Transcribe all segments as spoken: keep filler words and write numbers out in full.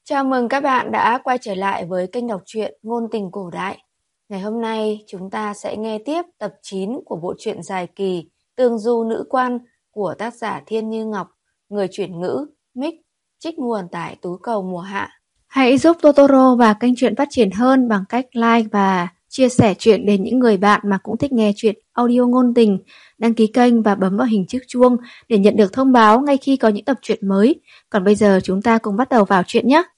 Chào mừng các bạn đã quay trở lại với kênh đọc truyện Ngôn tình cổ đại. Ngày hôm nay chúng ta sẽ nghe tiếp tập chín của bộ truyện dài kỳ Tường Du Nữ Quan của tác giả Thiên Như Ngọc, người chuyển ngữ, Mic, trích nguồn tại túi cầu mùa hạ. Hãy giúp Totoro và kênh truyện phát triển hơn bằng cách like và chia sẻ truyện đến những người bạn mà cũng thích nghe truyện audio ngôn tình, đăng ký kênh và bấm vào hình chiếc chuông để nhận được thông báo ngay khi có những tập truyện mới. Còn bây giờ chúng ta cùng bắt đầu vào truyện nhé!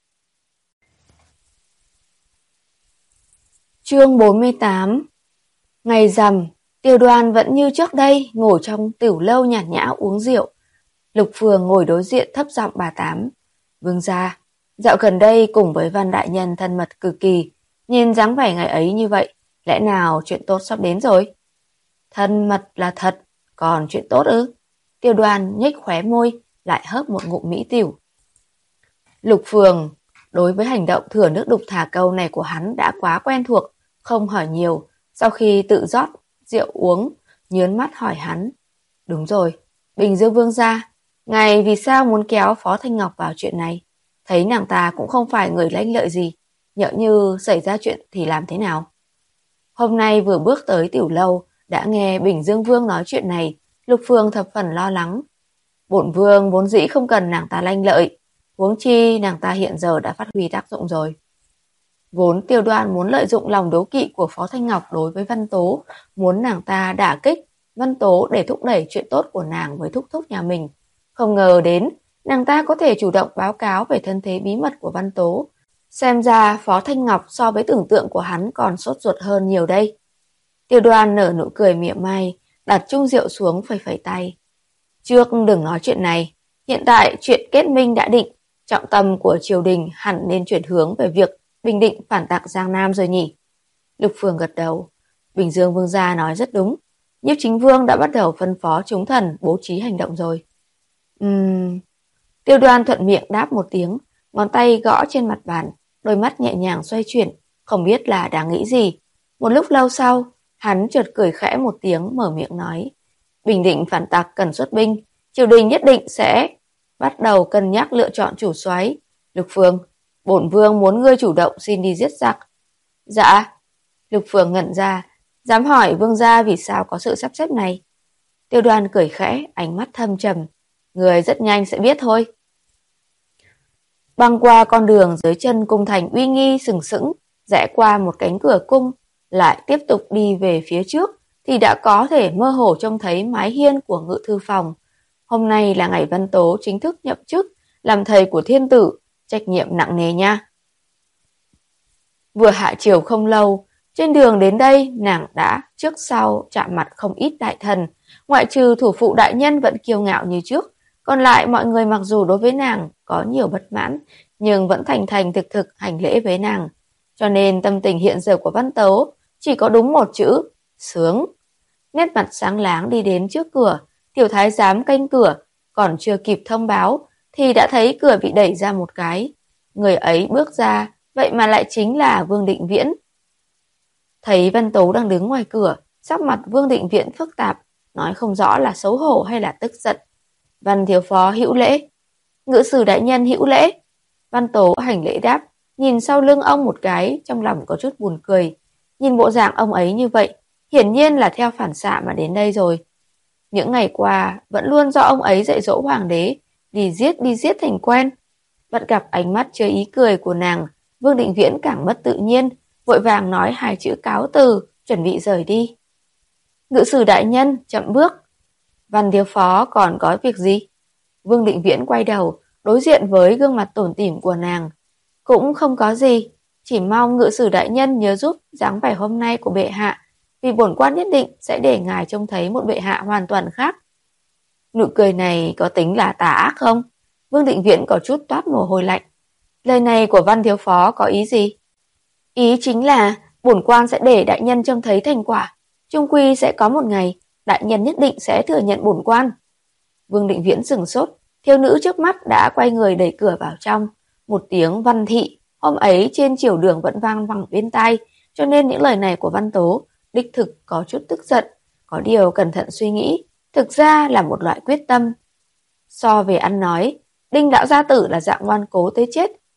Chương bốn mươi tám. Ngày rằm, Tiêu Đoan vẫn như trước đây ngồi trong tiểu lâu nhàn nhã uống rượu. Lục Phường ngồi đối diện thấp giọng bà Tám. Vương gia, dạo gần đây cùng với Văn đại nhân thân mật cực kỳ, nhìn dáng vẻ ngày ấy như vậy, lẽ nào chuyện tốt sắp đến rồi? Thân mật là thật, còn chuyện tốt ư? Tiêu Đoan nhếch khóe môi, lại hớp một ngụm mỹ tiểu. Lục Phường đối với hành động thừa nước đục thả câu này của hắn đã quá quen thuộc, không hỏi nhiều. Sau khi tự rót rượu uống, nhớn mắt hỏi hắn. Đúng rồi, Bình Dương Vương gia, ngài vì sao muốn kéo Phó Thanh Ngọc vào chuyện này? Thấy nàng ta cũng không phải người lanh lợi gì, nhỡ như xảy ra chuyện thì làm thế nào? Hôm nay vừa bước tới tiểu lâu, đã nghe Bình Dương Vương nói chuyện này, Lục Phường thập phần lo lắng. Bổn vương vốn dĩ không cần nàng ta lanh lợi, huống chi nàng ta hiện giờ đã phát huy tác dụng rồi. Vốn Tiêu Đoan muốn lợi dụng lòng đố kỵ của Phó Thanh Ngọc đối với Văn Tố, muốn nàng ta đả kích Văn Tố để thúc đẩy chuyện tốt của nàng với thúc thúc nhà mình. Không ngờ đến, nàng ta có thể chủ động báo cáo về thân thế bí mật của Văn Tố. Xem ra Phó Thanh Ngọc so với tưởng tượng của hắn còn sốt ruột hơn nhiều đây. Tiêu Đoan nở nụ cười mỉa mai, đặt chung rượu xuống phẩy phẩy tay. Trước đừng nói chuyện này, hiện tại chuyện kết minh đã định, trọng tâm của triều đình hẳn nên chuyển hướng về việc Bình Định phản tặc Giang Nam rồi nhỉ? Lục Phường gật đầu. Bình Dương Vương gia nói rất đúng. Nhiếp Chính Vương đã bắt đầu phân phó chúng thần bố trí hành động rồi. Ừm... Tiêu Đoan thuận miệng đáp một tiếng, ngón tay gõ trên mặt bàn, đôi mắt nhẹ nhàng xoay chuyển, không biết là đang nghĩ gì. Một lúc lâu sau, hắn chợt cười khẽ một tiếng mở miệng nói. Bình Định phản tặc cần xuất binh, triều đình nhất định sẽ bắt đầu cân nhắc lựa chọn chủ soái. Lục Phường, bổn vương muốn ngươi chủ động xin đi giết giặc. Dạ. Lục Phường ngẩn ra, dám hỏi vương gia vì sao có sự sắp xếp này. Tiêu Đoan cười khẽ, ánh mắt thâm trầm. Người rất nhanh sẽ biết thôi. Băng qua con đường dưới chân cung thành uy nghi sừng sững, rẽ qua một cánh cửa cung, lại tiếp tục đi về phía trước, thì đã có thể mơ hồ trông thấy mái hiên của ngự thư phòng. Hôm nay là ngày Văn Tố chính thức nhậm chức, làm thầy của thiên tử, trách nhiệm nặng nề nha. Vừa hạ triều không lâu, trên đường đến đây nàng đã trước sau chạm mặt không ít đại thần, ngoại trừ thủ phụ đại nhân vẫn kiêu ngạo như trước, còn lại mọi người mặc dù đối với nàng có nhiều bất mãn, nhưng vẫn thành thành thực thực hành lễ với nàng. Cho nên tâm tình hiện giờ của Văn Tố chỉ có đúng một chữ, sướng. Nét mặt sáng láng đi đến trước cửa, tiểu thái giám canh cửa, còn chưa kịp thông báo, thì đã thấy cửa bị đẩy ra một cái. Người ấy bước ra, vậy mà lại chính là Vương Định Viễn. Thấy Văn Tố đang đứng ngoài cửa, sắc mặt Vương Định Viễn phức tạp, nói không rõ là xấu hổ hay là tức giận. Văn thiếu phó hữu lễ. Ngự sử đại nhân hữu lễ. Văn Tố hành lễ đáp, nhìn sau lưng ông một cái, trong lòng có chút buồn cười. Nhìn bộ dạng ông ấy như vậy, hiển nhiên là theo phản xạ mà đến đây rồi. Những ngày qua, vẫn luôn do ông ấy dạy dỗ hoàng đế, đi giết đi giết thành quen. Bắt gặp ánh mắt chứa ý cười của nàng, Vương Định Viễn càng mất tự nhiên, vội vàng nói hai chữ cáo từ, chuẩn bị rời đi. Ngự sử đại nhân, chậm bước. Văn thiếu phó còn có việc gì? Vương Định Viễn quay đầu, đối diện với gương mặt tủm tỉm của nàng. Cũng không có gì, chỉ mong ngự sử đại nhân nhớ giúp dáng vẻ hôm nay của bệ hạ, vì bổn quan nhất định sẽ để ngài trông thấy một bệ hạ hoàn toàn khác. Nụ cười này có tính là tà ác không? Vương Định Viễn có chút toát mồ hôi lạnh. Lời này của Văn thiếu phó có ý gì? Ý chính là bổn quan sẽ để đại nhân trông thấy thành quả, chung quy sẽ có một ngày đại nhân nhất định sẽ thừa nhận bổn quan. Vương Định Viễn sửng sốt, thiếu nữ trước mắt đã quay người đẩy cửa vào trong. Một tiếng Văn thị hôm ấy trên triều đường vẫn vang vẳng bên tai, cho nên những lời này của Văn Tố đích thực có chút tức giận, có điều cẩn thận suy nghĩ, thực ra là một loại quyết tâm. So về ăn nói, Đinh lão gia tử là dạng ngoan cố tới chết,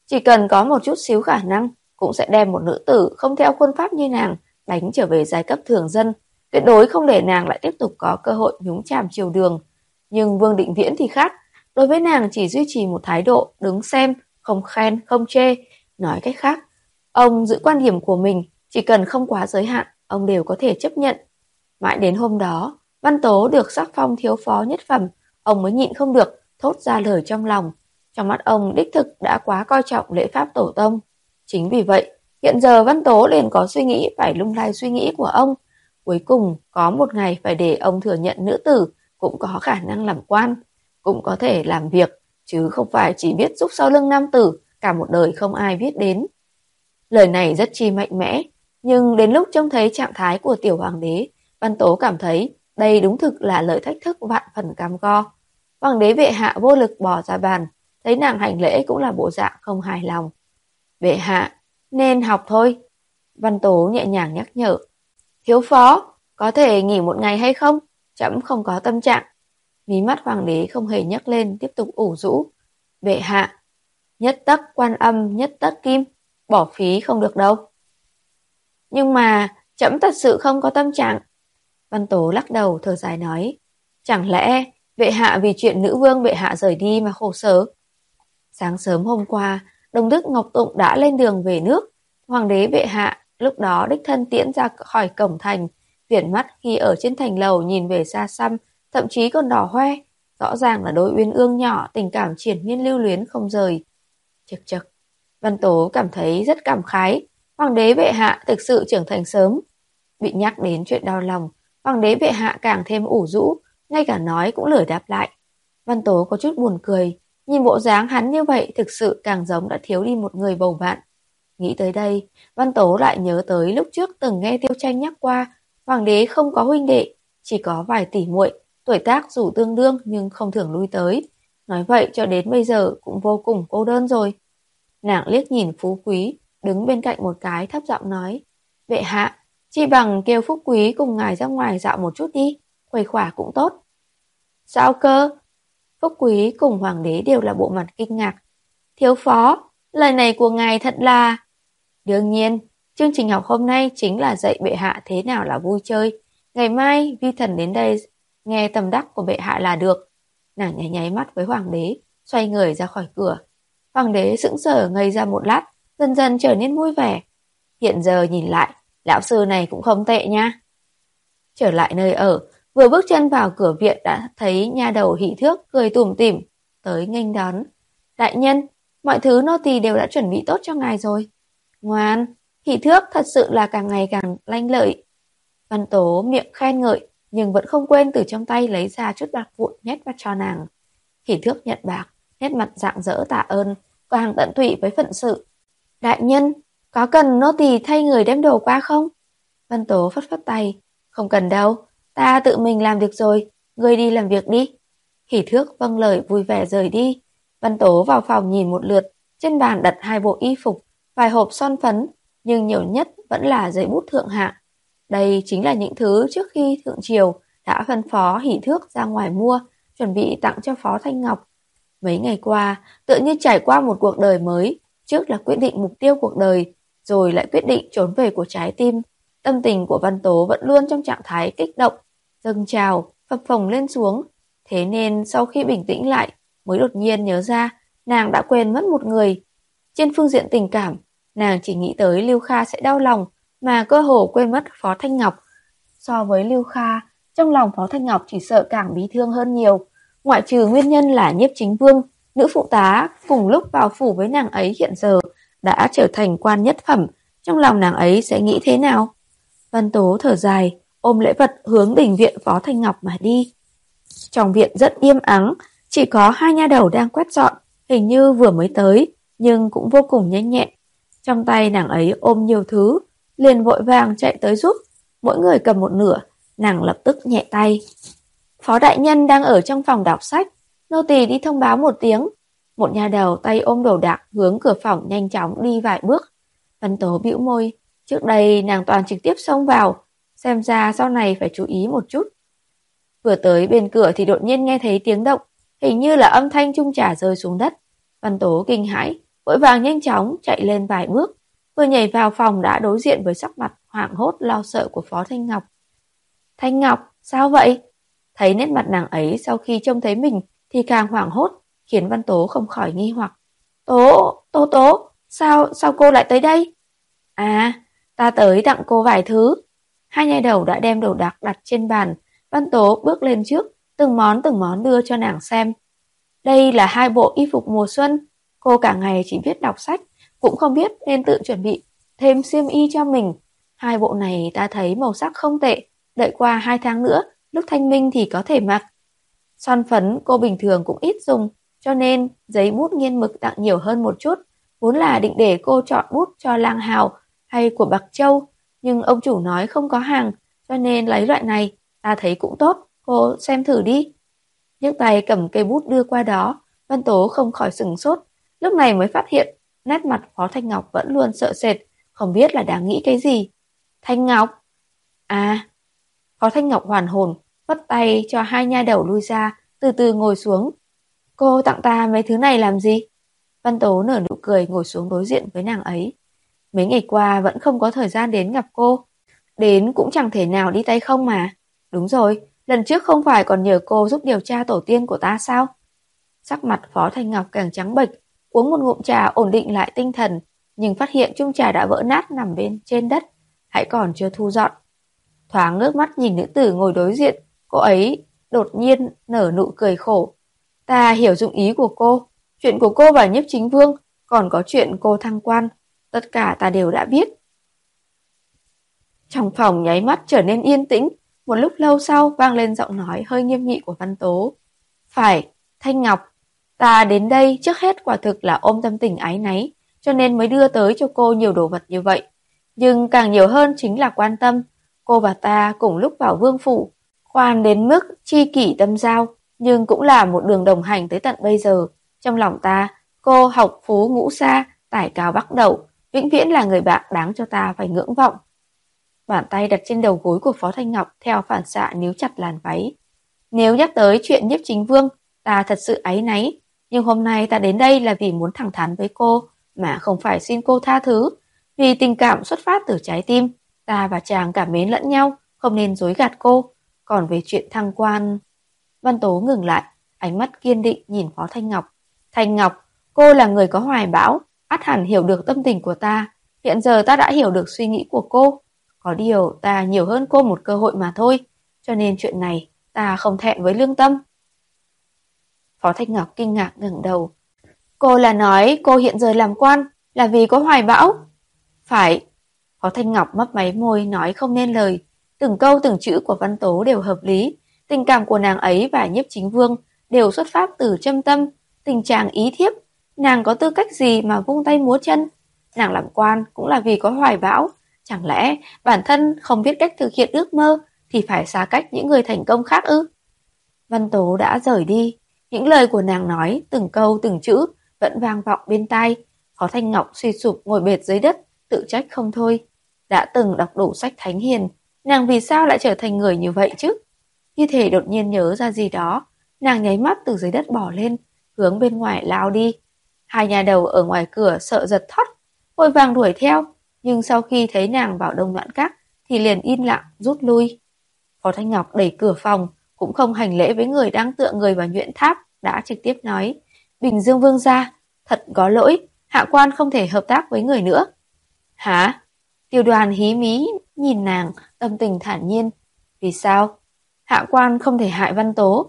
Chỉ cần có một chút xíu khả năng, cũng sẽ đem một nữ tử không theo khuôn pháp như nàng đánh trở về giai cấp thường dân, tuyệt đối không để nàng lại tiếp tục có cơ hội nhúng chàm triều đường. Nhưng Vương Định Viễn thì khác, đối với nàng chỉ duy trì một thái độ đứng xem, không khen, không chê. Nói cách khác, ông giữ quan điểm của mình, chỉ cần không quá giới hạn, ông đều có thể chấp nhận. Mãi đến hôm đó, Văn Tố được sắc phong thiếu phó nhất phẩm, ông mới nhịn không được, thốt ra lời trong lòng. Trong mắt ông đích thực đã quá coi trọng lễ pháp tổ tông. Chính vì vậy, hiện giờ Văn Tố liền có suy nghĩ phải lung lay suy nghĩ của ông. Cuối cùng, có một ngày phải để ông thừa nhận nữ tử cũng có khả năng làm quan, cũng có thể làm việc, chứ không phải chỉ biết giúp sau lưng nam tử, cả một đời không ai biết đến. Lời này rất chi mạnh mẽ, nhưng đến lúc trông thấy trạng thái của tiểu hoàng đế, Văn Tố cảm thấy đây đúng thực là lời thách thức vạn phần cam go. Hoàng đế bệ hạ vô lực bỏ ra bàn, thấy nàng hành lễ cũng là bộ dạng không hài lòng. Bệ hạ, nên học thôi. Văn Tố nhẹ nhàng nhắc nhở. Thiếu phó, có thể nghỉ một ngày hay không? Trẫm không có tâm trạng. Mí mắt hoàng đế không hề nhấc lên, tiếp tục ủ rũ. Bệ hạ, nhất tắc quan âm, nhất tắc kim, bỏ phí không được đâu. Nhưng mà, trẫm thật sự không có tâm trạng. Văn Tố lắc đầu thở dài nói. Chẳng lẽ bệ hạ vì chuyện nữ vương bệ hạ rời đi mà khổ sở? Sáng sớm hôm qua, Đông Đức Ngọc Tụng đã lên đường về nước. Hoàng đế bệ hạ lúc đó đích thân tiễn ra khỏi cổng thành, viển mắt khi ở trên thành lầu nhìn về xa xăm, thậm chí còn đỏ hoe. Rõ ràng là đôi uyên ương nhỏ, tình cảm triển miên lưu luyến không rời. Chực chực, Văn Tố cảm thấy rất cảm khái. Hoàng đế bệ hạ thực sự trưởng thành sớm. Bị nhắc đến chuyện đau lòng, hoàng đế bệ hạ càng thêm ủ rũ, ngay cả nói cũng lười đáp lại. Văn Tố có chút buồn cười, nhìn bộ dáng hắn như vậy thực sự càng giống đã thiếu đi một người bầu bạn. Nghĩ tới đây, Văn Tố lại nhớ tới lúc trước từng nghe Tiêu Tranh nhắc qua, hoàng đế không có huynh đệ, chỉ có vài tỷ muội, tuổi tác dù tương đương nhưng không thường lui tới. Nói vậy cho đến bây giờ cũng vô cùng cô đơn rồi. Nàng liếc nhìn Phú Quý, đứng bên cạnh một cái thấp giọng nói, bệ hạ, chi bằng kêu Phúc Quý cùng ngài ra ngoài dạo một chút đi, khuây khỏa cũng tốt. Sao cơ? Phúc Quý cùng hoàng đế đều là bộ mặt kinh ngạc. Thiếu phó, lời này của ngài thật là... Đương nhiên, chương trình học hôm nay chính là dạy bệ hạ thế nào là vui chơi. Ngày mai, vi thần đến đây nghe tâm đắc của bệ hạ là được. Nàng nháy nháy mắt với hoàng đế, xoay người ra khỏi cửa. Hoàng đế sững sờ ngây ra một lát, dần dần trở nên vui vẻ. Hiện giờ nhìn lại, lão sư này cũng không tệ nha. Trở lại nơi ở, vừa bước chân vào cửa viện đã thấy nha đầu Hỷ Thước cười tủm tỉm tới nghênh đón. Đại nhân, mọi thứ nô tỳ đều đã chuẩn bị tốt cho ngài rồi. Ngoan, Hỷ Thước thật sự là càng ngày càng lanh lợi. Văn Tố miệng khen ngợi, nhưng vẫn không quên từ trong tay lấy ra chút bạc vụn nhét vào cho nàng. Hỷ Thước nhận bạc, nét mặt rạng rỡ tạ ơn, càng tận tụy với phận sự. Đại nhân, có cần nô tỳ thay người đem đồ qua không? Văn Tố phất phất tay. Không cần đâu, ta tự mình làm được rồi, ngươi đi làm việc đi. Hỷ Thước vâng lời vui vẻ rời đi. Văn Tố vào phòng nhìn một lượt, trên bàn đặt hai bộ y phục, vài hộp son phấn, nhưng nhiều nhất vẫn là giấy bút thượng hạng. Đây chính là những thứ trước khi thượng triều đã phân phó Hỷ Thước ra ngoài mua, chuẩn bị tặng cho Phó Thanh Ngọc. Mấy ngày qua, tự như trải qua một cuộc đời mới, trước là quyết định mục tiêu cuộc đời, rồi lại quyết định trốn về của trái tim. Tâm tình của Văn Tố vẫn luôn trong trạng thái kích động, dâng trào, phập phồng lên xuống. Thế nên sau khi bình tĩnh lại, mới đột nhiên nhớ ra nàng đã quên mất một người. Trên phương diện tình cảm, nàng chỉ nghĩ tới Lưu Kha sẽ đau lòng, mà cơ hồ quên mất Phó Thanh Ngọc. So với Lưu Kha, trong lòng Phó Thanh Ngọc chỉ sợ càng bí thương hơn nhiều. Ngoại trừ nguyên nhân là Nhiếp Chính Vương, nữ phụ tá cùng lúc vào phủ với nàng ấy hiện giờ đã trở thành quan nhất phẩm, trong lòng nàng ấy sẽ nghĩ thế nào? Văn Tố thở dài, ôm lễ vật hướng đình viện Phó Thanh Ngọc mà đi. Trong viện rất im ắng, chỉ có hai nha đầu đang quét dọn, hình như vừa mới tới, nhưng cũng vô cùng nhanh nhẹn. Trong tay nàng ấy ôm nhiều thứ, liền vội vàng chạy tới giúp, mỗi người cầm một nửa, nàng lập tức nhẹ tay. Phó đại nhân đang ở trong phòng đọc sách, nô tỳ đi thông báo một tiếng. Một nha đầu tay ôm đồ đạc hướng cửa phòng nhanh chóng đi vài bước. Văn Tố bĩu môi, trước đây nàng toàn trực tiếp xông vào, xem ra sau này phải chú ý một chút. Vừa tới bên cửa thì đột nhiên nghe thấy tiếng động, hình như là âm thanh chung trà rơi xuống đất. Văn Tố kinh hãi, vội vàng nhanh chóng chạy lên vài bước, vừa nhảy vào phòng đã đối diện với sắc mặt hoảng hốt lo sợ của Phó Thanh Ngọc. Thanh Ngọc, sao vậy? Thấy nét mặt nàng ấy sau khi trông thấy mình thì càng hoảng hốt, khiến Văn Tố không khỏi nghi hoặc. Tố, Tố Tố, sao, sao cô lại tới đây? À, ta tới tặng cô vài thứ. Hai nha đầu đã đem đồ đạc đặt trên bàn, Văn Tố bước lên trước, từng món từng món đưa cho nàng xem. Đây là hai bộ y phục mùa xuân, cô cả ngày chỉ biết đọc sách, cũng không biết nên tự chuẩn bị thêm xiêm y cho mình. Hai bộ này ta thấy màu sắc không tệ, đợi qua hai tháng nữa, lúc thanh minh thì có thể mặc. Son phấn cô bình thường cũng ít dùng, cho nên giấy bút nghiên mực tặng nhiều hơn một chút, vốn là định để cô chọn bút cho Lang Hào hay của Bạc Châu, nhưng ông chủ nói không có hàng, cho nên lấy loại này, ta thấy cũng tốt, cô xem thử đi. Nhấc tay cầm cây bút đưa qua đó, Văn Tố không khỏi sửng sốt, lúc này mới phát hiện nét mặt Phó Thanh Ngọc vẫn luôn sợ sệt, không biết là đang nghĩ cái gì. Thanh Ngọc? À, Phó Thanh Ngọc hoàn hồn, vất tay cho hai nha đầu lui ra, từ từ ngồi xuống. Cô tặng ta mấy thứ này làm gì? Văn Tố nở nụ cười ngồi xuống đối diện với nàng ấy. Mấy ngày qua vẫn không có thời gian đến gặp cô. Đến cũng chẳng thể nào đi tay không mà. Đúng rồi, lần trước không phải còn nhờ cô giúp điều tra tổ tiên của ta sao? Sắc mặt Phó Thanh Ngọc càng trắng bệch, uống một ngụm trà ổn định lại tinh thần, nhưng phát hiện chung trà đã vỡ nát nằm bên trên đất, hãy còn chưa thu dọn. Thoáng ngước mắt nhìn nữ tử ngồi đối diện, cô ấy đột nhiên nở nụ cười khổ. Ta hiểu dụng ý của cô, chuyện của cô và Nhiếp Chính Vương, còn có chuyện cô thăng quan, tất cả ta đều đã biết. Trong phòng nháy mắt trở nên yên tĩnh, một lúc lâu sau vang lên giọng nói hơi nghiêm nghị của Văn Tố. Phải, Thanh Ngọc, ta đến đây trước hết quả thực là ôm tâm tình áy náy, cho nên mới đưa tới cho cô nhiều đồ vật như vậy. Nhưng càng nhiều hơn chính là quan tâm, cô và ta cùng lúc vào vương phủ, khoan đến mức chi kỷ tâm giao, nhưng cũng là một đường đồng hành tới tận bây giờ. Trong lòng ta, cô học phú ngũ xa, tải cao bắc đậu, vĩnh viễn là người bạn đáng cho ta phải ngưỡng vọng. Bàn tay đặt trên đầu gối của Phó Thanh Ngọc theo phản xạ níu chặt làn váy. Nếu nhắc tới chuyện Nhiếp Chính Vương, ta thật sự áy náy, nhưng hôm nay ta đến đây là vì muốn thẳng thắn với cô, mà không phải xin cô tha thứ. Vì tình cảm xuất phát từ trái tim, ta và chàng cảm mến lẫn nhau, không nên dối gạt cô. Còn về chuyện thăng quan... Văn Tố ngừng lại, ánh mắt kiên định nhìn Phó Thanh Ngọc. Thanh Ngọc, cô là người có hoài bão, ắt hẳn hiểu được tâm tình của ta. Hiện giờ ta đã hiểu được suy nghĩ của cô. Có điều ta nhiều hơn cô một cơ hội mà thôi, cho nên chuyện này ta không thẹn với lương tâm. Phó Thanh Ngọc kinh ngạc ngẩng đầu. Cô là nói cô hiện giờ làm quan là vì có hoài bão? Phải. Phó Thanh Ngọc mấp máy môi nói không nên lời. Từng câu từng chữ của Văn Tố đều hợp lý. Tình cảm của nàng ấy và Nhiếp Chính Vương đều xuất phát từ chân tâm, tình trạng ý thiếp. Nàng có tư cách gì mà vung tay múa chân? Nàng làm quan cũng là vì có hoài bão. Chẳng lẽ bản thân không biết cách thực hiện ước mơ thì phải xa cách những người thành công khác ư? Văn Tố đã rời đi. Những lời của nàng nói từng câu từng chữ vẫn vang vọng bên tai. Phó Thanh Ngọc suy sụp ngồi bệt dưới đất, tự trách không thôi. Đã từng đọc đủ sách thánh hiền, nàng vì sao lại trở thành người như vậy chứ? Như thể đột nhiên nhớ ra gì đó, nàng nháy mắt từ dưới đất bỏ lên, hướng bên ngoài lao đi. Hai nhà đầu ở ngoài cửa sợ giật thót, vội vàng đuổi theo, nhưng sau khi thấy nàng vào Đông Noãn Các thì liền im lặng rút lui. Phó Thanh Ngọc đẩy cửa phòng, cũng không hành lễ với người đang tựa người vào nhuyễn tháp, đã trực tiếp nói: Bình Dương Vương gia, thật có lỗi, hạ quan không thể hợp tác với người nữa. Hả? Tiêu Đoàn hí mí nhìn nàng, tâm tình thản nhiên. Vì sao? Hạ quan không thể hại Văn Tố.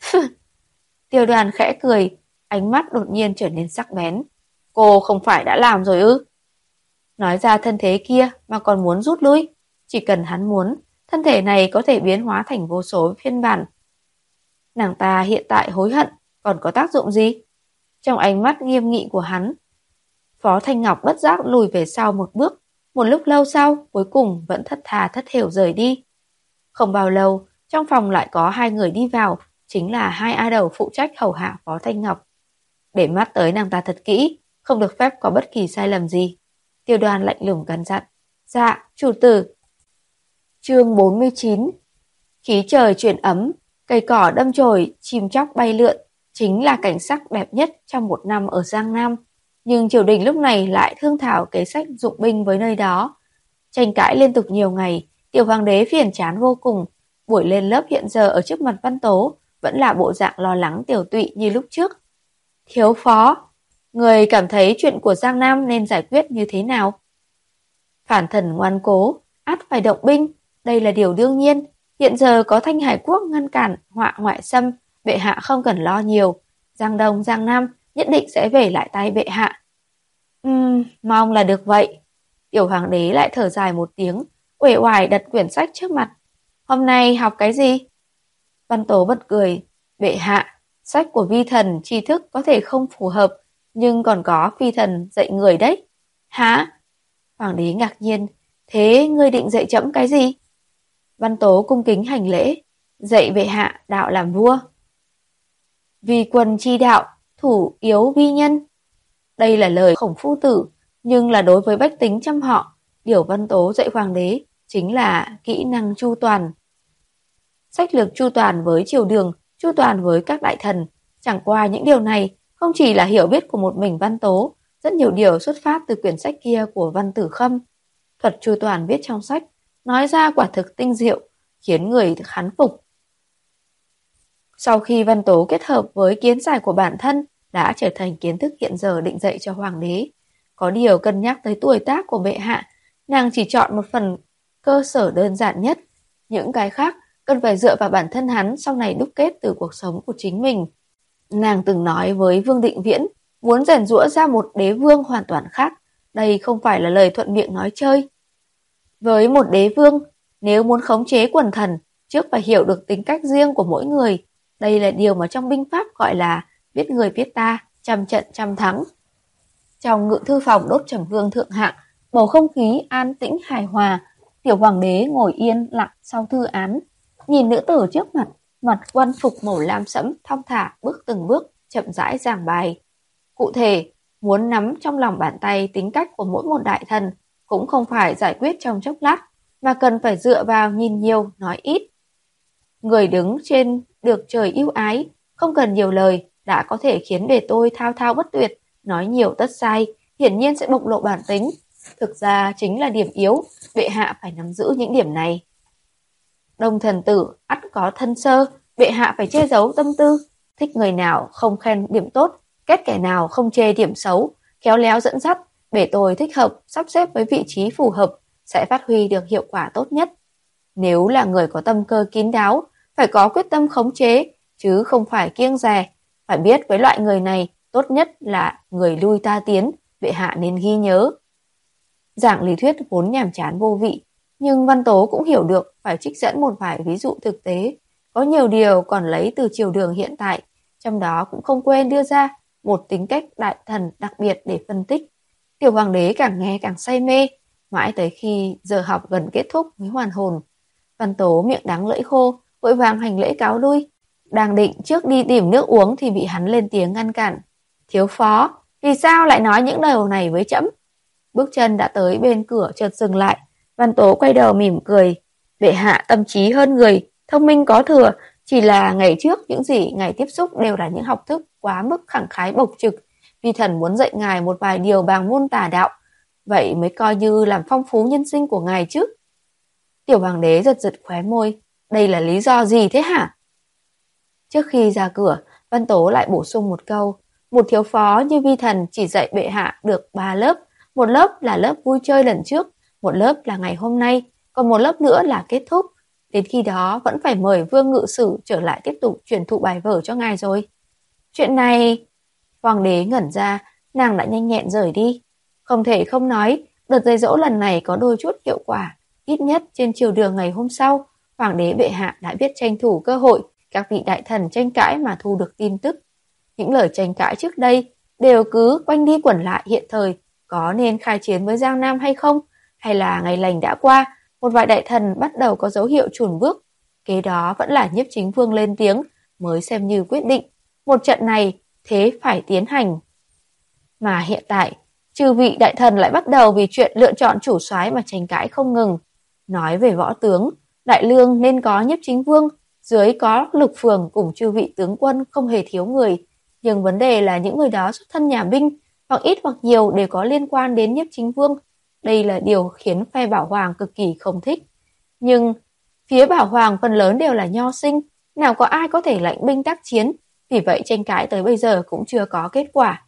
Tiêu Đoàn khẽ cười, ánh mắt đột nhiên trở nên sắc bén. Cô không phải đã làm rồi ư? Nói ra thân thế kia mà còn muốn rút lui. Chỉ cần hắn muốn, thân thể này có thể biến hóa thành vô số phiên bản. Nàng ta hiện tại hối hận, còn có tác dụng gì? Trong ánh mắt nghiêm nghị của hắn, Phó Thanh Ngọc bất giác lùi về sau một bước. Một lúc lâu sau, cuối cùng vẫn thất thà thất hiểu rời đi. Không bao lâu, trong phòng lại có hai người đi vào, chính là hai a đầu phụ trách hầu hạ Phó Thanh Ngọc. Để mắt tới nàng ta thật kỹ, không được phép có bất kỳ sai lầm gì. Tiêu Đoàn lạnh lùng căn dặn. Dạ, chủ tử. Chương bốn mươi chín. Khí trời chuyển ấm, cây cỏ đâm chồi, chim chóc bay lượn, chính là cảnh sắc đẹp nhất trong một năm ở Giang Nam. Nhưng triều đình lúc này lại thương thảo kế sách dụng binh với nơi đó. Tranh cãi liên tục nhiều ngày, tiểu hoàng đế phiền chán vô cùng. Buổi lên lớp hiện giờ ở trước mặt Văn Tố vẫn là bộ dạng lo lắng tiểu tụy như lúc trước. Thiếu phó, người cảm thấy chuyện của Giang Nam nên giải quyết như thế nào? Phản thần ngoan cố, ắt phải động binh, đây là điều đương nhiên. Hiện giờ có Thanh Hải Quốc ngăn cản họa ngoại xâm, bệ hạ không cần lo nhiều. Giang Đông, Giang Nam nhất định sẽ về lại tay bệ hạ. Ừm, mong là được vậy. Tiểu hoàng đế lại thở dài một tiếng, uể oải đặt quyển sách trước mặt. Hôm nay học cái gì? Văn Tố bật cười. Bệ hạ, sách của vi thần tri thức có thể không phù hợp, nhưng còn có phi thần dạy người đấy. Hả? Hoàng đế ngạc nhiên. Thế ngươi định dạy trẫm cái gì? Văn Tố cung kính hành lễ. Dạy bệ hạ đạo làm vua. Vì quân chi đạo, thủ yếu vi nhân. Đây là lời Khổng Phu Tử, nhưng là đối với bách tính trăm họ. Điều Văn Tố dạy hoàng đế chính là kỹ năng chu toàn. Sách lược chu toàn với triều đường, chu toàn với các đại thần. Chẳng qua những điều này không chỉ là hiểu biết của một mình Văn Tố, rất nhiều điều xuất phát từ quyển sách kia của Văn Tử Khâm. Thuật chu toàn viết trong sách, nói ra quả thực tinh diệu, khiến người khán phục. Sau khi Văn Tố kết hợp với kiến giải của bản thân, đã trở thành kiến thức hiện giờ định dạy cho hoàng đế. Có điều cân nhắc tới tuổi tác của bệ hạ, nàng chỉ chọn một phần cơ sở đơn giản nhất. Những cái khác cần phải dựa vào bản thân hắn sau này đúc kết từ cuộc sống của chính mình. Nàng từng nói với Vương Định Viễn, muốn rèn giũa ra một đế vương hoàn toàn khác. Đây không phải là lời thuận miệng nói chơi. Với một đế vương, nếu muốn khống chế quần thần, trước phải hiểu được tính cách riêng của mỗi người. Đây là điều mà trong binh pháp gọi là biết người biết ta, trăm trận trăm thắng. Trong ngự thư phòng đốt trầm hương thượng hạng, bầu không khí an tĩnh hài hòa. Tiểu hoàng đế ngồi yên lặng sau thư án, nhìn nữ tử trước mặt, mặt quan phục màu lam sẫm, thong thả bước từng bước, chậm rãi giảng bài. Cụ thể, muốn nắm trong lòng bàn tay tính cách của mỗi một đại thần, cũng không phải giải quyết trong chốc lát, mà cần phải dựa vào nhìn nhiều, nói ít. Người đứng trên được trời yêu ái, không cần nhiều lời, đã có thể khiến bề tôi thao thao bất tuyệt, nói nhiều tất sai, hiển nhiên sẽ bộc lộ bản tính. Thực ra chính là điểm yếu, bệ hạ phải nắm giữ những điểm này. Đông thần tử, ắt có thân sơ, bệ hạ phải che giấu tâm tư, thích người nào không khen điểm tốt, ghét kẻ nào không chê điểm xấu, khéo léo dẫn dắt, bể tôi thích hợp, sắp xếp với vị trí phù hợp, sẽ phát huy được hiệu quả tốt nhất. Nếu là người có tâm cơ kín đáo, phải có quyết tâm khống chế, chứ không phải kiêng dè. Phải biết với loại người này, tốt nhất là người lui ta tiến, bệ hạ nên ghi nhớ. Giảng lý thuyết vốn nhàm chán vô vị, nhưng Văn Tố cũng hiểu được phải trích dẫn một vài ví dụ thực tế. Có nhiều điều còn lấy từ triều đường hiện tại, trong đó cũng không quên đưa ra một tính cách đại thần đặc biệt để phân tích. Tiểu hoàng đế càng nghe càng say mê, mãi tới khi giờ học gần kết thúc mới hoàn hồn. Văn Tố miệng đắng lưỡi khô, vội vàng hành lễ cáo lui. Đang định trước đi tìm nước uống thì bị hắn lên tiếng ngăn cản. Thiếu phó, vì sao lại nói những điều này với trẫm? Bước chân đã tới bên cửa chợt dừng lại. Văn Tố quay đầu mỉm cười. Bệ hạ tâm trí hơn người, thông minh có thừa, chỉ là ngày trước những gì ngài tiếp xúc đều là những học thức quá mức khẳng khái bộc trực. Vi thần muốn dạy ngài một vài điều bàng môn tà đạo, vậy mới coi như làm phong phú nhân sinh của ngài chứ. Tiểu hoàng đế giật giật khóe môi. Đây là lý do gì thế hả? Trước khi ra cửa, Văn Tố lại bổ sung một câu. Một thiếu phó như vi thần chỉ dạy bệ hạ được ba lớp. Một lớp là lớp vui chơi lần trước, một lớp là ngày hôm nay, còn một lớp nữa là kết thúc. Đến khi đó vẫn phải mời Vương Ngự Sử trở lại tiếp tục truyền thụ bài vở cho ngài rồi. Chuyện này... Hoàng đế ngẩn ra, nàng đã nhanh nhẹn rời đi. Không thể không nói, đợt dạy dỗ lần này có đôi chút hiệu quả. Ít nhất trên triều đường ngày hôm sau, Hoàng đế bệ hạ đã biết tranh thủ cơ hội các vị đại thần tranh cãi mà thu được tin tức. Những lời tranh cãi trước đây đều cứ quanh đi quẩn lại hiện thời, có nên khai chiến với Giang Nam hay không, hay là ngày lành đã qua, một vài đại thần bắt đầu có dấu hiệu chùn bước. Kế đó vẫn là Nhiếp Chính Vương lên tiếng mới xem như quyết định. Một trận này thế phải tiến hành. Mà hiện tại, chư vị đại thần lại bắt đầu vì chuyện lựa chọn chủ soái mà tranh cãi không ngừng. Nói về võ tướng, Đại Lương nên có Nhiếp Chính Vương, dưới có Lục Phường cùng chư vị tướng quân không hề thiếu người. Nhưng vấn đề là những người đó xuất thân nhà binh, hoặc ít hoặc nhiều đều có liên quan đến Nhiếp Chính Vương. Đây là điều khiến phe Bảo Hoàng cực kỳ không thích. Nhưng phía Bảo Hoàng phần lớn đều là nho sinh, nào có ai có thể lãnh binh tác chiến, vì vậy tranh cãi tới bây giờ cũng chưa có kết quả.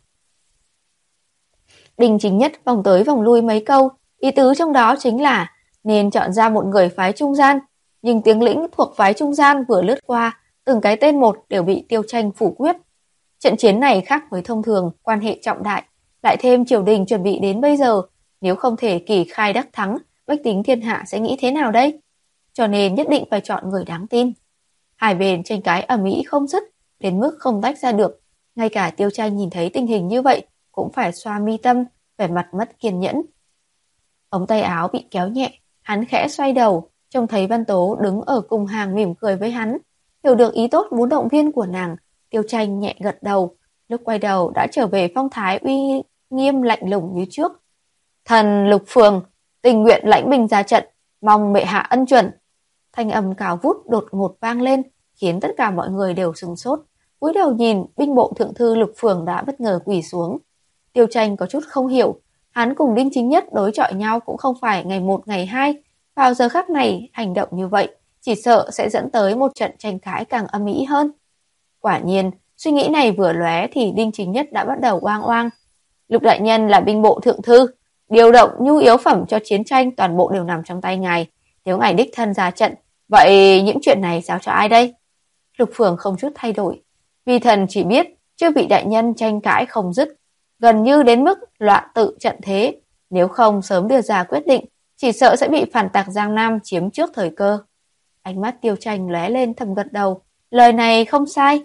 Đinh Chính Nhất vòng tới vòng lui mấy câu, ý tứ trong đó chính là nên chọn ra một người phái trung gian, nhưng tướng lĩnh thuộc phái trung gian vừa lướt qua, từng cái tên một đều bị Tiêu Tranh phủ quyết. Trận chiến này khác với thông thường, quan hệ trọng đại, lại thêm triều đình chuẩn bị đến bây giờ, nếu không thể kỳ khai đắc thắng, bách tính thiên hạ sẽ nghĩ thế nào đây? Cho nên nhất định phải chọn người đáng tin. Hai bên tranh cãi ầm ĩ không dứt, đến mức không tách ra được. Ngay cả Tiêu Tranh nhìn thấy tình hình như vậy, cũng phải xoa mi tâm, vẻ mặt mất kiên nhẫn. Ống tay áo bị kéo nhẹ, hắn khẽ xoay đầu, trông thấy Văn Tố đứng ở cùng hàng mỉm cười với hắn. Hiểu được ý tốt muốn động viên của nàng, Tiêu Tranh nhẹ gật đầu, lúc quay đầu đã trở về phong thái uy nghiêm lạnh lùng như trước. Thần Lục Phường, tình nguyện lãnh binh ra trận, mong bệ hạ ân chuẩn. Thanh âm cao vút đột ngột vang lên, khiến tất cả mọi người đều sửng sốt. Cúi đầu nhìn, binh bộ thượng thư Lục Phường đã bất ngờ quỳ xuống. Tiêu Tranh có chút không hiểu, hắn cùng Đinh Chính Nhất đối chọi nhau cũng không phải ngày một ngày hai. Vào giờ khắc này, hành động như vậy, chỉ sợ sẽ dẫn tới một trận tranh cãi càng âm ĩ hơn. Quả nhiên, suy nghĩ này vừa lóe thì Đinh Chính Nhất đã bắt đầu oang oang. Lục đại nhân là binh bộ thượng thư, điều động nhu yếu phẩm cho chiến tranh toàn bộ đều nằm trong tay ngài. Nếu ngài đích thân ra trận, vậy những chuyện này giao cho ai đây? Lục Phường không chút thay đổi. Vì thần chỉ biết, chưa bị đại nhân tranh cãi không dứt, gần như đến mức loạn tự trận thế. Nếu không sớm đưa ra quyết định, chỉ sợ sẽ bị phản tặc Giang Nam chiếm trước thời cơ. Ánh mắt Tiêu Tranh lóe lên thầm gật đầu. Lời này không sai.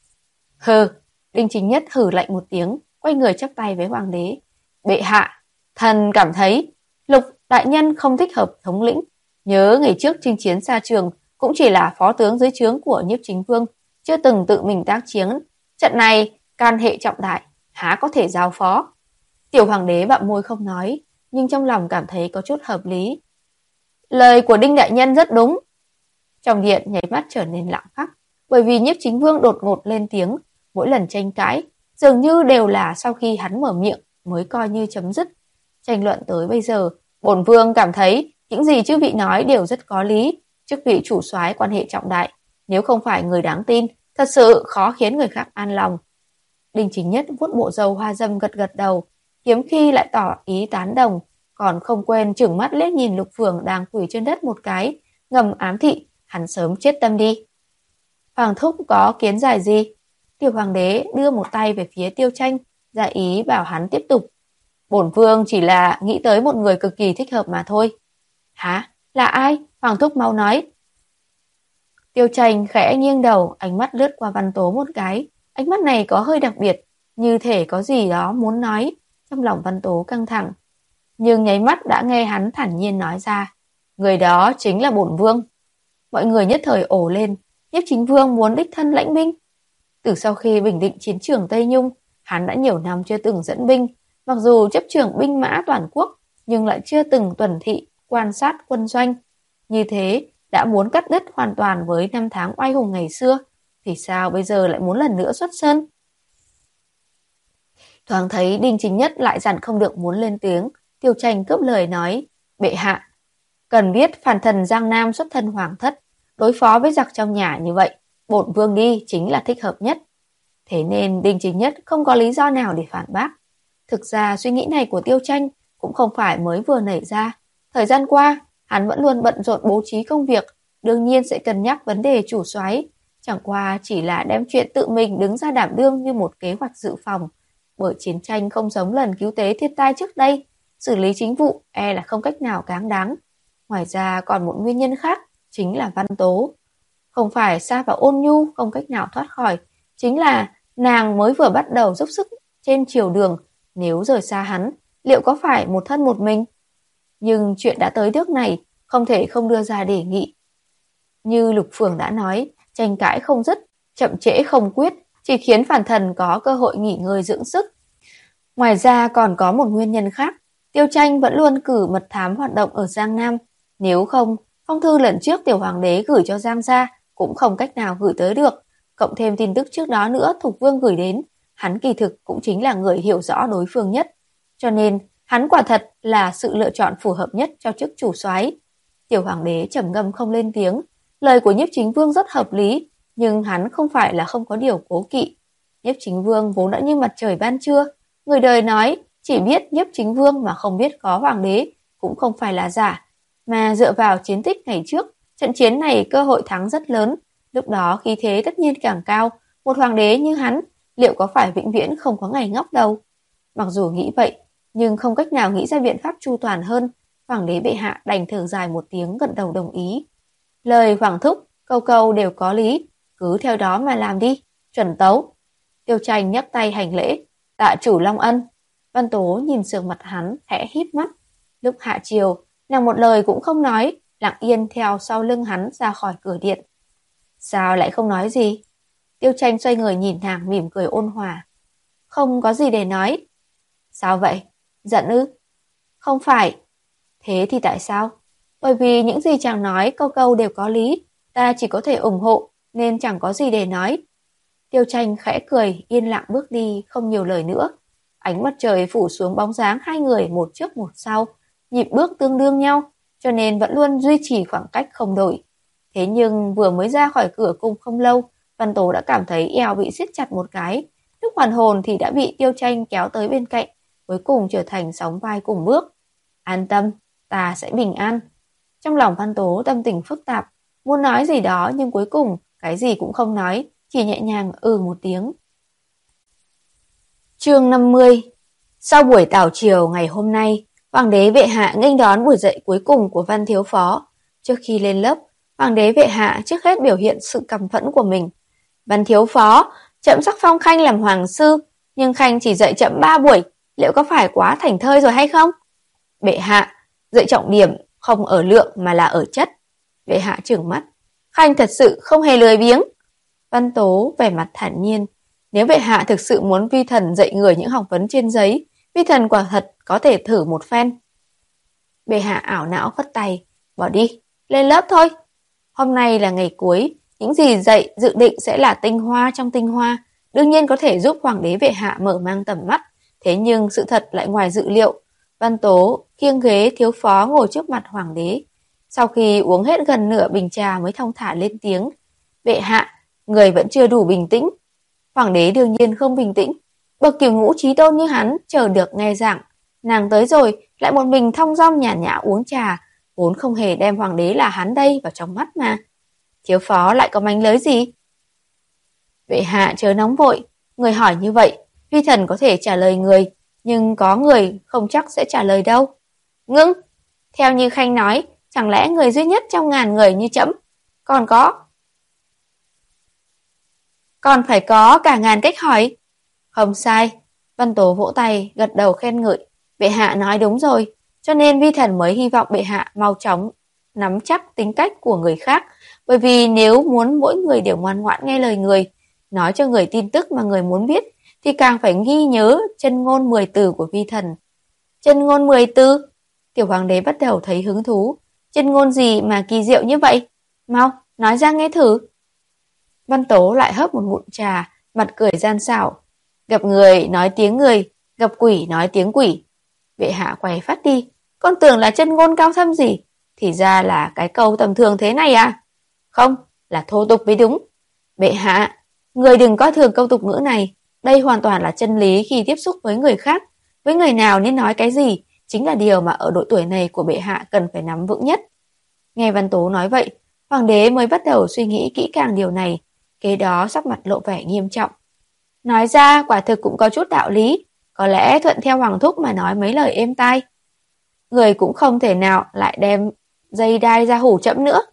Hừ, Đinh Chính Nhất hử lạnh một tiếng, quay người chắp tay với hoàng đế. Bệ hạ, thần cảm thấy Lục đại nhân không thích hợp thống lĩnh. Nhớ ngày trước chinh chiến xa trường cũng chỉ là phó tướng dưới trướng của Nhiếp Chính Vương, chưa từng tự mình tác chiến. Trận này can hệ trọng đại, há có thể giao phó. Tiểu hoàng đế bặm môi không nói, nhưng trong lòng cảm thấy có chút hợp lý. Lời của Đinh đại nhân rất đúng. Trong điện nháy mắt trở nên lặng phắc, bởi vì Nhiếp Chính Vương đột ngột lên tiếng, mỗi lần tranh cãi dường như đều là sau khi hắn mở miệng mới coi như chấm dứt. Tranh luận tới bây giờ, bổn vương cảm thấy những gì chư vị nói đều rất có lý. Chức vị chủ soái quan hệ trọng đại, nếu không phải người đáng tin, thật sự khó khiến người khác an lòng. Đinh Chính Nhất vuốt bộ râu hoa dâm gật gật đầu, hiếm khi lại tỏ ý tán đồng, còn không quên chừng mắt liếc nhìn Lục Phường đang quỳ trên đất một cái, ngầm ám thị hắn sớm chết tâm đi. Hoàng thúc có kiến giải gì? Tiểu hoàng đế đưa một tay về phía Tiêu Tranh, ra ý bảo hắn tiếp tục. Bổn vương chỉ là nghĩ tới một người cực kỳ thích hợp mà thôi. Hả? Là ai? Hoàng thúc mau nói. Tiêu Tranh khẽ nghiêng đầu, ánh mắt lướt qua Văn Tố một cái. Ánh mắt này có hơi đặc biệt, như thể có gì đó muốn nói. Trong lòng Văn Tố căng thẳng, nhưng nháy mắt đã nghe hắn thản nhiên nói ra. Người đó chính là bổn vương. Mọi người nhất thời ồ lên. Nhiếp Chính Vương muốn đích thân lãnh binh. Từ sau khi bình định chiến trường Tây Nhung, hắn đã nhiều năm chưa từng dẫn binh. Mặc dù chấp trưởng binh mã toàn quốc, nhưng lại chưa từng tuần thị, quan sát quân doanh. Như thế, đã muốn cắt đứt hoàn toàn với năm tháng oai hùng ngày xưa, thì sao bây giờ lại muốn lần nữa xuất sơn? Thoáng thấy Đinh Chính Nhất lại dằn không được muốn lên tiếng, Tiêu Tranh cướp lời nói, bệ hạ, cần biết phản thần Giang Nam xuất thân hoàng thất, đối phó với giặc trong nhà như vậy, bổn vương đi chính là thích hợp nhất. Thế nên Đinh Chính Nhất không có lý do nào để phản bác. Thực ra suy nghĩ này của Tiêu Tranh cũng không phải mới vừa nảy ra. Thời gian qua, hắn vẫn luôn bận rộn bố trí công việc, đương nhiên sẽ cân nhắc vấn đề chủ soái, chẳng qua chỉ là đem chuyện tự mình đứng ra đảm đương như một kế hoạch dự phòng. Bởi chiến tranh không giống lần cứu tế thiên tai trước đây, xử lý chính vụ e là không cách nào cáng đáng. Ngoài ra còn một nguyên nhân khác, chính là Văn Tố. Không phải Sa và Ôn Nhu không cách nào thoát khỏi, chính là nàng mới vừa bắt đầu dốc sức trên triều đường, nếu rời xa hắn, liệu có phải một thân một mình? Nhưng chuyện đã tới nước này, không thể không đưa ra đề nghị. Như Lục Phường đã nói, tranh cãi không dứt, chậm trễ không quyết, chỉ khiến phản thần có cơ hội nghỉ ngơi dưỡng sức. Ngoài ra còn có một nguyên nhân khác, Tiêu Tranh vẫn luôn cử mật thám hoạt động ở Giang Nam. Nếu không, phong thư lần trước tiểu hoàng đế gửi cho Giang gia cũng không cách nào gửi tới được. Cộng thêm tin tức trước đó nữa Thục Vương gửi đến, hắn kỳ thực cũng chính là người hiểu rõ đối phương nhất, cho nên hắn quả thật là sự lựa chọn phù hợp nhất cho chức chủ soái. Tiểu hoàng đế trầm ngâm không lên tiếng, lời của Nhiếp Chính Vương rất hợp lý, nhưng hắn không phải là không có điều cố kỵ. Nhiếp Chính Vương vốn đã như mặt trời ban trưa, người đời nói chỉ biết Nhiếp Chính Vương mà không biết có hoàng đế cũng không phải là giả, mà dựa vào chiến tích ngày trước, trận chiến này cơ hội thắng rất lớn, lúc đó khí thế tất nhiên càng cao, một hoàng đế như hắn liệu có phải vĩnh viễn không có ngày ngóc đầu. Mặc dù nghĩ vậy, nhưng không cách nào nghĩ ra biện pháp chu toàn hơn, hoàng đế bệ hạ đành thở dài một tiếng gật đầu đồng ý. Lời hoàng thúc, câu câu đều có lý, cứ theo đó mà làm đi, chuẩn tấu. Tiêu Tranh nhấc tay hành lễ, tạ chủ long ân. Văn Tố nhìn sườn mặt hắn, khẽ híp mắt. Lúc hạ chiều, nàng một lời cũng không nói, lặng yên theo sau lưng hắn ra khỏi cửa điện. Sao lại không nói gì? Tiêu Tranh xoay người nhìn nàng mỉm cười ôn hòa. Không có gì để nói. Sao vậy? Giận ư? Không phải. Thế thì tại sao? Bởi vì những gì chàng nói câu câu đều có lý, ta chỉ có thể ủng hộ, nên chẳng có gì để nói. Tiêu Tranh khẽ cười, yên lặng bước đi, không nhiều lời nữa. Ánh mặt trời phủ xuống bóng dáng hai người một trước một sau, nhịp bước tương đương nhau, cho nên vẫn luôn duy trì khoảng cách không đổi. Thế nhưng vừa mới ra khỏi cửa cung không lâu, Văn Tố đã cảm thấy eo bị siết chặt một cái. Lúc hoàn hồn thì đã bị Tiêu Tranh kéo tới bên cạnh, cuối cùng trở thành sóng vai cùng bước. An tâm, ta sẽ bình an. Trong lòng Văn Tố tâm tình phức tạp, muốn nói gì đó nhưng cuối cùng cái gì cũng không nói, chỉ nhẹ nhàng ừ một tiếng. Chương năm mươi. Sau buổi tảo triều ngày hôm nay, hoàng đế bệ hạ nghênh đón buổi dạy cuối cùng của Văn thiếu phó. Trước khi lên lớp, hoàng đế bệ hạ trước hết biểu hiện sự căm phẫn của mình. Văn thiếu phó, trẫm sắc phong Khanh làm hoàng sư, nhưng Khanh chỉ dạy trẫm ba buổi, liệu có phải quá thảnh thơi rồi hay không? Bệ hạ, dạy trọng điểm không ở lượng mà là ở chất. Bệ hạ trừng mắt, Khanh thật sự không hề lười biếng. Văn Tố vẻ mặt thản nhiên, nếu bệ hạ thực sự muốn vi thần dạy người những học vấn trên giấy, vi thần quả thật có thể thử một phen. Bệ hạ ảo não phất tay, bỏ đi, lên lớp thôi. Hôm nay là ngày cuối, những gì dạy dự định sẽ là tinh hoa trong tinh hoa, đương nhiên có thể giúp hoàng đế bệ hạ mở mang tầm mắt, thế nhưng sự thật lại ngoài dự liệu. Văn Tố khiêng ghế thiếu phó ngồi trước mặt hoàng đế, sau khi uống hết gần nửa bình trà mới thong thả lên tiếng, bệ hạ, người vẫn chưa đủ bình tĩnh. Hoàng đế đương nhiên không bình tĩnh, bậc cửu ngũ chí tôn như hắn chờ được nghe giảng, nàng tới rồi lại một mình thong dong nhàn nhã uống trà, vốn không hề đem hoàng đế là hắn đây vào trong mắt mà. Thiếu phó lại có mánh lới gì? Bệ hạ chớ nóng vội, người hỏi như vậy, vi thần có thể trả lời người, nhưng có người không chắc sẽ trả lời đâu. Ngưng, theo như Khanh nói, chẳng lẽ người duy nhất trong ngàn người như trẫm còn có còn phải có cả ngàn cách hỏi? Không sai. Văn Tố vỗ tay, gật đầu khen ngợi. Bệ hạ nói đúng rồi, cho nên vi thần mới hy vọng bệ hạ mau chóng nắm chắc tính cách của người khác, bởi vì nếu muốn mỗi người đều ngoan ngoãn nghe lời người, nói cho người tin tức mà người muốn biết, thì càng phải ghi nhớ chân ngôn mười từ của vi thần. Chân ngôn mười từ? Tiểu hoàng đế bắt đầu thấy hứng thú. Chân ngôn gì mà kỳ diệu như vậy? Mau, nói ra nghe thử. Văn Tố lại hớp một ngụm trà, mặt cười gian xảo. Gặp người nói tiếng người, gặp quỷ nói tiếng quỷ. Bệ hạ quay phát đi, con tưởng là chân ngôn cao thâm gì, thì ra là cái câu tầm thường thế này à? Không, là thô tục mới đúng. Bệ hạ, người đừng coi thường câu tục ngữ này, đây hoàn toàn là chân lý khi tiếp xúc với người khác. Với người nào nên nói cái gì, chính là điều mà ở độ tuổi này của bệ hạ cần phải nắm vững nhất. Nghe Văn Tố nói vậy, hoàng đế mới bắt đầu suy nghĩ kỹ càng điều này, kế đó sắc mặt lộ vẻ nghiêm trọng. Nói ra quả thực cũng có chút đạo lý, có lẽ thuận theo hoàng thúc mà nói mấy lời êm tai. Người cũng không thể nào lại đem dây đai ra hủ trẫm nữa.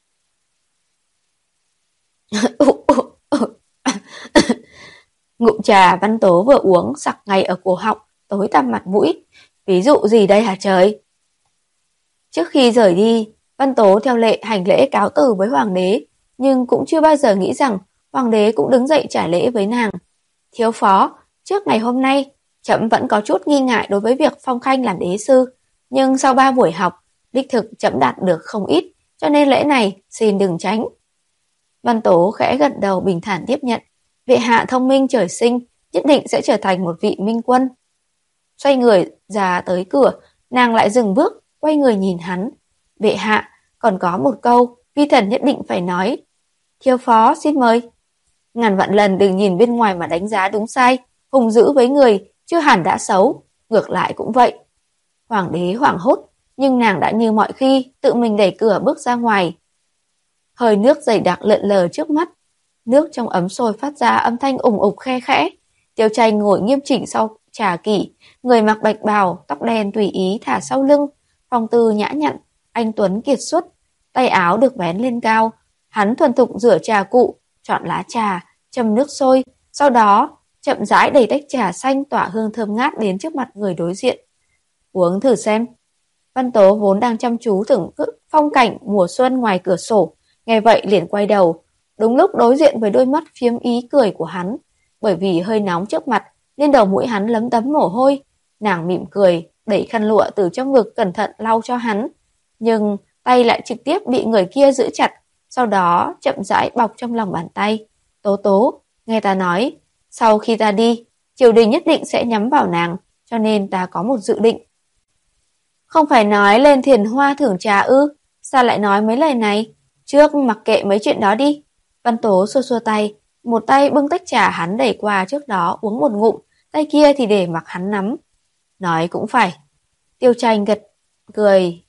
Ngụm trà Văn Tố vừa uống sặc ngay ở cổ họng, tối tăm mặt mũi. Ví dụ gì đây hả trời? Trước khi rời đi, Văn Tố theo lệ hành lễ cáo từ với hoàng đế, nhưng cũng chưa bao giờ nghĩ rằng hoàng đế cũng đứng dậy trả lễ với nàng. Thiếu phó, trước ngày hôm nay, trẫm vẫn có chút nghi ngại đối với việc phong Khanh làm đế sư, nhưng sau ba buổi học, đích thực trẫm đạt được không ít, cho nên lễ này xin đừng tránh. Văn Tố khẽ gật đầu bình thản tiếp nhận. Bệ hạ thông minh trời sinh, nhất định sẽ trở thành một vị minh quân. Xoay người ra tới cửa, nàng lại dừng bước, quay người nhìn hắn. Bệ hạ, còn có một câu, vi thần nhất định phải nói. Thiếu phó xin mời. Ngàn vạn lần đừng nhìn bên ngoài mà đánh giá đúng sai, hung dữ với người, chưa hẳn đã xấu, ngược lại cũng vậy. Hoàng đế hoảng hốt, nhưng nàng đã như mọi khi, tự mình đẩy cửa bước ra ngoài. Hơi nước dày đặc lượn lờ trước mắt, nước trong ấm sôi phát ra âm thanh ủng ục khe khẽ. Tiêu Tranh ngồi nghiêm chỉnh sau trà kỷ, người mặc bạch bào, tóc đen tùy ý thả sau lưng, phong tư nhã nhặn, anh tuấn kiệt xuất, tay áo được vén lên cao. Hắn thuần thục rửa trà cụ, chọn lá trà, châm nước sôi, sau đó chậm rãi đẩy tách trà xanh tỏa hương thơm ngát đến trước mặt người đối diện. Uống thử xem. Văn Tố vốn đang chăm chú thưởng thức phong cảnh mùa xuân ngoài cửa sổ, nghe vậy liền quay đầu, đúng lúc đối diện với đôi mắt phiếm ý cười của hắn. Bởi vì hơi nóng trước mặt nên đầu mũi hắn lấm tấm mồ hôi. Nàng mỉm cười, đẩy khăn lụa từ trong ngực cẩn thận lau cho hắn, nhưng tay lại trực tiếp bị người kia giữ chặt, sau đó chậm rãi bọc trong lòng bàn tay. Tố Tố, nghe ta nói, sau khi ta đi, triều đình nhất định sẽ nhắm vào nàng, cho nên ta có một dự định. Không phải nói lên Thiền Hoa thưởng trà ư? Sao lại nói mấy lời này? Trước mặc kệ mấy chuyện đó đi. Văn Tố xua xua tay, một tay bưng tách trà hắn đẩy qua trước đó uống một ngụm, tay kia thì để mặc hắn nắm. Nói cũng phải. Tiêu Tranh gật cười.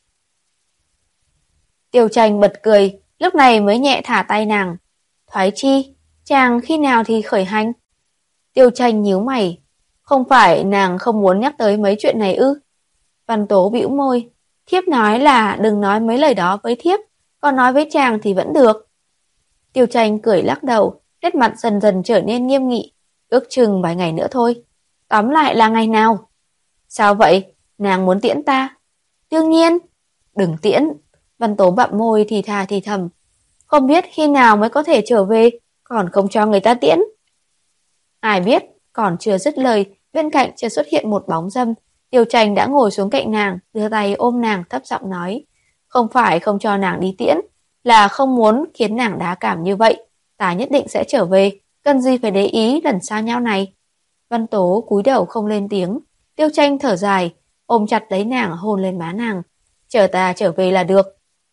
Tiêu Tranh bật cười, lúc này mới nhẹ thả tay nàng. Thoái chi, chàng khi nào thì khởi hành? Tiêu Tranh nhíu mày, không phải nàng không muốn nhắc tới mấy chuyện này ư? Văn Tố bĩu môi, thiếp nói là đừng nói mấy lời đó với thiếp, còn nói với chàng thì vẫn được. Tiêu Tranh cười lắc đầu, nét mặt dần dần trở nên nghiêm nghị, ước chừng vài ngày nữa thôi. Tóm lại là ngày nào? Sao vậy? Nàng muốn tiễn ta? Đương nhiên. Đừng tiễn. Văn Tố bặm môi thì thà thì thầm. Không biết khi nào mới có thể trở về, còn không cho người ta tiễn. Ai biết, còn chưa dứt lời, bên cạnh chợt xuất hiện một bóng dâm. Tiêu Tranh đã ngồi xuống cạnh nàng, đưa tay ôm nàng thấp giọng nói. Không phải không cho nàng đi tiễn, là không muốn khiến nàng đá cảm như vậy. Ta nhất định sẽ trở về, cần gì phải để ý lần xa nhau này. Văn Tố cúi đầu không lên tiếng. Tiêu Tranh thở dài, ôm chặt lấy nàng hôn lên má nàng. Chờ ta trở về là được.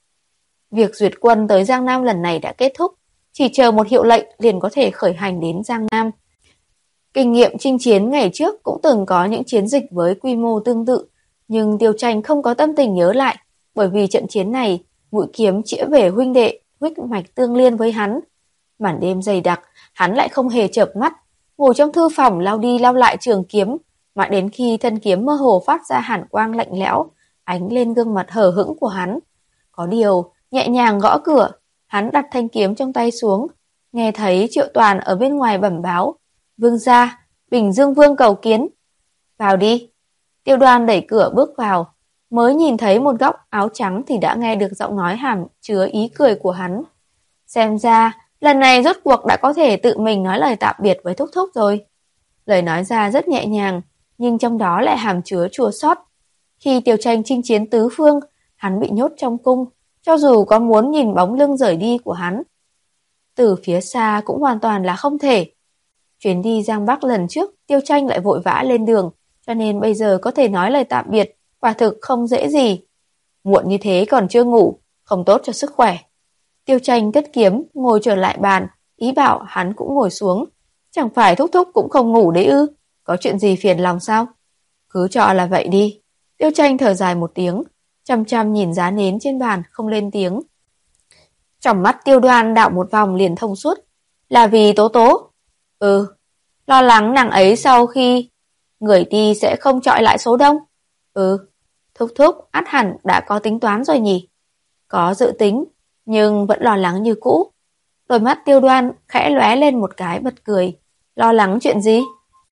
Việc duyệt quân tới Giang Nam lần này đã kết thúc, chỉ chờ một hiệu lệnh liền có thể khởi hành đến Giang Nam. Kinh nghiệm chinh chiến ngày trước cũng từng có những chiến dịch với quy mô tương tự, nhưng Tiêu Tranh không có tâm tình nhớ lại, bởi vì trận chiến này, mũi kiếm chĩa về huynh đệ, huyết mạch tương liên với hắn. Màn đêm dày đặc, hắn lại không hề chợp mắt, ngồi trong thư phòng lau đi lau lại trường kiếm, mãi đến khi thân kiếm mơ hồ phát ra hàn quang lạnh lẽo, ánh lên gương mặt hờ hững của hắn. Có điều, nhẹ nhàng gõ cửa, hắn đặt thanh kiếm trong tay xuống, nghe thấy Triệu Toàn ở bên ngoài bẩm báo. Vương gia, Bình Dương Vương cầu kiến. Vào đi. Tiêu Đoan đẩy cửa bước vào, mới nhìn thấy một góc áo trắng thì đã nghe được giọng nói hàm chứa ý cười của hắn. Xem ra, lần này rốt cuộc đã có thể tự mình nói lời tạm biệt với Thúc Thúc rồi. Lời nói ra rất nhẹ nhàng, nhưng trong đó lại hàm chứa chua xót. Khi Tiêu Tranh chinh chiến tứ phương, hắn bị nhốt trong cung, cho dù có muốn nhìn bóng lưng rời đi của hắn, từ phía xa cũng hoàn toàn là không thể. Chuyến đi Giang Bắc lần trước, Tiêu Tranh lại vội vã lên đường, cho nên bây giờ có thể nói lời tạm biệt, quả thực không dễ gì. Muộn như thế còn chưa ngủ, không tốt cho sức khỏe. Tiêu Tranh cất kiếm, ngồi trở lại bàn, ý bảo hắn cũng ngồi xuống. Chẳng phải Thúc Thúc cũng không ngủ đấy ư? Có chuyện gì phiền lòng sao? Cứ cho là vậy đi. Tiêu Tranh thở dài một tiếng, chăm chăm nhìn giá nến trên bàn, không lên tiếng. Trong mắt Tiêu Đoan đảo một vòng liền thông suốt. Là vì Tố Tố? Ừ, lo lắng nàng ấy sau khi người đi sẽ không chọi lại số đông. Ừ, Thúc Thúc ắt hẳn đã có tính toán rồi nhỉ? Có dự tính, nhưng vẫn lo lắng như cũ. Đôi mắt Tiêu Đoan khẽ lóe lên một cái bật cười. Lo lắng chuyện gì?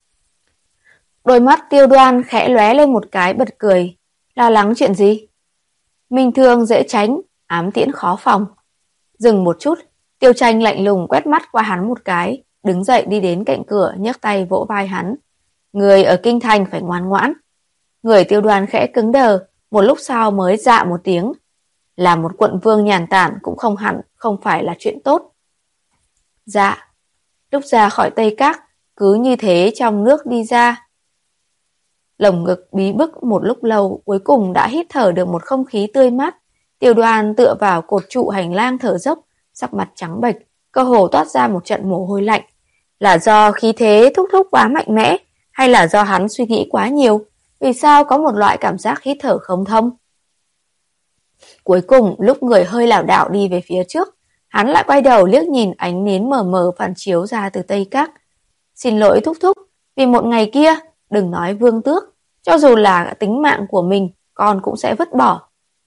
Đôi mắt Tiêu Đoan khẽ lóe lên một cái bật cười. Lo lắng chuyện gì? Minh thương dễ tránh, ám tiễn khó phòng. Dừng một chút, Tiêu Tranh lạnh lùng quét mắt qua hắn một cái, đứng dậy đi đến cạnh cửa, nhấc tay vỗ vai hắn. Người ở kinh thành phải ngoan ngoãn. Người Tiêu Đoan khẽ cứng đờ, một lúc sau mới dạ một tiếng. Là một quận vương nhàn tản cũng không hẳn không phải là chuyện tốt. Dạ. Lúc ra khỏi Tây Các, cứ như thế trong nước đi ra. Lồng ngực bí bức một lúc lâu, cuối cùng đã hít thở được một không khí tươi mát. Tiểu Đoàn tựa vào cột trụ hành lang thở dốc, sắc mặt trắng bệch, cơ hồ toát ra một trận mồ hôi lạnh. Là do khí thế thúc thúc quá mạnh mẽ, hay là do hắn suy nghĩ quá nhiều? Vì sao có một loại cảm giác hít thở không thông? Cuối cùng, lúc người hơi lảo đảo đi về phía trước, hắn lại quay đầu liếc nhìn ánh nến mờ mờ phản chiếu ra từ Tây Các. Xin lỗi thúc thúc, vì một ngày kia, đừng nói Vương Tước, cho dù là tính mạng của mình, con cũng sẽ vứt bỏ.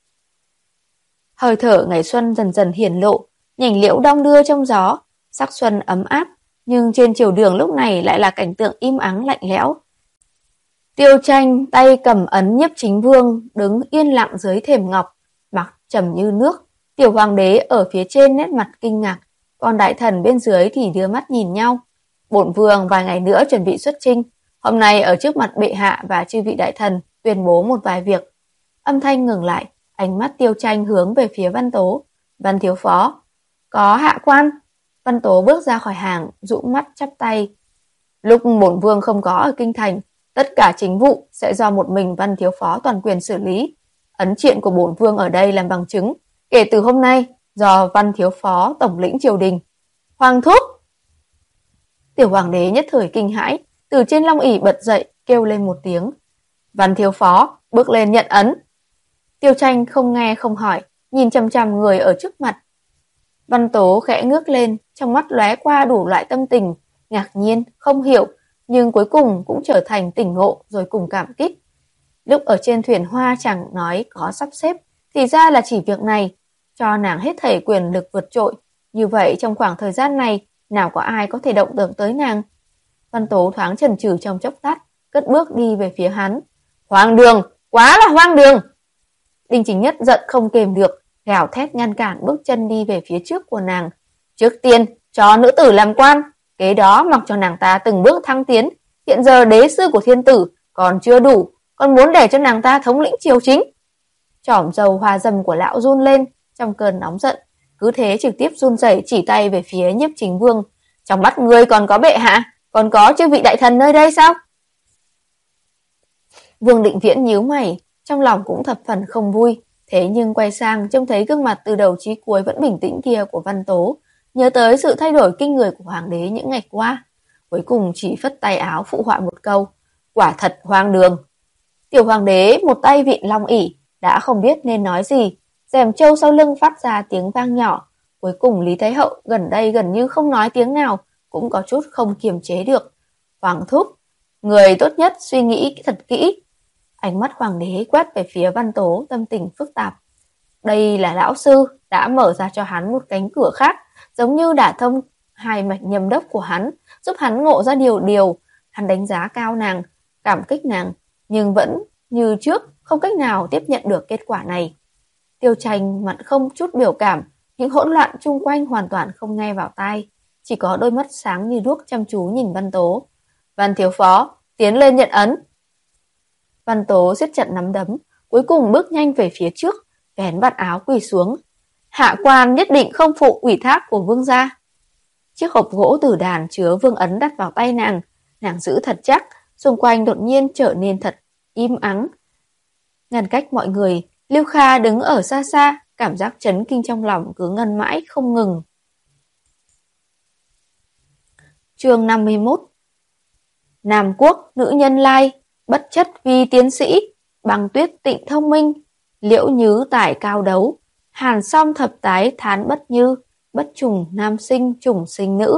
Hơi thở ngày xuân dần dần hiển lộ, nhành liễu đong đưa trong gió, sắc xuân ấm áp, nhưng trên chiều đường lúc này lại là cảnh tượng im ắng lạnh lẽo. Tiêu Tranh tay cầm ấn Nhiếp Chính Vương đứng yên lặng dưới thềm ngọc, mặt trầm như nước. Tiểu hoàng đế ở phía trên nét mặt kinh ngạc, còn đại thần bên dưới thì đưa mắt nhìn nhau. Bổn vương vài ngày nữa chuẩn bị xuất chinh, hôm nay ở trước mặt bệ hạ và chư vị đại thần tuyên bố một vài việc. Âm thanh ngừng lại, ánh mắt Tiêu Tranh hướng về phía Văn Tố. Văn thiếu phó, có hạ quan. Văn Tố bước ra khỏi hàng, dũng mắt chắp tay. Lúc bổn vương không có ở kinh thành, tất cả chính vụ sẽ do một mình Văn thiếu phó toàn quyền xử lý. Ấn triện của bổn vương ở đây làm bằng chứng, kể từ hôm nay do Văn thiếu phó tổng lĩnh triều đình. Hoàng thúc! Tiểu hoàng đế nhất thời kinh hãi, từ trên long ỷ bật dậy kêu lên một tiếng. Văn thiếu phó bước lên nhận ấn. Tiêu Tranh không nghe không hỏi, nhìn chằm chằm người ở trước mặt. Văn Tố khẽ ngước lên, trong mắt lóe qua đủ loại tâm tình, ngạc nhiên, không hiểu, nhưng cuối cùng cũng trở thành tỉnh ngộ rồi cùng cảm kích. Lúc ở trên thuyền hoa chẳng nói có sắp xếp, thì ra là chỉ việc này, cho nàng hết thảy quyền lực vượt trội. Như vậy trong khoảng thời gian này, nào có ai có thể động được tới nàng. Văn Tố thoáng chần chừ trong chốc lát, cất bước đi về phía hắn. Hoang đường, quá là hoang đường! Đinh Chính Nhất giận không kềm được, gào thét ngăn cản bước chân đi về phía trước của nàng. Trước tiên, cho nữ tử làm quan, kế đó mặc cho nàng ta từng bước thăng tiến. Hiện giờ đế sư của thiên tử còn chưa đủ, còn muốn để cho nàng ta thống lĩnh triều chính. Chỏm dầu hoa dầm của lão run lên trong cơn nóng giận, cứ thế trực tiếp run rẩy chỉ tay về phía Nhiếp Chính Vương. Trong mắt ngươi còn có bệ hạ, còn có chư vị đại thần nơi đây sao? Vương Định Viễn nhíu mày, trong lòng cũng thập phần không vui, thế nhưng quay sang trông thấy gương mặt từ đầu chí cuối vẫn bình tĩnh kia của Văn Tố, nhớ tới sự thay đổi kinh người của hoàng đế những ngày qua, cuối cùng chỉ phất tay áo phụ họa một câu, quả thật hoang đường. Tiểu hoàng đế một tay vịn long ỷ, đã không biết nên nói gì, rèm trâu sau lưng phát ra tiếng vang nhỏ, cuối cùng Lý Thái Hậu gần đây gần như không nói tiếng nào, cũng có chút không kiềm chế được. Hoàng thúc, người tốt nhất suy nghĩ thật kỹ. Ánh mắt hoàng đế quét về phía Văn Tố, tâm tình phức tạp. Đây là lão sư đã mở ra cho hắn một cánh cửa khác, giống như đả thông hai mạch nhâm đốc của hắn, giúp hắn ngộ ra điều điều. Hắn đánh giá cao nàng, cảm kích nàng, nhưng vẫn như trước không cách nào tiếp nhận được kết quả này. Tiêu Tranh mặt không chút biểu cảm, những hỗn loạn chung quanh hoàn toàn không nghe vào tai, chỉ có đôi mắt sáng như đuốc chăm chú nhìn Văn Tố. Văn thiếu phó, tiến lên nhận ấn. Văn Tố siết chặt nắm đấm, cuối cùng bước nhanh về phía trước, vén vạt áo quỳ xuống. Hạ quan nhất định không phụ ủy thác của vương gia. Chiếc hộp gỗ tử đàn chứa vương ấn đặt vào tay nàng, nàng giữ thật chắc, xung quanh đột nhiên trở nên thật im ắng. Ngăn cách mọi người, Lưu Kha đứng ở xa xa, cảm giác chấn kinh trong lòng cứ ngân mãi không ngừng. Chương năm mươi mốt. Nam Quốc nữ nhân lai, bất chất vi tiến sĩ, Băng Tuyết tịnh thông minh, Liễu Nhứ tải cao đấu, Hàn Song thập tái thán bất như, bất trùng nam sinh trùng sinh nữ.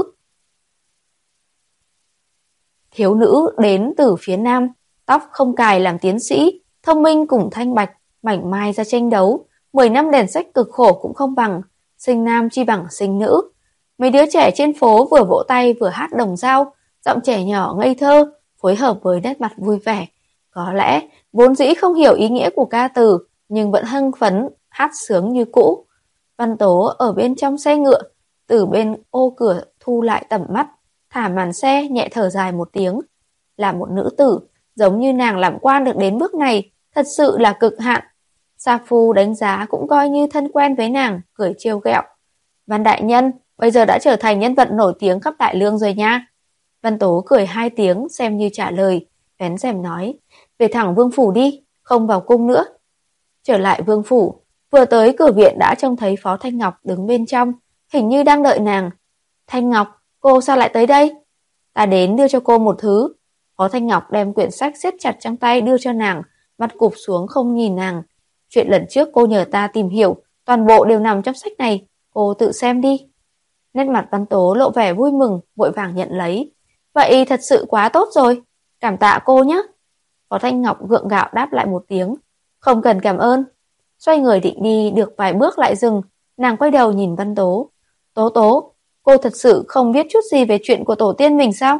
Thiếu nữ đến từ phía nam, tóc không cài làm tiến sĩ, thông minh cùng thanh bạch, mảnh mai ra tranh đấu, mười năm đèn sách cực khổ cũng không bằng, sinh nam chi bằng sinh nữ. Mấy đứa trẻ trên phố vừa vỗ tay vừa hát đồng dao, giọng trẻ nhỏ ngây thơ, phối hợp với nét mặt vui vẻ. Có lẽ vốn dĩ không hiểu ý nghĩa của ca từ, nhưng vẫn hưng phấn, hát sướng như cũ. Văn Tố ở bên trong xe ngựa, từ bên ô cửa thu lại tầm mắt, thả màn xe nhẹ thở dài một tiếng. Là một nữ tử, giống như nàng làm quan được đến bước này, thật sự là cực hạn. Sa Phu đánh giá cũng coi như thân quen với nàng, cười trêu ghẹo. Văn đại nhân, bây giờ đã trở thành nhân vật nổi tiếng khắp Đại Lương rồi nha. Văn Tố cười hai tiếng xem như trả lời, vén rèm nói, về thẳng vương phủ đi, không vào cung nữa. Trở lại vương phủ, vừa tới cửa viện đã trông thấy Phó Thanh Ngọc đứng bên trong, hình như đang đợi nàng. Thanh Ngọc, cô sao lại tới đây? Ta đến đưa cho cô một thứ. Phó Thanh Ngọc đem quyển sách siết chặt trong tay đưa cho nàng, mặt cụp xuống không nhìn nàng. Chuyện lần trước cô nhờ ta tìm hiểu, toàn bộ đều nằm trong sách này, cô tự xem đi. Nét mặt Văn Tố lộ vẻ vui mừng, vội vàng nhận lấy. Vậy thật sự quá tốt rồi, cảm tạ cô nhé. Phó Thanh Ngọc gượng gạo đáp lại một tiếng, không cần cảm ơn. Xoay người định đi được vài bước lại dừng, nàng quay đầu nhìn Văn Tố. Tố Tố, cô thật sự không biết chút gì về chuyện của tổ tiên mình sao?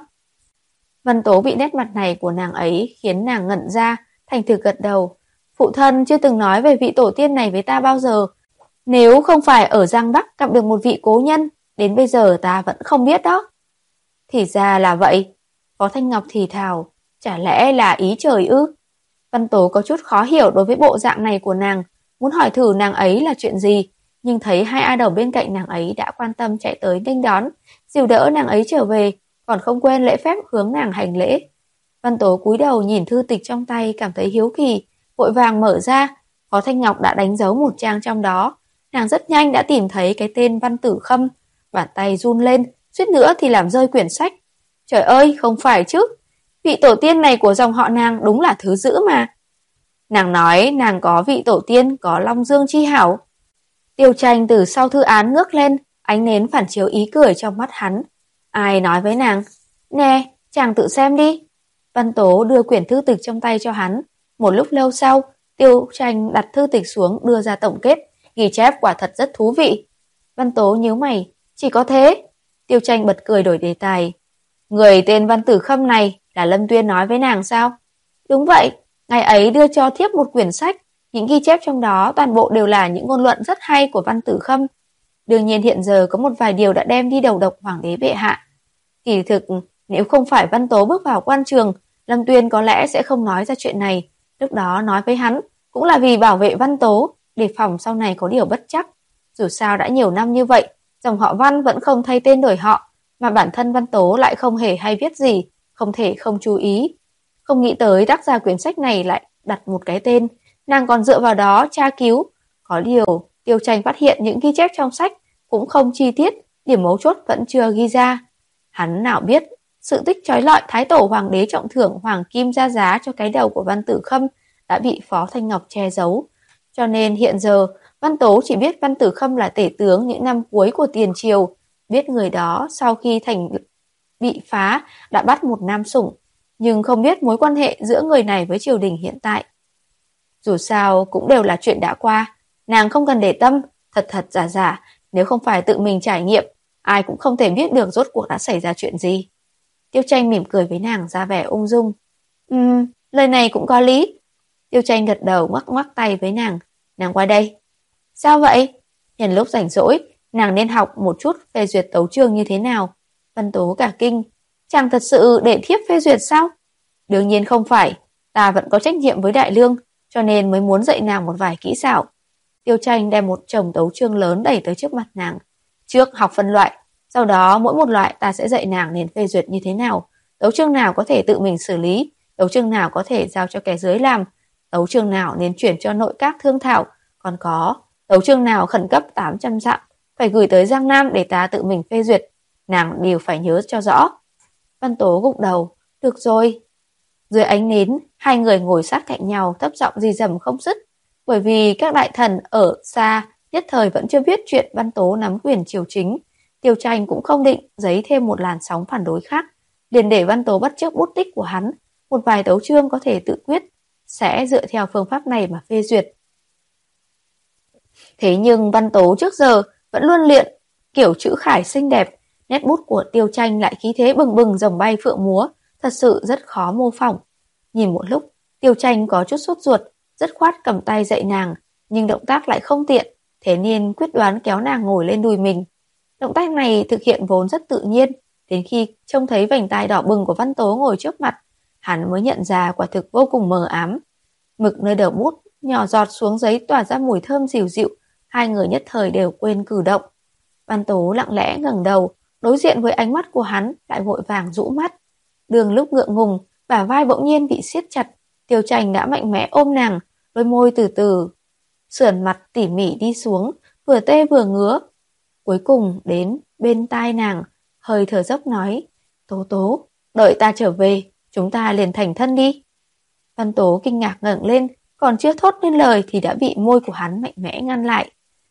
Văn Tố bị nét mặt này của nàng ấy khiến nàng ngẩn ra, thành thực gật đầu. Phụ thân chưa từng nói về vị tổ tiên này với ta bao giờ. Nếu không phải ở Giang Bắc gặp được một vị cố nhân, đến bây giờ ta vẫn không biết đó. Thì ra là vậy. Phó Thanh Ngọc thì thào, chả lẽ là ý trời ư? Văn Tố có chút khó hiểu đối với bộ dạng này của nàng, muốn hỏi thử nàng ấy là chuyện gì, nhưng thấy hai a đầu bên cạnh nàng ấy đã quan tâm chạy tới nghênh đón, dìu đỡ nàng ấy trở về, còn không quên lễ phép hướng nàng hành lễ. Văn Tố cúi đầu nhìn thư tịch trong tay cảm thấy hiếu kỳ, vội vàng mở ra, Phó Thanh Ngọc đã đánh dấu một trang trong đó, nàng rất nhanh đã tìm thấy cái tên Văn Tử Khâm, bàn tay run lên, suýt nữa thì làm rơi quyển sách. Trời ơi, không phải chứ, vị tổ tiên này của dòng họ nàng đúng là thứ dữ mà. Nàng nói nàng có vị tổ tiên có Long Dương chi hảo. Tiêu Tranh từ sau thư án ngước lên, ánh nến phản chiếu ý cười trong mắt hắn. Ai nói với nàng? Nè, chàng tự xem đi. Văn Tố đưa quyển thư tịch trong tay cho hắn. Một lúc lâu sau, Tiêu Tranh đặt thư tịch xuống đưa ra tổng kết, ghi chép quả thật rất thú vị. Văn Tố nhíu mày, chỉ có thế. Tiêu Tranh bật cười đổi đề tài. Người tên Văn Tử Khâm này là Lâm Tuyên nói với nàng sao? Đúng vậy, ngày ấy đưa cho thiếp một quyển sách, những ghi chép trong đó toàn bộ đều là những ngôn luận rất hay của Văn Tử Khâm. Đương nhiên hiện giờ có một vài điều đã đem đi đầu độc hoàng đế bệ hạ. Kỳ thực, nếu không phải Văn Tố bước vào quan trường, Lâm Tuyên có lẽ sẽ không nói ra chuyện này. Lúc đó nói với hắn cũng là vì bảo vệ Văn Tố, đề phòng sau này có điều bất chắc. Dù sao đã nhiều năm như vậy, dòng họ Văn vẫn không thay tên đổi họ, mà bản thân Văn Tố lại không hề hay viết gì, không thể không chú ý. Không nghĩ tới tác giả quyển sách này lại đặt một cái tên, nàng còn dựa vào đó tra cứu. Có điều, Tiêu Tranh phát hiện những ghi chép trong sách cũng không chi tiết, điểm mấu chốt vẫn chưa ghi ra. Hắn nào biết, sự tích trói lọi Thái Tổ Hoàng đế trọng thưởng hoàng kim ra giá cho cái đầu của Văn Tử Khâm đã bị Phó Thanh Ngọc che giấu. Cho nên hiện giờ, Văn Tố chỉ biết Văn Tử Khâm là tể tướng những năm cuối của tiền triều, biết người đó sau khi thành bị phá đã bắt một nam sủng, nhưng không biết mối quan hệ giữa người này với triều đình hiện tại. Dù sao cũng đều là chuyện đã qua, nàng không cần để tâm, thật thật giả giả, nếu không phải tự mình trải nghiệm, ai cũng không thể biết được rốt cuộc đã xảy ra chuyện gì. Tiêu Tranh mỉm cười với nàng ra vẻ ung dung. Ừm, lời này cũng có lý. Tiêu Tranh gật đầu ngoắc ngoắc tay với nàng. Nàng qua đây. Sao vậy? Nhân lúc rảnh rỗi, nàng nên học một chút phê duyệt tấu chương như thế nào. Văn Tố cả kinh. Chàng thật sự để thiếp phê duyệt sao? Đương nhiên không phải. Ta vẫn có trách nhiệm với đại lương, cho nên mới muốn dạy nàng một vài kỹ xảo. Tiêu Tranh đem một chồng tấu chương lớn đẩy tới trước mặt nàng. Trước học phân loại, sau đó mỗi một loại ta sẽ dạy nàng nên phê duyệt như thế nào. Tấu chương nào có thể tự mình xử lý, tấu chương nào có thể giao cho kẻ dưới làm, tấu chương nào nên chuyển cho nội các thương thảo, còn có tấu chương nào khẩn cấp tám trăm dặm phải gửi tới Giang Nam để ta tự mình phê duyệt, nàng đều phải nhớ cho rõ. Văn Tố gục đầu, được rồi. Dưới ánh nến, hai người ngồi sát cạnh nhau thấp giọng rì rầm không dứt, bởi vì các đại thần ở xa nhất thời vẫn chưa biết chuyện Văn Tố nắm quyền triều chính. Tiêu Tranh cũng không định giấy thêm một làn sóng phản đối khác, liền để Văn Tố bắt chước bút tích của hắn, một vài tấu chương có thể tự quyết, sẽ dựa theo phương pháp này mà phê duyệt. Thế nhưng Văn Tố trước giờ vẫn luôn luyện kiểu chữ khải xinh đẹp, nét bút của Tiêu Tranh lại khí thế bừng bừng rồng bay phượng múa, thật sự rất khó mô phỏng. Nhìn một lúc, Tiêu Tranh có chút sốt ruột, dứt khoát cầm tay dạy nàng, nhưng động tác lại không tiện, thế nên quyết đoán kéo nàng ngồi lên đùi mình. Động tác này thực hiện vốn rất tự nhiên, đến khi trông thấy vành tai đỏ bừng của Văn Tố ngồi trước mặt, hắn mới nhận ra quả thực vô cùng mờ ám. Mực nơi đầu bút nhỏ giọt xuống giấy tỏa ra mùi thơm dịu dịu, hai người nhất thời đều quên cử động. Văn Tố lặng lẽ ngẩng đầu, đối diện với ánh mắt của hắn lại vội vàng rũ mắt. Đường lúc ngượng ngùng, bả vai bỗng nhiên bị siết chặt, Tiêu Tranh đã mạnh mẽ ôm nàng, đôi môi từ từ sườn mặt tỉ mỉ đi xuống, vừa tê vừa ngứa. Cuối cùng đến bên tai nàng, hơi thở dốc nói, Tố Tố, đợi ta trở về, chúng ta liền thành thân đi. Văn Tố kinh ngạc ngẩng lên, còn chưa thốt nên lời thì đã bị môi của hắn mạnh mẽ ngăn lại.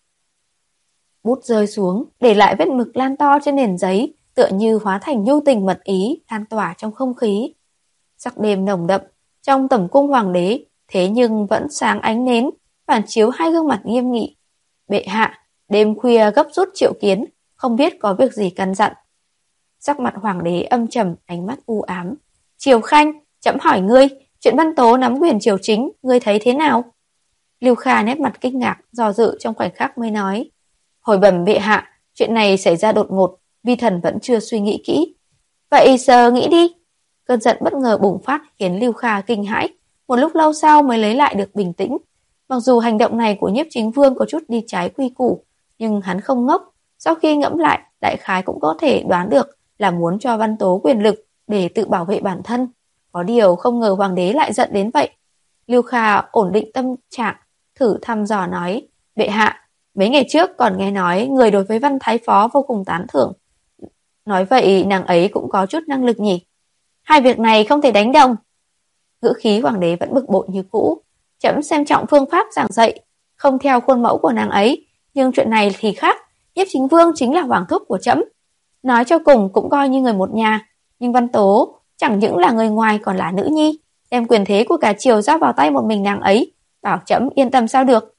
Bút rơi xuống, để lại vết mực lan to trên nền giấy, tựa như hóa thành nhu tình mật ý, lan tỏa trong không khí. Sắc đêm nồng đậm, trong tẩm cung hoàng đế, thế nhưng vẫn sáng ánh nến, phản chiếu hai gương mặt nghiêm nghị. Bệ hạ, đêm khuya gấp rút triệu kiến, không biết có việc gì căn dặn. Sắc mặt hoàng đế âm trầm, ánh mắt u ám. Triều Khanh, trẫm hỏi ngươi, chuyện Văn Tố nắm quyền triều chính, ngươi thấy thế nào? Lưu Kha nét mặt kinh ngạc, do dự trong khoảnh khắc mới nói. Hồi bẩm bệ hạ, chuyện này xảy ra đột ngột, vi thần vẫn chưa suy nghĩ kỹ. Vậy giờ nghĩ đi. Cơn giận bất ngờ bùng phát khiến Lưu Kha kinh hãi, một lúc lâu sau mới lấy lại được bình tĩnh. Mặc dù hành động này của Nhiếp Chính Vương có chút đi trái quy củ, nhưng hắn không ngốc. Sau khi ngẫm lại, đại khái cũng có thể đoán được là muốn cho Văn Tố quyền lực để tự bảo vệ bản thân. Có điều không ngờ hoàng đế lại giận đến vậy. Lưu Kha ổn định tâm trạng, thử thăm dò nói, bệ hạ, mấy ngày trước còn nghe nói người đối với Văn Thái Phó vô cùng tán thưởng. Nói vậy nàng ấy cũng có chút năng lực nhỉ? Hai việc này không thể đánh đồng. Ngữ khí hoàng đế vẫn bực bội như cũ. Trẫm xem trọng phương pháp giảng dạy, không theo khuôn mẫu của nàng ấy, nhưng chuyện này thì khác. Nhiếp Chính Vương chính là hoàng thúc của trẫm, nói cho cùng cũng coi như người một nhà. Nhưng Văn Tố chẳng những là người ngoài còn là nữ nhi, đem quyền thế của cả triều giao vào tay một mình nàng ấy, bảo trẫm yên tâm sao được?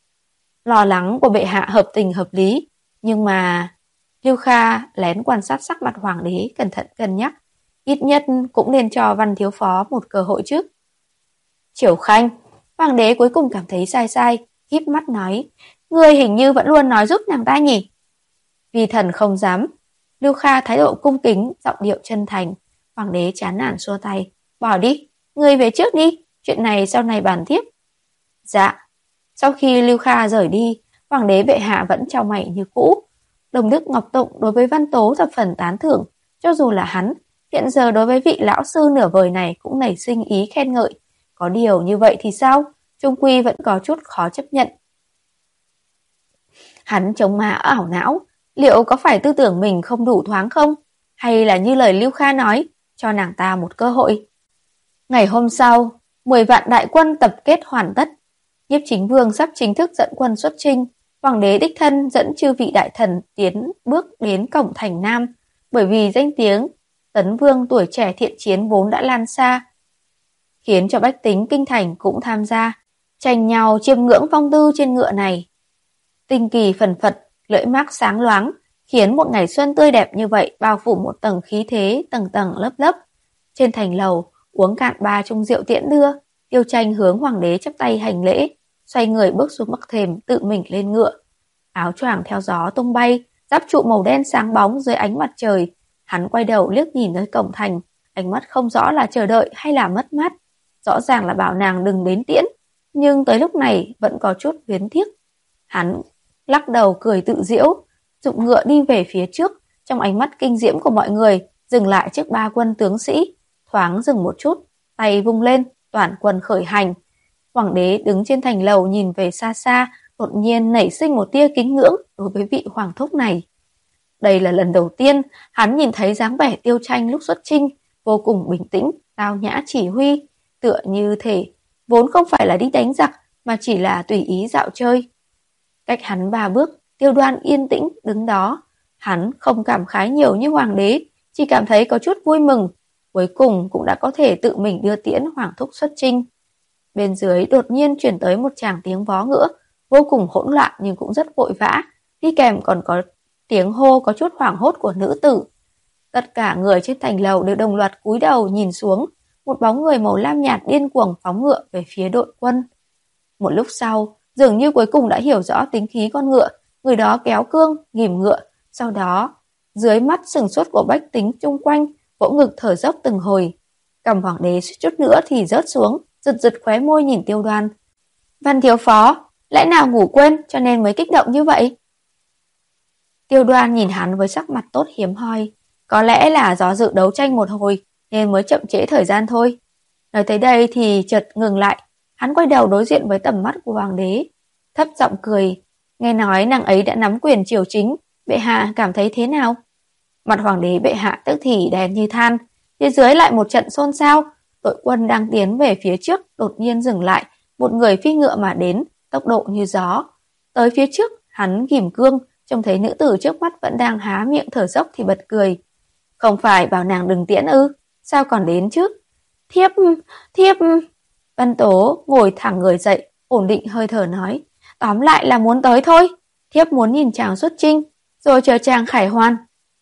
Lo lắng của bệ hạ hợp tình hợp lý, nhưng mà... Lưu Kha lén quan sát sắc mặt hoàng đế, cẩn thận cân nhắc, ít nhất cũng nên cho Văn thiếu phó một cơ hội chứ. Triều Khanh, hoàng đế cuối cùng cảm thấy sai sai, híp mắt nói, người hình như vẫn luôn nói giúp nàng ta nhỉ? Vi thần không dám. Lưu Kha thái độ cung kính, giọng điệu chân thành. Hoàng đế chán nản xua tay, bỏ đi, người về trước đi, chuyện này sau này bàn tiếp. Dạ. Sau khi Lưu Kha rời đi, hoàng đế bệ hạ vẫn trao mày như cũ. Đồng Đức Ngọc Tụng đối với Văn Tố thập phần tán thưởng, cho dù là hắn, hiện giờ đối với vị lão sư nửa vời này cũng nảy sinh ý khen ngợi. Có điều như vậy thì sao? Trung quy vẫn có chút khó chấp nhận. Hắn chống má ảo não, liệu có phải tư tưởng mình không đủ thoáng không? Hay là như lời Lưu Kha nói, cho nàng ta một cơ hội? Ngày hôm sau, mười vạn đại quân tập kết hoàn tất. Nhiếp Chính Vương sắp chính thức dẫn quân xuất chinh. Hoàng đế đích thân dẫn chư vị đại thần tiến bước đến cổng thành Nam, bởi vì danh tiếng Tấn Vương tuổi trẻ thiện chiến vốn đã lan xa, khiến cho bách tính kinh thành cũng tham gia, tranh nhau chiêm ngưỡng phong tư trên ngựa này. Tinh kỳ phần phật, lưỡi mác sáng loáng, khiến một ngày xuân tươi đẹp như vậy bao phủ một tầng khí thế tầng tầng lớp lớp. Trên thành lầu, uống cạn ba chung rượu tiễn đưa, Tiêu Tranh hướng hoàng đế chắp tay hành lễ, xoay người bước xuống bậc thềm tự mình lên ngựa. Áo choàng theo gió tung bay, giáp trụ màu đen sáng bóng dưới ánh mặt trời. Hắn quay đầu liếc nhìn nơi cổng thành, ánh mắt không rõ là chờ đợi hay là mất mát. Rõ ràng là bảo nàng đừng đến tiễn, nhưng tới lúc này vẫn có chút luyến tiếc. Hắn lắc đầu cười tự giễu, dụng ngựa đi về phía trước, trong ánh mắt kinh diễm của mọi người, dừng lại trước ba quân tướng sĩ, thoáng dừng một chút, tay vung lên, toàn quân khởi hành. Hoàng đế đứng trên thành lầu nhìn về xa xa, đột nhiên nảy sinh một tia kính ngưỡng đối với vị hoàng thúc này. Đây là lần đầu tiên hắn nhìn thấy dáng vẻ Tiêu Tranh lúc xuất chinh, vô cùng bình tĩnh, tao nhã chỉ huy, tựa như thể vốn không phải là đi đánh giặc mà chỉ là tùy ý dạo chơi. Cách hắn ba bước, Tiêu Đoan yên tĩnh đứng đó. Hắn không cảm khái nhiều như hoàng đế, chỉ cảm thấy có chút vui mừng, cuối cùng cũng đã có thể tự mình đưa tiễn hoàng thúc xuất chinh. Bên dưới đột nhiên chuyển tới một tràng tiếng vó ngựa, vô cùng hỗn loạn nhưng cũng rất vội vã, đi kèm còn có tiếng hô có chút hoảng hốt của nữ tử. Tất cả người trên thành lầu đều đồng loạt cúi đầu nhìn xuống, một bóng người màu lam nhạt điên cuồng phóng ngựa về phía đội quân. Một lúc sau, dường như cuối cùng đã hiểu rõ tính khí con ngựa, người đó kéo cương, ghìm ngựa, sau đó, dưới mắt sừng sốt của bách tính chung quanh, vỗ ngực thở dốc từng hồi. Cầm hoàng đế suýt chút nữa thì rớt xuống, giật giật khóe môi nhìn Tiêu Đoan. Văn thiếu phó, lẽ nào ngủ quên cho nên mới kích động như vậy? Tiêu Đoan nhìn hắn với sắc mặt tốt hiếm hoi. Có lẽ là do dự đấu tranh một hồi nên mới chậm trễ thời gian thôi. Nói tới đây thì chợt ngừng lại. Hắn quay đầu đối diện với tầm mắt của hoàng đế, thấp giọng cười. Nghe nói nàng ấy đã nắm quyền triều chính, bệ hạ cảm thấy thế nào? Mặt hoàng đế bệ hạ tức thì đen như than. Phía dưới lại một trận xôn xao. Đội quân đang tiến về phía trước đột nhiên dừng lại. Một người phi ngựa mà đến, tốc độ như gió. Tới phía trước, hắn ghim cương, trông thấy nữ tử trước mắt vẫn đang há miệng thở dốc thì bật cười. Không phải bảo nàng đừng tiễn ư? Sao còn đến chứ? Thiếp, thiếp... Văn Tố ngồi thẳng người dậy, ổn định hơi thở nói. Tóm lại là muốn tới thôi. Thiếp muốn nhìn chàng xuất chinh, rồi chờ chàng khải hoàn.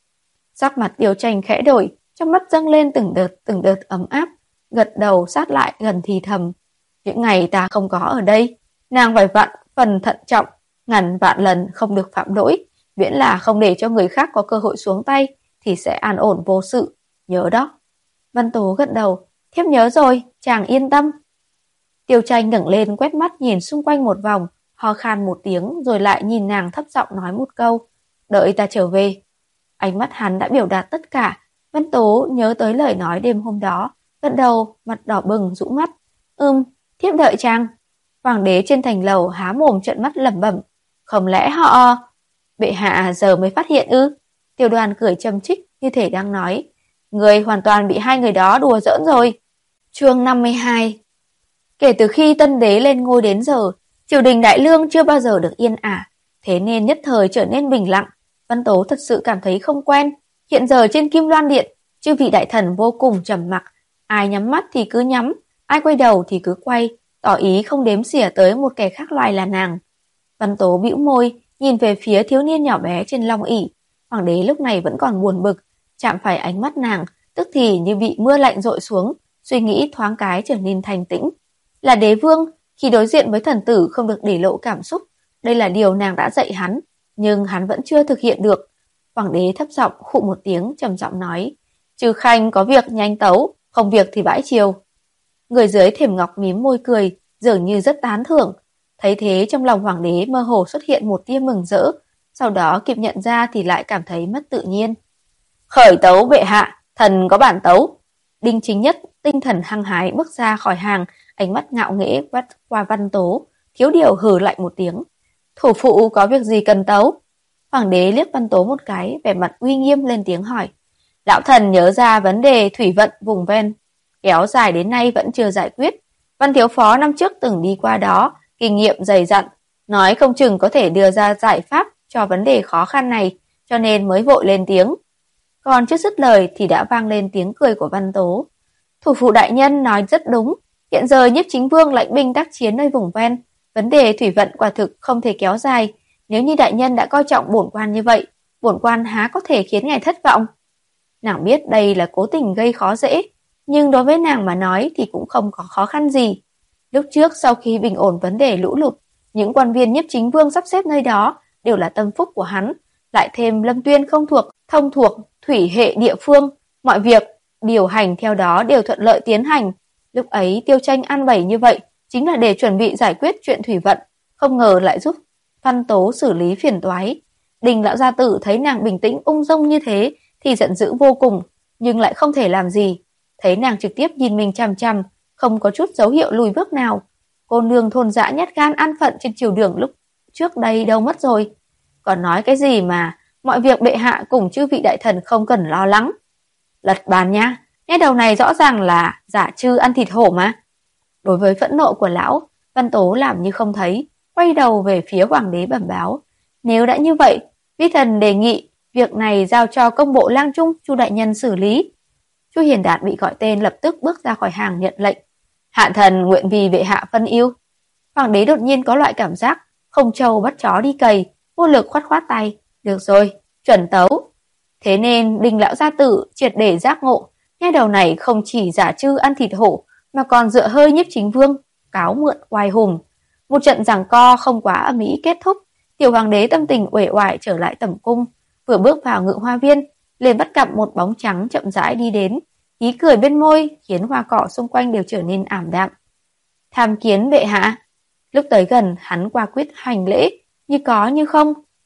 Sắc mặt Tiêu Tranh khẽ đổi, trong mắt dâng lên từng đợt từng đợt ấm áp, gật đầu sát lại gần thì thầm. Những ngày ta không có ở đây, nàng phải vạn phần thận trọng, ngàn vạn lần không được phạm lỗi, miễn là không để cho người khác có cơ hội xuống tay thì sẽ an ổn vô sự, nhớ đó. Văn Tố gật đầu, thiếp nhớ rồi, chàng yên tâm. Tiêu Tranh ngẩng lên quét mắt nhìn xung quanh một vòng, ho khan một tiếng rồi lại nhìn nàng thấp giọng nói một câu, đợi ta trở về. Ánh mắt hắn đã biểu đạt tất cả. Văn Tố nhớ tới lời nói đêm hôm đó, gật đầu, mặt đỏ bừng rũ mắt. Ừm, thiếp đợi chàng. Hoàng đế trên thành lầu há mồm trợn mắt lẩm bẩm, không lẽ họ... Bệ hạ giờ mới phát hiện ư? Tiêu Đoan cười châm chích như thể đang nói, người hoàn toàn bị hai người đó đùa giỡn rồi. Chương năm mươi hai. Kể từ khi tân đế lên ngôi đến giờ, triều đình Đại Lương chưa bao giờ được yên ả, thế nên nhất thời trở nên bình lặng. Văn Tố thật sự cảm thấy không quen. Hiện giờ trên Kim Loan Điện, chư vị đại thần vô cùng trầm mặc, ai nhắm mắt thì cứ nhắm, ai quay đầu thì cứ quay, tỏ ý không đếm xỉa tới một kẻ khác loài là nàng. Văn Tố bĩu môi, nhìn về phía thiếu niên nhỏ bé trên long ỷ. Hoàng đế lúc này vẫn còn buồn bực, chạm phải ánh mắt nàng, tức thì như bị mưa lạnh dội xuống, suy nghĩ thoáng cái trở nên thanh tĩnh. Là đế vương, khi đối diện với thần tử không được để lộ cảm xúc, đây là điều nàng đã dạy hắn, nhưng hắn vẫn chưa thực hiện được. Hoàng đế thấp giọng khụ một tiếng trầm giọng nói, Trừ Khanh có việc nhanh tấu, không việc thì bãi chiều. Người dưới thềm ngọc mím môi cười, dường như rất tán thưởng. Thấy thế trong lòng hoàng đế mơ hồ xuất hiện một tia mừng rỡ, sau đó kịp nhận ra thì lại cảm thấy mất tự nhiên. Khởi tấu bệ hạ, thần có bản tấu. Đinh Chính Nhất tinh thần hăng hái bước ra khỏi hàng, ánh mắt ngạo nghễ quét qua Văn Tố, thiếu điều hừ lạnh một tiếng. Thủ phụ có việc gì cần tấu? Hoàng đế liếc Văn Tố một cái, vẻ mặt uy nghiêm lên tiếng hỏi. Lão thần nhớ ra vấn đề thủy vận vùng ven, kéo dài đến nay vẫn chưa giải quyết. Văn thiếu phó năm trước từng đi qua đó, kinh nghiệm dày dặn, nói không chừng có thể đưa ra giải pháp cho vấn đề khó khăn này, cho nên mới vội lên tiếng. Còn chưa dứt lời thì đã vang lên tiếng cười của Văn Tố. Thủ phụ đại nhân nói rất đúng, hiện giờ Nhiếp Chính Vương lãnh binh tác chiến nơi vùng ven, vấn đề thủy vận quả thực không thể kéo dài. Nếu như đại nhân đã coi trọng bổn quan như vậy, bổn quan há có thể khiến ngài thất vọng. Nàng biết đây là cố tình gây khó dễ, nhưng đối với nàng mà nói thì cũng không có khó khăn gì. Lúc trước sau khi bình ổn vấn đề lũ lụt, những quan viên Nhiếp Chính Vương sắp xếp nơi đó đều là tâm phúc của hắn, lại thêm Lâm Tuyên không thuộc, thông thuộc thủy hệ địa phương, mọi việc điều hành theo đó đều thuận lợi tiến hành. Lúc ấy Tiêu Tranh an bày như vậy chính là để chuẩn bị giải quyết chuyện thủy vận, không ngờ lại giúp Văn Tố xử lý phiền toái. Đình lão gia tử thấy nàng bình tĩnh ung dung như thế thì giận dữ vô cùng, nhưng lại không thể làm gì. Thấy nàng trực tiếp nhìn mình chằm chằm, không có chút dấu hiệu lùi bước nào. Cô nương thôn dã nhát gan an phận trên triều đường lúc trước đây đâu mất rồi. Còn nói cái gì mà mọi việc bệ hạ cùng chư vị đại thần không cần lo lắng. Lật bàn nha, nghe đầu này rõ ràng là giả trư ăn thịt hổ mà. Đối với phẫn nộ của lão, Văn Tố làm như không thấy, quay đầu về phía hoàng đế bẩm báo. Nếu đã như vậy, vi thần đề nghị việc này giao cho công bộ lang trung Chu đại nhân xử lý. Chu Hiền Đạt bị gọi tên lập tức bước ra khỏi hàng nhận lệnh. Hạ thần nguyện vì bệ hạ phân ưu. Hoàng đế đột nhiên có loại cảm giác không trâu bắt chó đi cày, vô lực khoát khoát tay. Được rồi, chuẩn tấu. Thế nên Đình lão gia tử triệt để giác ngộ, nghe đầu này không chỉ giả trư ăn thịt hổ mà còn dựa hơi Nhiếp Chính Vương, cáo mượn oai hùng. Một trận giằng co không quá ầm ĩ kết thúc, tiểu hoàng đế tâm tình uể oải trở lại tẩm cung, vừa bước vào Ngự Hoa Viên, liền bắt gặp một bóng trắng chậm rãi đi đến, ý cười bên môi khiến hoa cỏ xung quanh đều trở nên ảm đạm. Tham kiến bệ hạ. Lúc tới gần, hắn qua quyết hành lễ, như có như không,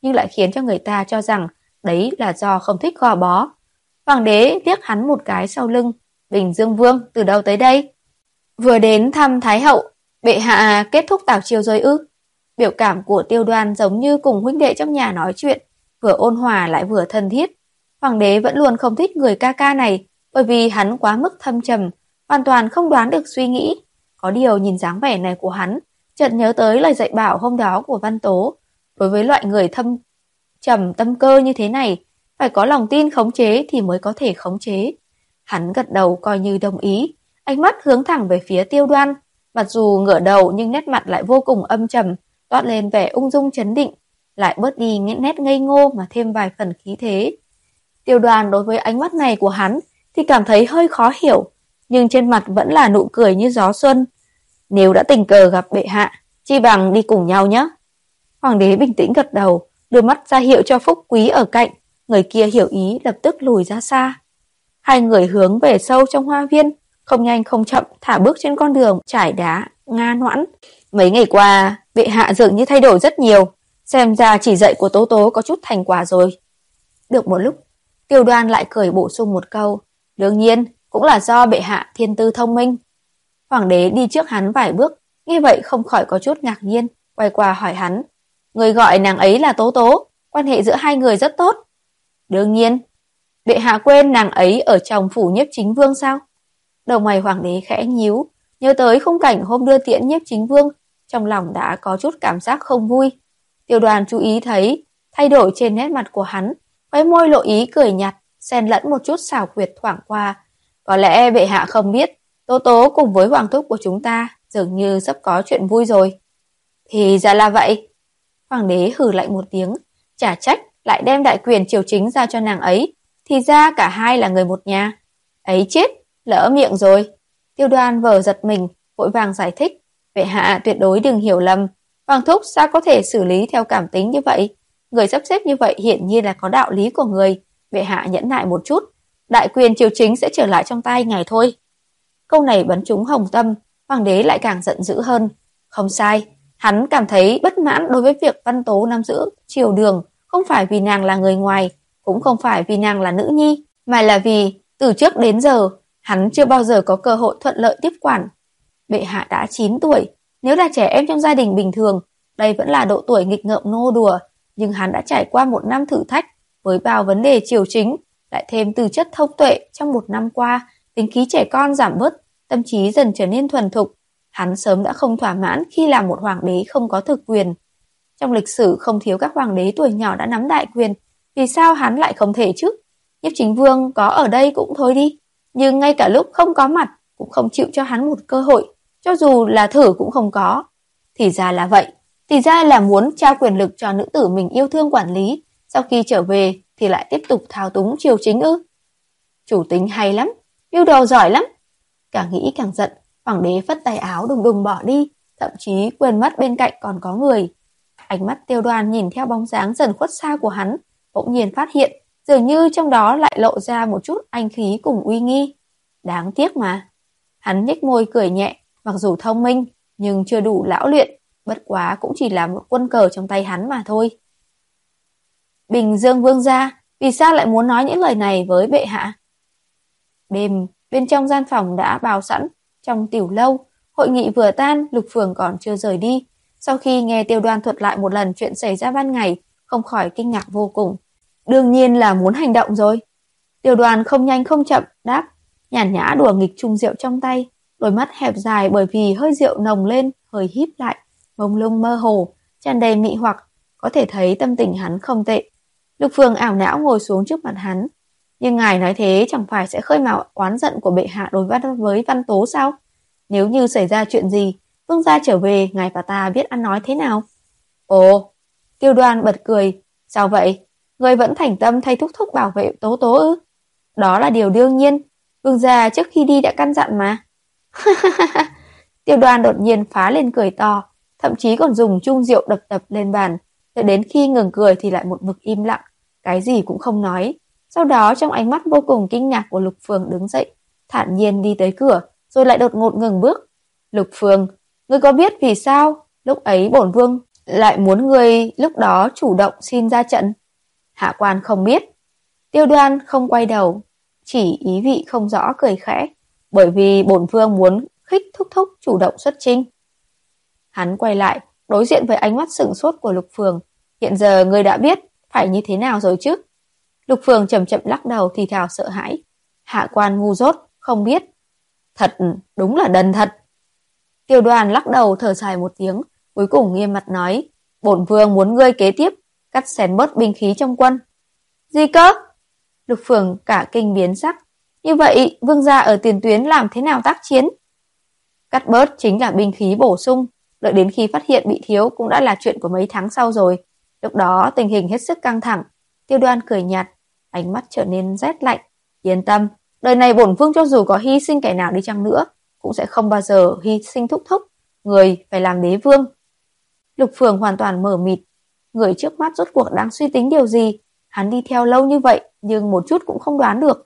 nhưng lại khiến cho người ta cho rằng đấy là do không thích gò bó. Hoàng đế liếc hắn một cái sau lưng. Bình Dương Vương từ đâu tới đây? Vừa đến thăm Thái hậu, bệ hạ kết thúc tảo triều rồi ư? Biểu cảm của Tiêu Đoan giống như cùng huynh đệ trong nhà nói chuyện, vừa ôn hòa lại vừa thân thiết. Hoàng đế vẫn luôn không thích người ca ca này, bởi vì hắn quá mức thâm trầm, hoàn toàn không đoán được suy nghĩ. Có điều nhìn dáng vẻ này của hắn, chợt nhớ tới lời dạy bảo hôm đó của Văn Tố. Đối với loại người thâm trầm tâm cơ như thế này, phải có lòng tin khống chế thì mới có thể khống chế. Hắn gật đầu coi như đồng ý, ánh mắt hướng thẳng về phía Tiêu Đoan. Mặc dù ngửa đầu nhưng nét mặt lại vô cùng âm trầm, toát lên vẻ ung dung trấn định, lại bớt đi những nét ngây ngô mà thêm vài phần khí thế. Tiêu Đoan đối với ánh mắt này của hắn thì cảm thấy hơi khó hiểu, nhưng trên mặt vẫn là nụ cười như gió xuân. Nếu đã tình cờ gặp bệ hạ, chi bằng đi cùng nhau nhé. Hoàng đế bình tĩnh gật đầu, đưa mắt ra hiệu cho Phúc Quý ở cạnh, người kia hiểu ý lập tức lùi ra xa. Hai người hướng về sâu trong hoa viên, không nhanh không chậm thả bước trên con đường trải đá nga noãn. Mấy ngày qua, bệ hạ dường như thay đổi rất nhiều, xem ra chỉ dạy của Tố Tố có chút thành quả rồi. Được một lúc, Tiêu Đoan lại cười bổ sung một câu, đương nhiên cũng là do bệ hạ thiên tư thông minh. Hoàng đế đi trước hắn vài bước, nghe vậy không khỏi có chút ngạc nhiên, quay qua hỏi hắn, người gọi nàng ấy là Tố Tố, quan hệ giữa hai người rất tốt. Đương nhiên. Bệ hạ quên nàng ấy ở trong phủ Nhiếp Chính Vương sao? Đầu mày hoàng đế khẽ nhíu, nhớ tới khung cảnh hôm đưa tiễn Nhiếp Chính Vương, trong lòng đã có chút cảm giác không vui. Tiêu Đoan chú ý thấy thay đổi trên nét mặt của hắn, khóe môi lộ ý cười nhạt, xen lẫn một chút xảo quyệt thoảng qua. Có lẽ bệ hạ không biết, Tố Tố cùng với hoàng thúc của chúng ta dường như sắp có chuyện vui rồi. Thì ra là vậy. Hoàng đế hừ lạnh một tiếng, chả trách lại đem đại quyền triều chính ra cho nàng ấy, thì ra cả hai là người một nhà. Ấy chết, lỡ miệng rồi. Tiêu Đoan vờ giật mình, vội vàng giải thích, bệ hạ tuyệt đối đừng hiểu lầm, hoàng thúc sao có thể xử lý theo cảm tính như vậy? Người sắp xếp như vậy hiển nhiên là có đạo lý của người, bệ hạ nhẫn nại một chút, đại quyền triều chính sẽ trở lại trong tay ngài thôi. Câu này bắn trúng hồng tâm, hoàng đế lại càng giận dữ hơn. Không sai, hắn cảm thấy bất mãn đối với việc Văn Tố nắm giữ triều đường, không phải vì nàng là người ngoài, cũng không phải vì nàng là nữ nhi, mà là vì từ trước đến giờ hắn chưa bao giờ có cơ hội thuận lợi tiếp quản. Bệ hạ đã chín tuổi, nếu là trẻ em trong gia đình bình thường, đây vẫn là độ tuổi nghịch ngợm nô đùa, nhưng hắn đã trải qua một năm thử thách với bao vấn đề triều chính, lại thêm tư chất thông tuệ trong một năm qua, tính khí trẻ con giảm bớt, tâm trí dần trở nên thuần thục. Hắn sớm đã không thỏa mãn khi làm một hoàng đế không có thực quyền. Trong lịch sử không thiếu các hoàng đế tuổi nhỏ đã nắm đại quyền, vì sao hắn lại không thể chứ? Nhiếp Chính Vương có ở đây cũng thôi đi, nhưng ngay cả lúc không có mặt cũng không chịu cho hắn một cơ hội, cho dù là thử cũng không có. Thì ra là vậy, thì ra là muốn trao quyền lực cho nữ tử mình yêu thương quản lý, sau khi trở về thì lại tiếp tục thao túng triều chính ư? Chủ tính hay lắm, mưu đồ giỏi lắm. Càng nghĩ càng giận, hoàng đế phất tay áo đùng đùng bỏ đi, thậm chí quên mất bên cạnh còn có người. Ánh mắt Tiêu Đoan nhìn theo bóng dáng dần khuất xa của hắn, bỗng nhiên phát hiện dường như trong đó lại lộ ra một chút anh khí cùng uy nghi. Đáng tiếc mà. Hắn nhếch môi cười nhẹ, mặc dù thông minh nhưng chưa đủ lão luyện, bất quá cũng chỉ là một quân cờ trong tay hắn mà thôi. Bình Dương Vương gia, vì sao lại muốn nói những lời này với bệ hạ? Đêm, bên trong gian phòng đã bao sẵn, trong tiểu lâu, hội nghị vừa tan, Lục Phường còn chưa rời đi. Sau khi nghe Tiêu Đoan thuật lại một lần chuyện xảy ra ban ngày, không khỏi kinh ngạc vô cùng. Đương nhiên là muốn hành động rồi. Tiêu Đoan không nhanh không chậm đáp, nhàn nhã đùa nghịch chung rượu trong tay, đôi mắt hẹp dài bởi vì hơi rượu nồng lên, hơi híp lại, mông lung mơ hồ, tràn đầy mị hoặc, có thể thấy tâm tình hắn không tệ. Lục Phường ảo não ngồi xuống trước mặt hắn. Nhưng ngài nói thế chẳng phải sẽ khơi mào oán giận của bệ hạ đối với Văn Tố sao? Nếu như xảy ra chuyện gì, vương gia trở về, ngài và ta biết ăn nói thế nào? Ồ, Tiêu Đoan bật cười. Sao vậy? Người vẫn thành tâm thay thúc thúc bảo vệ Tố Tố ư? Đó là điều đương nhiên. Vương gia trước khi đi đã căn dặn mà. Tiêu Đoan đột nhiên phá lên cười to, thậm chí còn dùng chung rượu đập đập lên bàn. Đợi đến khi ngừng cười thì lại một mực im lặng, cái gì cũng không nói. Sau đó trong ánh mắt vô cùng kinh ngạc của Lục Phường đứng dậy, thản nhiên đi tới cửa, rồi lại đột ngột ngừng bước. Lục Phường, ngươi có biết vì sao lúc ấy bổn vương lại muốn ngươi lúc đó chủ động xin ra trận? Hạ quan không biết. Tiêu Đoan không quay đầu, chỉ ý vị không rõ cười khẽ, bởi vì bổn vương muốn khích thúc thúc chủ động xuất chinh. Hắn quay lại, đối diện với ánh mắt sửng sốt của Lục Phường. Hiện giờ ngươi đã biết phải như thế nào rồi chứ? Lục Phường chậm chậm lắc đầu thì thào sợ hãi. Hạ quan ngu dốt, không biết. Thật, đúng là đần thật. Tiêu Đoan lắc đầu thở dài một tiếng, cuối cùng nghiêm mặt nói, bổn vương muốn ngươi kế tiếp, cắt xén bớt binh khí trong quân. Gì cơ? Lục Phường cả kinh biến sắc. Như vậy, vương gia ở tiền tuyến làm thế nào tác chiến? Cắt bớt chính là binh khí bổ sung, đợi đến khi phát hiện bị thiếu cũng đã là chuyện của mấy tháng sau rồi. Lúc đó tình hình hết sức căng thẳng. Tiêu Đoan cười nhạt, ánh mắt trở nên rét lạnh. Yên tâm, đời này bổn vương cho dù có hy sinh kẻ nào đi chăng nữa, cũng sẽ không bao giờ hy sinh thúc thúc. Người phải làm đế vương. Lục Phường hoàn toàn mờ mịt. Người trước mắt rốt cuộc đang suy tính điều gì? Hắn đi theo lâu như vậy, nhưng một chút cũng không đoán được.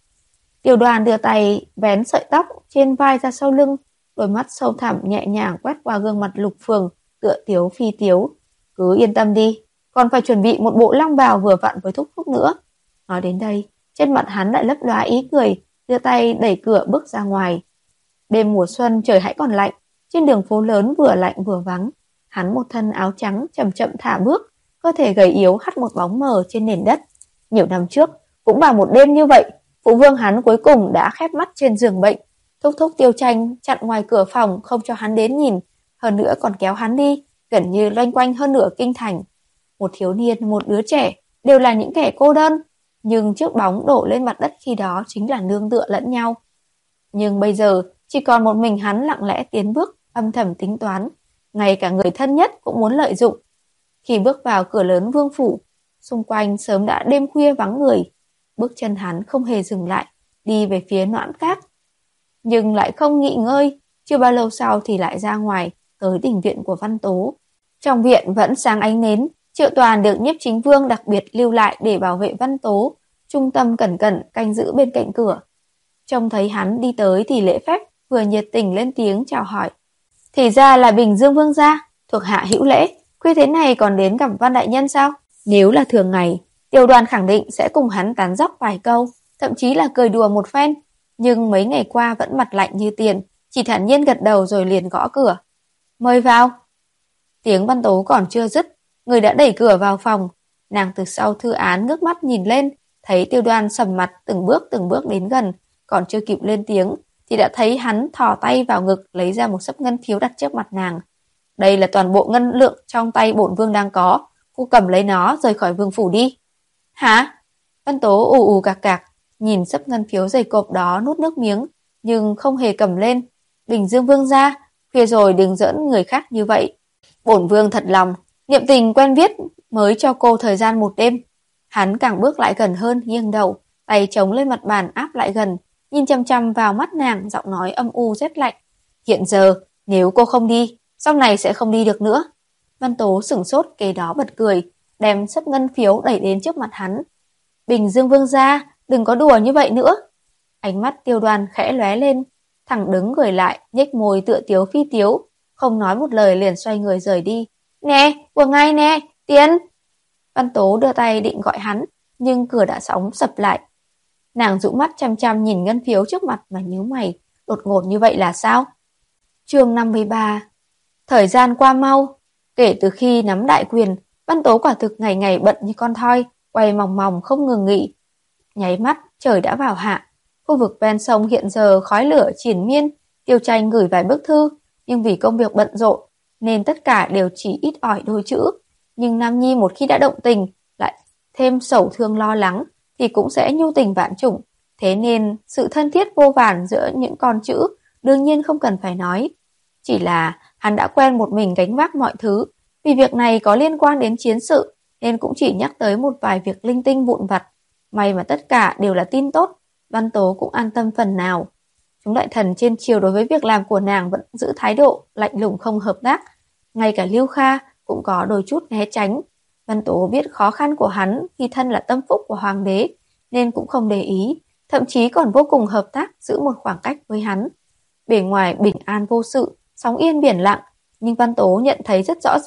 Tiêu Đoan đưa tay vén sợi tóc trên vai ra sau lưng, đôi mắt sâu thẳm nhẹ nhàng quét qua gương mặt Lục Phường, tựa tiếu phi tiếu. Cứ yên tâm đi, còn phải chuẩn bị một bộ long bào vừa vặn với thúc thúc nữa. Nói đến đây, trên mặt hắn lại lấp lóa ý cười, đưa tay đẩy cửa bước ra ngoài. Đêm mùa xuân trời hãy còn lạnh, trên đường phố lớn vừa lạnh vừa vắng. Hắn một thân áo trắng chậm chậm thả bước, cơ thể gầy yếu hắt một bóng mờ trên nền đất. Nhiều năm trước, cũng vào một đêm như vậy, phụ vương hắn cuối cùng đã khép mắt trên giường bệnh. Thúc thúc Tiêu Tranh chặn ngoài cửa phòng không cho hắn đến nhìn, hơn nữa còn kéo hắn đi, gần như loanh quanh hơn nửa kinh thành. Một thiếu niên, một đứa trẻ đều là những kẻ cô đơn, nhưng chiếc bóng đổ lên mặt đất khi đó chính là nương tựa lẫn nhau. Nhưng bây giờ chỉ còn một mình hắn lặng lẽ tiến bước, âm thầm tính toán, ngay cả người thân nhất cũng muốn lợi dụng. Khi bước vào cửa lớn vương phủ, xung quanh sớm đã đêm khuya vắng người. Bước chân hắn không hề dừng lại, đi về phía Noãn Các. Nhưng lại không nghỉ ngơi, chưa bao lâu sau thì lại ra ngoài, tới đình viện của Văn Tố. Trong viện vẫn sáng ánh nến, Triệu Toàn được Nhiếp Chính Vương đặc biệt lưu lại để bảo vệ Văn Tố, trung tâm cẩn cẩn canh giữ bên cạnh cửa. Trông thấy hắn đi tới thì lễ phép vừa nhiệt tình lên tiếng chào hỏi. Thì ra là Bình Dương Vương gia, thuộc hạ hữu lễ, khuya thế này còn đến gặp Văn đại nhân sao? Nếu là thường ngày, Tiêu Đoan khẳng định sẽ cùng hắn tán dóc vài câu, thậm chí là cười đùa một phen, nhưng mấy ngày qua vẫn mặt lạnh như tiền, chỉ thản nhiên gật đầu rồi liền gõ cửa. Mời vào. Tiếng Văn Tố còn chưa dứt, người đã đẩy cửa vào phòng. Nàng từ sau thư án ngước mắt nhìn lên, thấy Tiêu Đoan sầm mặt từng bước từng bước đến gần, còn chưa kịp lên tiếng thì đã thấy hắn thò tay vào ngực lấy ra một xấp ngân phiếu đặt trước mặt nàng. Đây là toàn bộ ngân lượng trong tay bổn vương đang có, cô cầm lấy nó rời khỏi vương phủ đi. Hả? Văn Tố ù ù cạc cạc, nhìn xấp ngân phiếu dày cộp đó nuốt nước miếng, nhưng không hề cầm lên. Bình Dương Vương gia, khuya rồi đừng giỡn người khác như vậy. Bổn vương thật lòng, niệm tình quen biết mới cho cô thời gian một đêm. Hắn càng bước lại gần hơn, nghiêng đầu, tay chống lên mặt bàn áp lại gần, nhìn chăm chăm vào mắt nàng, giọng nói âm u rét lạnh. Hiện giờ, nếu cô không đi, sau này sẽ không đi được nữa. Văn Tố sửng sốt, kế đó bật cười, đem xấp ngân phiếu đẩy đến trước mặt hắn. Bình Dương Vương gia, đừng có đùa như vậy nữa. Ánh mắt Tiêu Đoan khẽ lóe lên, thẳng đứng người lại, nhếch môi tựa tiếu phi tiếu, không nói một lời liền xoay người rời đi. Nè, của ngay nè, Tiến. Văn Tố đưa tay định gọi hắn, nhưng cửa đã sóng sập lại. Nàng dụ mắt chăm chăm nhìn ngân phiếu trước mặt mà nhíu mày, đột ngột như vậy là sao? Chương năm mươi ba. Thời gian qua mau, kể từ khi nắm đại quyền, Văn Tố quả thực ngày ngày bận như con thoi, quay mòng mòng không ngừng nghỉ. Nháy mắt, trời đã vào hạ. Khu vực ven sông hiện giờ khói lửa triền miên, Tiêu Tranh gửi vài bức thư, nhưng vì công việc bận rộn nên tất cả đều chỉ ít ỏi đôi chữ. Nhưng Nam Nhi một khi đã động tình, lại thêm sầu thương lo lắng, thì cũng sẽ nhu tình vạn chủng. Thế nên sự thân thiết vô vàn giữa những con chữ đương nhiên không cần phải nói. Chỉ là hắn đã quen một mình gánh vác mọi thứ, vì việc này có liên quan đến chiến sự nên cũng chỉ nhắc tới một vài việc linh tinh vụn vặt. May mà tất cả đều là tin tốt, Văn Tố cũng an tâm phần nào. Chúng đại thần trên triều đối với việc làm của nàng vẫn giữ thái độ lạnh lùng không hợp tác. Ngay cả Lưu Kha cũng có đôi chút né tránh. Văn Tố biết khó khăn của hắn khi thân là tâm phúc của hoàng đế nên cũng không để ý, thậm chí còn vô cùng hợp tác giữ một khoảng cách với hắn. Bề ngoài bình an vô sự, sóng yên biển lặng, nhưng Văn Tố nhận thấy rất rõ ràng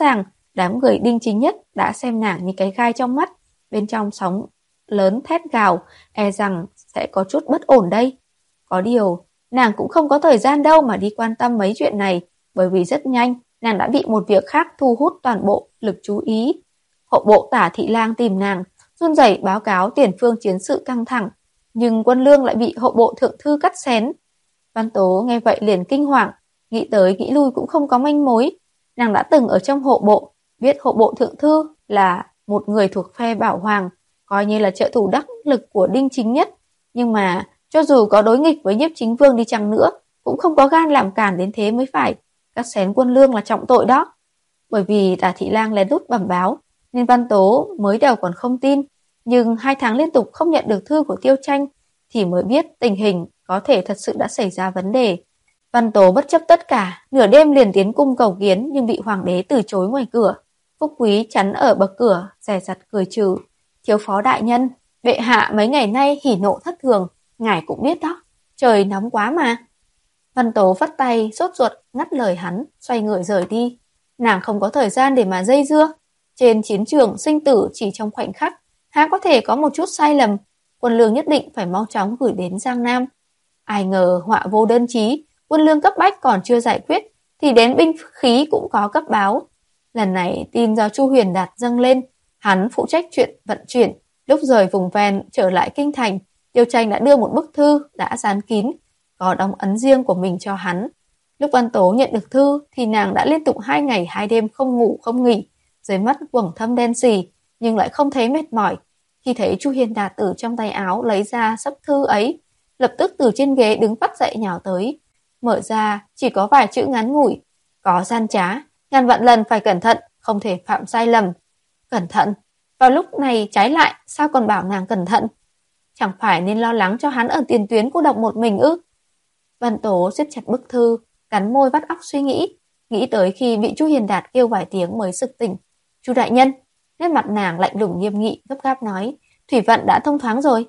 Đám người Đinh Chính Nhất đã xem nàng như cái gai trong mắt, bên trong sóng lớn thét gào, e rằng sẽ có chút bất ổn đây. Có điều, nàng cũng không có thời gian đâu mà đi quan tâm mấy chuyện này, bởi vì rất nhanh, nàng đã bị một việc khác thu hút toàn bộ lực chú ý. Hộ bộ Tả Thị Lang tìm nàng, run rẩy báo cáo tiền phương chiến sự căng thẳng, nhưng quân lương lại bị hộ bộ thượng thư cắt xén. Văn Tố nghe vậy liền kinh hoàng, nghĩ tới nghĩ lui cũng không có manh mối. Nàng đã từng ở trong hộ bộ, biết hộ bộ thượng thư là một người thuộc phe Bảo Hoàng, coi như là trợ thủ đắc lực của Đinh Chính Nhất, nhưng mà cho dù có đối nghịch với Nhiếp Chính Vương đi chăng nữa, cũng không có gan làm cản đến thế mới phải. Cắt xén quân lương là trọng tội đó. Bởi vì Tả Thị Lang lén lút bẩm báo, nên Văn Tố mới đầu còn không tin, nhưng hai tháng liên tục không nhận được thư của Tiêu Tranh thì mới biết tình hình có thể thật sự đã xảy ra vấn đề. Văn Tố bất chấp tất cả, nửa đêm liền tiến cung cầu kiến nhưng bị hoàng đế từ chối ngoài cửa. Phúc Quý chắn ở bậc cửa, dè dặt cười trừ. Thiếu phó đại nhân, bệ hạ mấy ngày nay hỉ nộ thất thường, ngài cũng biết đó, trời nóng quá mà. Văn Tố vắt tay, sốt ruột, ngắt lời hắn, xoay người rời đi. Nàng không có thời gian để mà dây dưa. Trên chiến trường sinh tử chỉ trong khoảnh khắc, há có thể có một chút sai lầm. Quân lương nhất định phải mau chóng gửi đến Giang Nam. Ai ngờ họa vô đơn chí, quân lương cấp bách còn chưa giải quyết, thì đến binh khí cũng có cấp báo. Lần này tin do Chu Huyền Đạt dâng lên, hắn phụ trách chuyện vận chuyển. Lúc rời vùng ven trở lại kinh thành, Tiêu Tranh đã đưa một bức thư đã dán kín, có đóng ấn riêng của mình cho hắn. Lúc Văn Tố nhận được thư thì nàng đã liên tục hai ngày hai đêm không ngủ không nghỉ, dưới mắt quầng thâm đen sì nhưng lại không thấy mệt mỏi. Khi thấy Chu Hiền Đạt từ trong tay áo lấy ra sấp thư ấy, lập tức từ trên ghế đứng phát dậy nhào tới. Mở ra chỉ có vài chữ ngắn ngủi: có gian trá, ngàn vạn lần phải cẩn thận, không thể phạm sai lầm. Cẩn thận? Vào lúc này trái lại sao còn bảo nàng cẩn thận? Chẳng phải nên lo lắng cho hắn ở tiền tuyến cô độc một mình ư? Văn Tố siết chặt bức thư, cắn môi vắt óc suy nghĩ, nghĩ tới khi bị Chu Hiền Đạt kêu vài tiếng mới sực tỉnh. Chu đại nhân, nét mặt nàng lạnh lùng nghiêm nghị, gấp gáp nói, thủy vận đã thông thoáng rồi.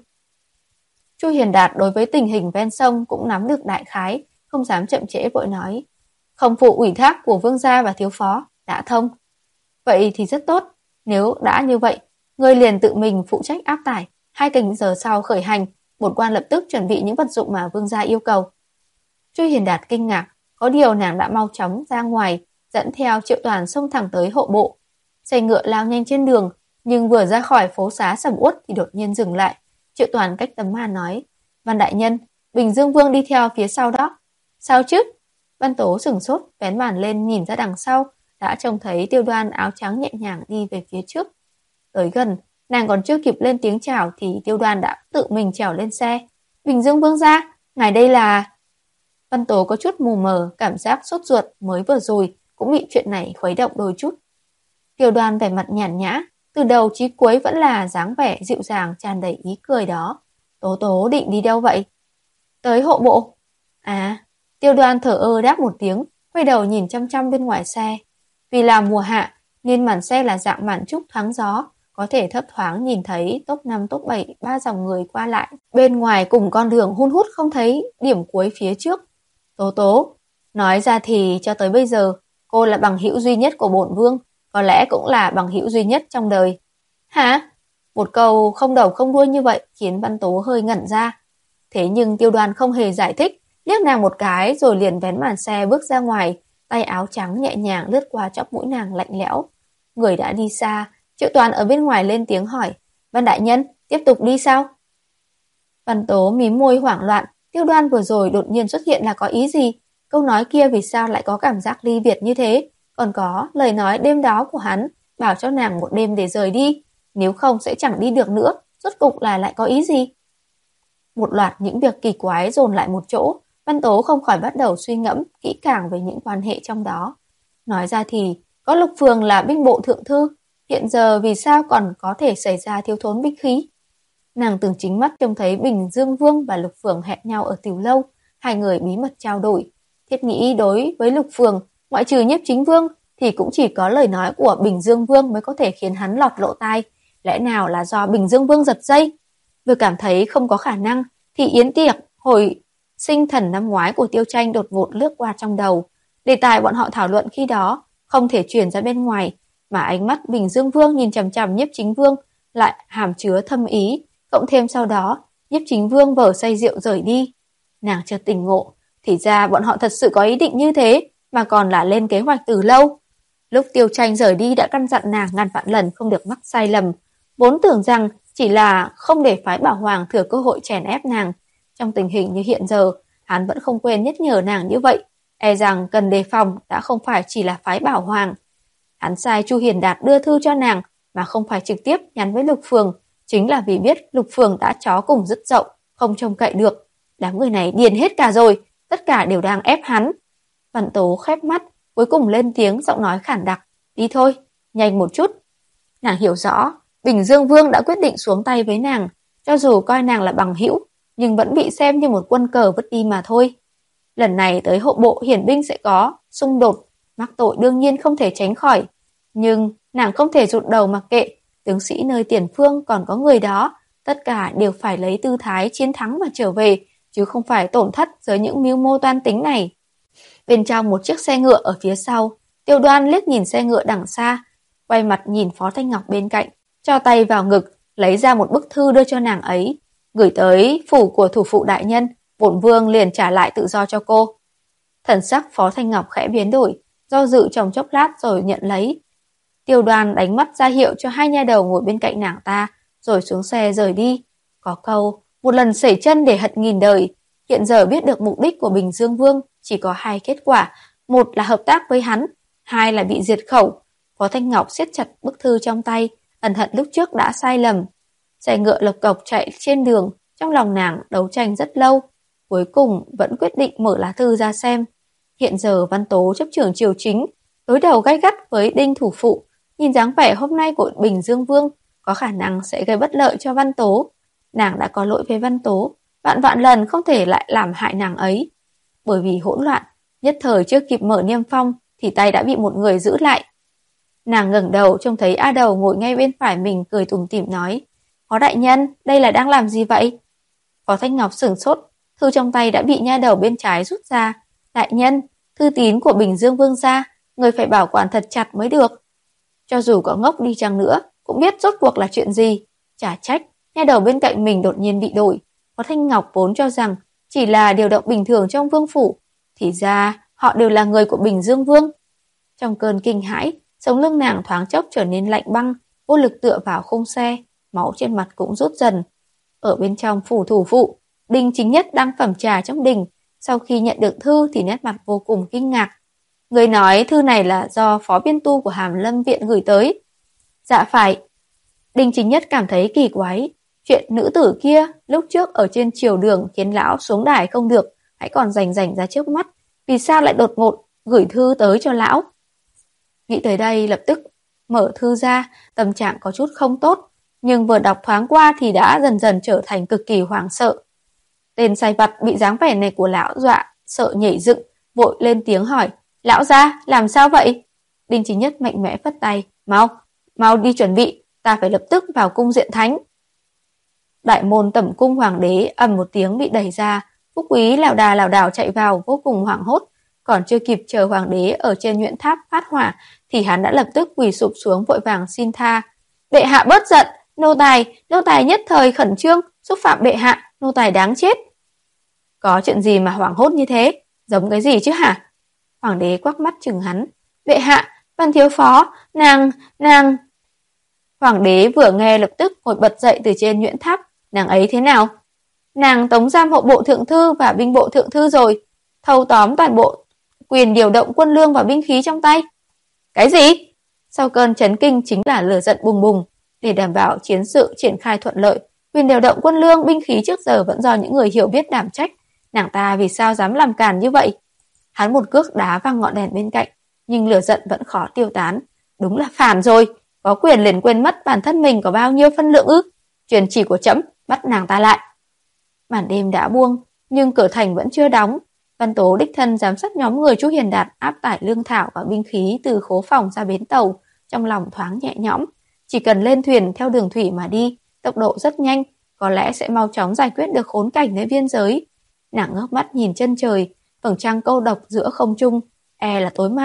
Chu Hiền Đạt đối với tình hình ven sông cũng nắm được đại khái, không dám chậm trễ vội nói, không phụ ủy thác của vương gia và thiếu phó, đã thông. Vậy thì rất tốt, nếu đã như vậy, ngươi liền tự mình phụ trách áp tải, hai canh giờ sau khởi hành, bổn quan lập tức chuẩn bị những vật dụng mà vương gia yêu cầu. Chu Hiền Đạt kinh ngạc, có điều nàng đã mau chóng ra ngoài, dẫn theo Triệu Toàn xông thẳng tới hộ bộ. Xe ngựa lao nhanh trên đường, nhưng vừa ra khỏi phố xá sầm uất thì đột nhiên dừng lại. Triệu Toàn cách tấm màn nói, Văn đại nhân, Bình Dương Vương đi theo phía sau đó. Sao chứ? Văn Tố sửng sốt, vén màn lên nhìn ra đằng sau, đã trông thấy Tiêu Đoan áo trắng nhẹ nhàng đi về phía trước. Tới gần, nàng còn chưa kịp lên tiếng chào thì Tiêu Đoan đã tự mình trèo lên xe. Bình Dương Vương gia, ngài đây là... Văn Tố có chút mù mờ, cảm giác sốt ruột mới vừa rồi cũng bị chuyện này khuấy động đôi chút. Tiêu Đoan vẻ mặt nhàn nhã, từ đầu chí cuối vẫn là dáng vẻ dịu dàng tràn đầy ý cười đó. Tố Tố định đi đâu vậy? Tới hộ bộ. À, Tiêu Đoan thở ơ đáp một tiếng, quay đầu nhìn chăm chăm bên ngoài xe. Vì là mùa hạ nên màn xe là dạng màn trúc thoáng gió, có thể thấp thoáng nhìn thấy top năm top bảy ba dòng người qua lại. Bên ngoài cùng con đường hun hút không thấy điểm cuối phía trước. Tố Tố, nói ra thì cho tới bây giờ, cô là bằng hữu duy nhất của bổn vương, có lẽ cũng là bằng hữu duy nhất trong đời. Hả? Một câu không đầu không đuôi như vậy khiến Văn Tố hơi ngẩn ra. Thế nhưng Tiêu Đoan không hề giải thích, liếc nàng một cái rồi liền vén màn xe bước ra ngoài, tay áo trắng nhẹ nhàng lướt qua chóp mũi nàng lạnh lẽo. Người đã đi xa, Triệu Toàn ở bên ngoài lên tiếng hỏi, Văn đại nhân, tiếp tục đi sao? Văn Tố mím môi hoảng loạn, Tiêu Đoan vừa rồi đột nhiên xuất hiện là có ý gì? Câu nói kia vì sao lại có cảm giác ly biệt như thế? Còn có lời nói đêm đó của hắn, bảo cho nàng một đêm để rời đi, nếu không sẽ chẳng đi được nữa, rốt cục là lại có ý gì? Một loạt những việc kỳ quái dồn lại một chỗ, Văn Tố không khỏi bắt đầu suy ngẫm kỹ càng về những quan hệ trong đó. Nói ra thì, có Lục Phường là binh bộ thượng thư, hiện giờ vì sao còn có thể xảy ra thiếu thốn binh khí? Nàng từng chính mắt trông thấy Bình Dương Vương và Lục Phường hẹn nhau ở tiểu lâu, hai người bí mật trao đổi. Thiết nghĩ đối với Lục Phường, ngoại trừ Nhiếp Chính Vương, thì cũng chỉ có lời nói của Bình Dương Vương mới có thể khiến hắn lọt lộ tai. Lẽ nào là do Bình Dương Vương giật dây? Vừa cảm thấy không có khả năng, thì yến tiệc hồi sinh thần năm ngoái của Tiêu Tranh đột ngột lướt qua trong đầu. Đề tài bọn họ thảo luận khi đó không thể truyền ra bên ngoài, mà ánh mắt Bình Dương Vương nhìn chằm chằm Nhiếp Chính Vương lại hàm chứa thâm ý, cộng thêm sau đó, Nhiếp Chính Vương vờ say rượu rời đi. Nàng chợt tỉnh ngộ, thì ra bọn họ thật sự có ý định như thế, mà còn là lên kế hoạch từ lâu. Lúc Tiêu Tranh rời đi đã căn dặn nàng ngàn vạn lần không được mắc sai lầm, vốn tưởng rằng chỉ là không để phái Bảo Hoàng thừa cơ hội chèn ép nàng. Trong tình hình như hiện giờ, hắn vẫn không quên nhắc nhở nàng như vậy, e rằng cần đề phòng đã không phải chỉ là phái Bảo Hoàng. Hắn sai Chu Hiền Đạt đưa thư cho nàng mà không phải trực tiếp nhắn với Lục Phường, chính là vì biết Lục Phường đã chó cùng dứt dậu, không trông cậy được. Đám người này điên hết cả rồi, tất cả đều đang ép hắn. Văn Tố khép mắt, cuối cùng lên tiếng, giọng nói khản đặc, đi thôi, nhanh một chút. Nàng hiểu rõ, Bình Dương Vương đã quyết định xuống tay với nàng, cho dù coi nàng là bằng hữu, nhưng vẫn bị xem như một quân cờ vứt đi mà thôi. Lần này tới hộ bộ hiển binh sẽ có xung đột, mắc tội đương nhiên không thể tránh khỏi, nhưng nàng không thể rụt đầu mặc kệ, tướng sĩ nơi tiền phương còn có người đó, tất cả đều phải lấy tư thái chiến thắng mà trở về, chứ không phải tổn thất dưới những mưu mô toan tính này. Bên trong một chiếc xe ngựa ở phía sau, Tiêu Đoan liếc nhìn xe ngựa đằng xa, quay mặt nhìn Phó Thanh Ngọc bên cạnh, cho tay vào ngực, lấy ra một bức thư đưa cho nàng ấy, gửi tới phủ của thủ phụ đại nhân, bổn vương liền trả lại tự do cho cô. Thần sắc Phó Thanh Ngọc khẽ biến đổi, do dự trong chốc lát rồi nhận lấy. Tiêu Đoan đánh mắt ra hiệu cho hai nha đầu ngồi bên cạnh nàng ta, rồi xuống xe rời đi. Có câu, một lần sẩy chân để hận nghìn đời. Hiện giờ biết được mục đích của Bình Dương Vương chỉ có hai kết quả, một là hợp tác với hắn, hai là bị diệt khẩu. Phó Thanh Ngọc siết chặt bức thư trong tay, ẩn hận lúc trước đã sai lầm. Xe ngựa lộc cộc chạy trên đường, trong lòng nàng đấu tranh rất lâu, cuối cùng vẫn quyết định mở lá thư ra xem. Hiện giờ Văn Tố chấp trưởng triều chính, đối đầu gay gắt với Đinh thủ phụ, nhìn dáng vẻ hôm nay của Bình Dương Vương có khả năng sẽ gây bất lợi cho Văn Tố. Nàng đã có lỗi với Văn Tố, vạn vạn lần không thể lại làm hại nàng ấy. Bởi vì hỗn loạn, nhất thời chưa kịp mở niêm phong thì tay đã bị một người giữ lại. Nàng ngẩng đầu trông thấy A Đầu ngồi ngay bên phải mình, cười tủm tỉm nói, Phó đại nhân, đây là đang làm gì vậy? Phó Thanh Ngọc sửng sốt, thư trong tay đã bị nha đầu bên trái rút ra. Đại nhân, thư tín của Bình Dương Vương gia, người phải bảo quản thật chặt mới được. Cho dù có ngốc đi chăng nữa, cũng biết rốt cuộc là chuyện gì. Chả trách, nha đầu bên cạnh mình đột nhiên bị đổi. Phó Thanh Ngọc vốn cho rằng chỉ là điều động bình thường trong vương phủ, thì ra họ đều là người của Bình Dương Vương. Trong cơn kinh hãi, sống lưng nàng thoáng chốc trở nên lạnh băng, vô lực tựa vào khung xe, máu trên mặt cũng rút dần. Ở bên trong phủ thủ phụ, Đinh Chính Nhất đang phẩm trà trong đình, sau khi nhận được thư thì nét mặt vô cùng kinh ngạc. Người nói thư này là do phó biên tu của Hàm Lâm Viện gửi tới. Dạ phải. Đinh Chính Nhất cảm thấy kỳ quái. Chuyện nữ tử kia lúc trước ở trên triều đường khiến lão xuống đài không được, hãy còn rành rành ra trước mắt. Vì sao lại đột ngột gửi thư tới cho lão? Nghĩ tới đây lập tức mở thư ra, tâm trạng có chút không tốt, nhưng vừa đọc thoáng qua thì đã dần dần trở thành cực kỳ hoảng sợ. Tên sai vặt bị dáng vẻ này của lão dọa sợ nhảy dựng, vội lên tiếng hỏi, lão gia, làm sao vậy? Đinh Chính Nhất mạnh mẽ phất tay, mau, mau đi chuẩn bị, ta phải lập tức vào cung diện thánh. Đại môn tẩm cung hoàng đế ầm một tiếng bị đẩy ra, Phúc Quý lảo đà lảo đảo chạy vào vô cùng hoảng hốt, còn chưa kịp chờ hoàng đế ở trên Nhuyễn Tháp phát hỏa thì hắn đã lập tức quỳ sụp xuống vội vàng xin tha. Bệ hạ bớt giận, nô tài, nô tài nhất thời khẩn trương, xúc phạm bệ hạ, nô tài đáng chết. Có chuyện gì mà hoảng hốt như thế, giống cái gì chứ hả? Hoàng đế quắc mắt chừng hắn. Bệ hạ, Văn thiếu phó, nàng, nàng... Hoàng đế vừa nghe lập tức ngồi bật dậy từ trên Nhuyễn Tháp. Nàng ấy thế nào? Nàng tống giam hộ bộ thượng thư và binh bộ thượng thư rồi, thâu tóm toàn bộ quyền điều động quân lương và binh khí trong tay. Cái gì? Sau cơn chấn kinh chính là lửa giận bùng bùng. Để đảm bảo chiến sự triển khai thuận lợi, quyền điều động quân lương binh khí trước giờ vẫn do những người hiểu biết đảm trách. Nàng ta vì sao dám làm càn như vậy? Hắn một cước đá văng ngọn đèn bên cạnh, nhưng lửa giận vẫn khó tiêu tán. Đúng là phản rồi, có quyền liền quên mất bản thân mình có bao nhiêu phân lượng ư? Truyền chỉ của trẫm, bắt nàng ta lại. Màn đêm đã buông, nhưng cửa thành vẫn chưa đóng. Văn Tố đích thân giám sát nhóm người Chu Hiền Đạt áp tải lương thảo và binh khí từ khố phòng ra bến tàu, trong lòng thoáng nhẹ nhõm. Chỉ cần lên thuyền theo đường thủy mà đi, tốc độ rất nhanh, có lẽ sẽ mau chóng giải quyết được khốn cảnh nơi biên giới. Nàng ngước mắt nhìn chân trời, vầng trăng câu độc giữa không trung, e là tối mai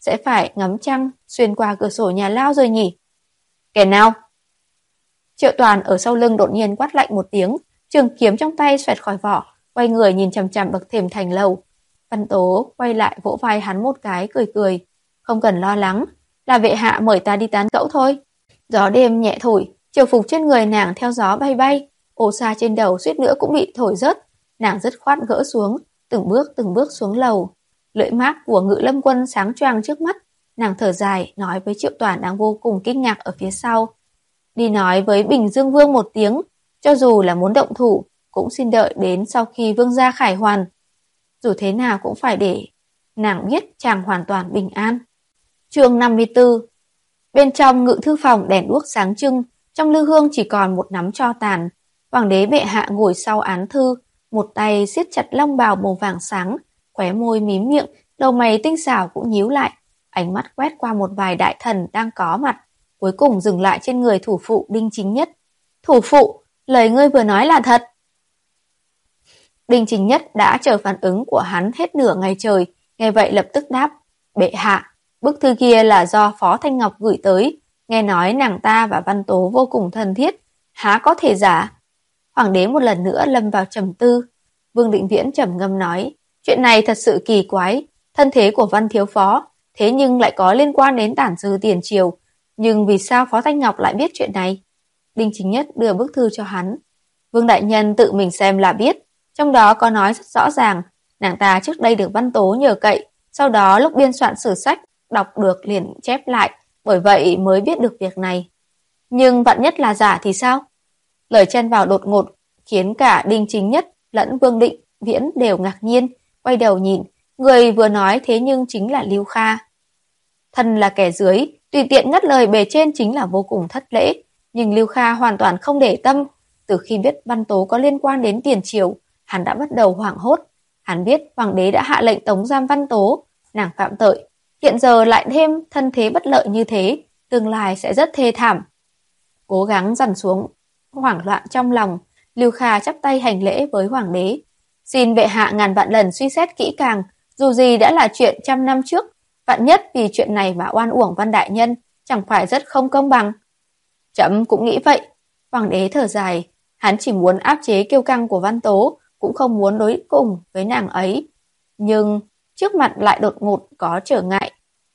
sẽ phải ngắm trăng xuyên qua cửa sổ nhà lao rồi nhỉ? Kẻ nào? Triệu Toàn ở sau lưng đột nhiên quát lạnh một tiếng, trường kiếm trong tay xoẹt khỏi vỏ, quay người nhìn chằm chằm bậc thềm thành lầu. Văn Tố quay lại vỗ vai hắn một cái cười cười. Không cần lo lắng, là bệ hạ mời ta đi tán gẫu thôi. Gió đêm nhẹ thổi, triều phục trên người nàng theo gió bay bay, ô sa trên đầu suýt nữa cũng bị thổi rớt. Nàng dứt khoát gỡ xuống, từng bước từng bước xuống lầu. Lưỡi mác của Ngự Lâm Quân sáng choang trước mắt, nàng thở dài nói với Triệu Toàn đang vô cùng kinh ngạc ở phía sau. Đi nói với Bình Dương Vương một tiếng, cho dù là muốn động thủ, cũng xin đợi đến sau khi vương gia khải hoàn. Dù thế nào cũng phải để nàng biết chàng hoàn toàn bình an. Chương năm mươi tư. Bên trong ngự thư phòng đèn đuốc sáng trưng, trong lư hương chỉ còn một nắm tro tàn. Hoàng đế bệ hạ ngồi sau án thư, một tay siết chặt long bào màu vàng sáng, khóe môi mím miệng, đầu mày tinh xảo cũng nhíu lại, ánh mắt quét qua một vài đại thần đang có mặt, cuối cùng dừng lại trên người thủ phụ Đinh Chính Nhất. Thủ phụ, lời ngươi vừa nói là thật. Đinh Chính Nhất đã chờ phản ứng của hắn hết nửa ngày trời, nghe vậy lập tức đáp, bệ hạ, bức thư kia là do Phó Thanh Ngọc gửi tới, nghe nói nàng ta và Văn Tố vô cùng thân thiết, há có thể giả. Hoàng đế một lần nữa lâm vào trầm tư. Vương Định Viễn trầm ngâm nói, chuyện này thật sự kỳ quái, thân thế của Văn Thiếu Phó, thế nhưng lại có liên quan đến tản dư tiền triều, nhưng vì sao Phó Thanh Ngọc lại biết chuyện này? Đinh Chính Nhất đưa bức thư cho hắn. Vương đại nhân tự mình xem là biết, trong đó có nói rất rõ ràng, nàng ta trước đây được Văn Tố nhờ cậy, sau đó lúc biên soạn sử sách, đọc được liền chép lại, bởi vậy mới biết được việc này. Nhưng vạn nhất là giả thì sao? Lời chen vào đột ngột, khiến cả Đinh Chính Nhất lẫn Vương Định Viễn đều ngạc nhiên, quay đầu nhìn, người vừa nói thế nhưng chính là Lưu Kha. Thân là kẻ dưới, tùy tiện ngắt lời bề trên chính là vô cùng thất lễ, nhưng Lưu Kha hoàn toàn không để tâm. Từ khi biết Văn Tố có liên quan đến tiền triều, hắn đã bắt đầu hoảng hốt. Hắn biết hoàng đế đã hạ lệnh tống giam Văn Tố, nàng phạm tội, hiện giờ lại thêm thân thế bất lợi như thế, tương lai sẽ rất thê thảm. Cố gắng dằn xuống hoảng loạn trong lòng, Lưu Kha chắp tay hành lễ với hoàng đế. Xin bệ hạ ngàn vạn lần suy xét kỹ càng, dù gì đã là chuyện trăm năm trước, vạn nhất vì chuyện này mà oan uổng Văn đại nhân, chẳng phải rất không công bằng. Trẫm cũng nghĩ vậy. Hoàng đế thở dài, hắn chỉ muốn áp chế kiêu căng của Văn Tố, cũng không muốn đối cùng với nàng ấy. Nhưng trước mặt lại đột ngột có trở ngại.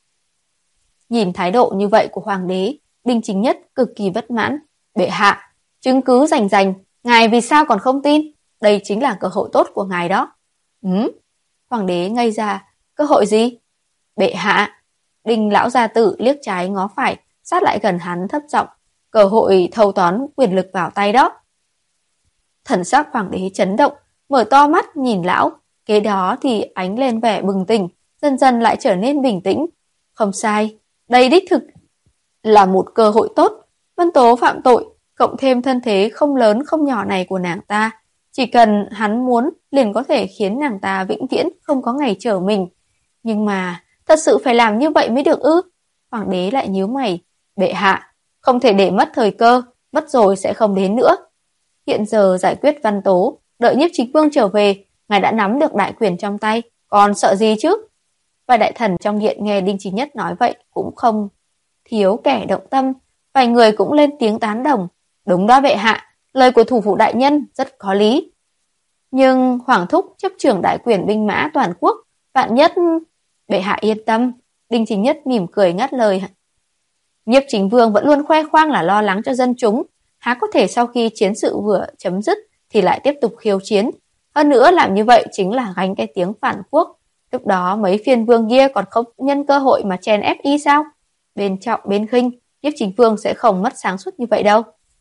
Nhìn thái độ như vậy của hoàng đế, Đinh Chính Nhất cực kỳ bất mãn. Bệ hạ, chứng cứ rành rành, ngài vì sao còn không tin? Đây chính là cơ hội tốt của ngài đó. Ừ? Hoàng đế ngây ra, cơ hội gì? Bệ hạ, Đinh lão gia tử liếc trái ngó phải, sát lại gần hắn thấp giọng, cơ hội thâu tóm quyền lực vào tay đó. Thần sắc hoàng đế chấn động, mở to mắt nhìn lão, kế đó thì ánh lên vẻ bừng tỉnh, dần dần lại trở nên bình tĩnh. Không sai, đây đích thực là một cơ hội tốt. Văn Tố phạm tội, cộng thêm thân thế không lớn không nhỏ này của nàng ta, chỉ cần hắn muốn liền có thể khiến nàng ta vĩnh viễn không có ngày trở mình. Nhưng mà thật sự phải làm như vậy mới được ư? Hoàng đế lại nhíu mày, bệ hạ, không thể để mất thời cơ, mất rồi sẽ không đến nữa. Hiện giờ giải quyết Văn Tố, đợi Nhiếp Chính Vương trở về, ngài đã nắm được đại quyền trong tay, còn sợ gì chứ? Vài đại thần trong điện nghe Đinh Chính Nhất nói vậy cũng không thiếu kẻ động tâm, vài người cũng lên tiếng tán đồng. Đúng đó bệ hạ, lời của thủ phụ đại nhân rất có lý. Nhưng Hoàng thúc chấp trưởng đại quyền binh mã toàn quốc, vạn nhất... Bệ hạ yên tâm, Đinh Chính Nhất mỉm cười ngắt lời. Nhiếp Chính Vương vẫn luôn khoe khoang là lo lắng cho dân chúng, há có thể sau khi chiến sự vừa chấm dứt thì lại tiếp tục khiêu chiến. Hơn nữa làm như vậy chính là gánh cái tiếng phản quốc. Lúc đó mấy phiên vương kia còn không nhân cơ hội mà chèn ép y sao? Bên trọng bên khinh, Nhiếp Chính Vương sẽ không mất sáng suốt như vậy đâu.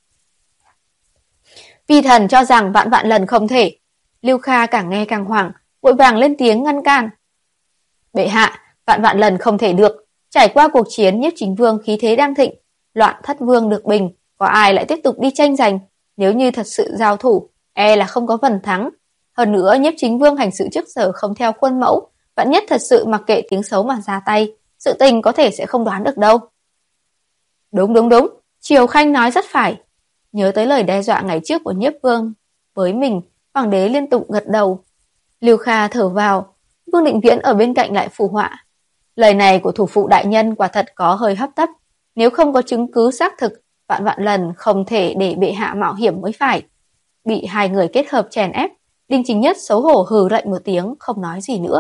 Vi thần cho rằng vạn vạn lần không thể. Lưu Kha càng nghe càng hoảng, vội vàng lên tiếng ngăn cản. Bệ hạ, vạn vạn lần không thể được. Trải qua cuộc chiến, Nhiếp Chính Vương khí thế đang thịnh, loạn thất vương được bình, có ai lại tiếp tục đi tranh giành? Nếu như thật sự giao thủ, e là không có phần thắng. Hơn nữa, Nhiếp Chính Vương hành sự trước giờ không theo khuôn mẫu, vạn nhất thật sự mặc kệ tiếng xấu mà ra tay, sự tình có thể sẽ không đoán được đâu. Đúng đúng đúng, Triều Khanh nói rất phải. Nhớ tới lời đe dọa ngày trước của Nhiếp Vương với mình, hoàng đế liên tục gật đầu. Lưu Kha thở vào, Vương Định Viễn ở bên cạnh lại phù họa. Lời này của thủ phụ đại nhân quả thật có hơi hấp tấp, nếu không có chứng cứ xác thực, vạn vạn lần không thể để bệ hạ mạo hiểm mới phải. Bị hai người kết hợp chèn ép, Đinh Chính Nhất xấu hổ hừ lạnh một tiếng, không nói gì nữa.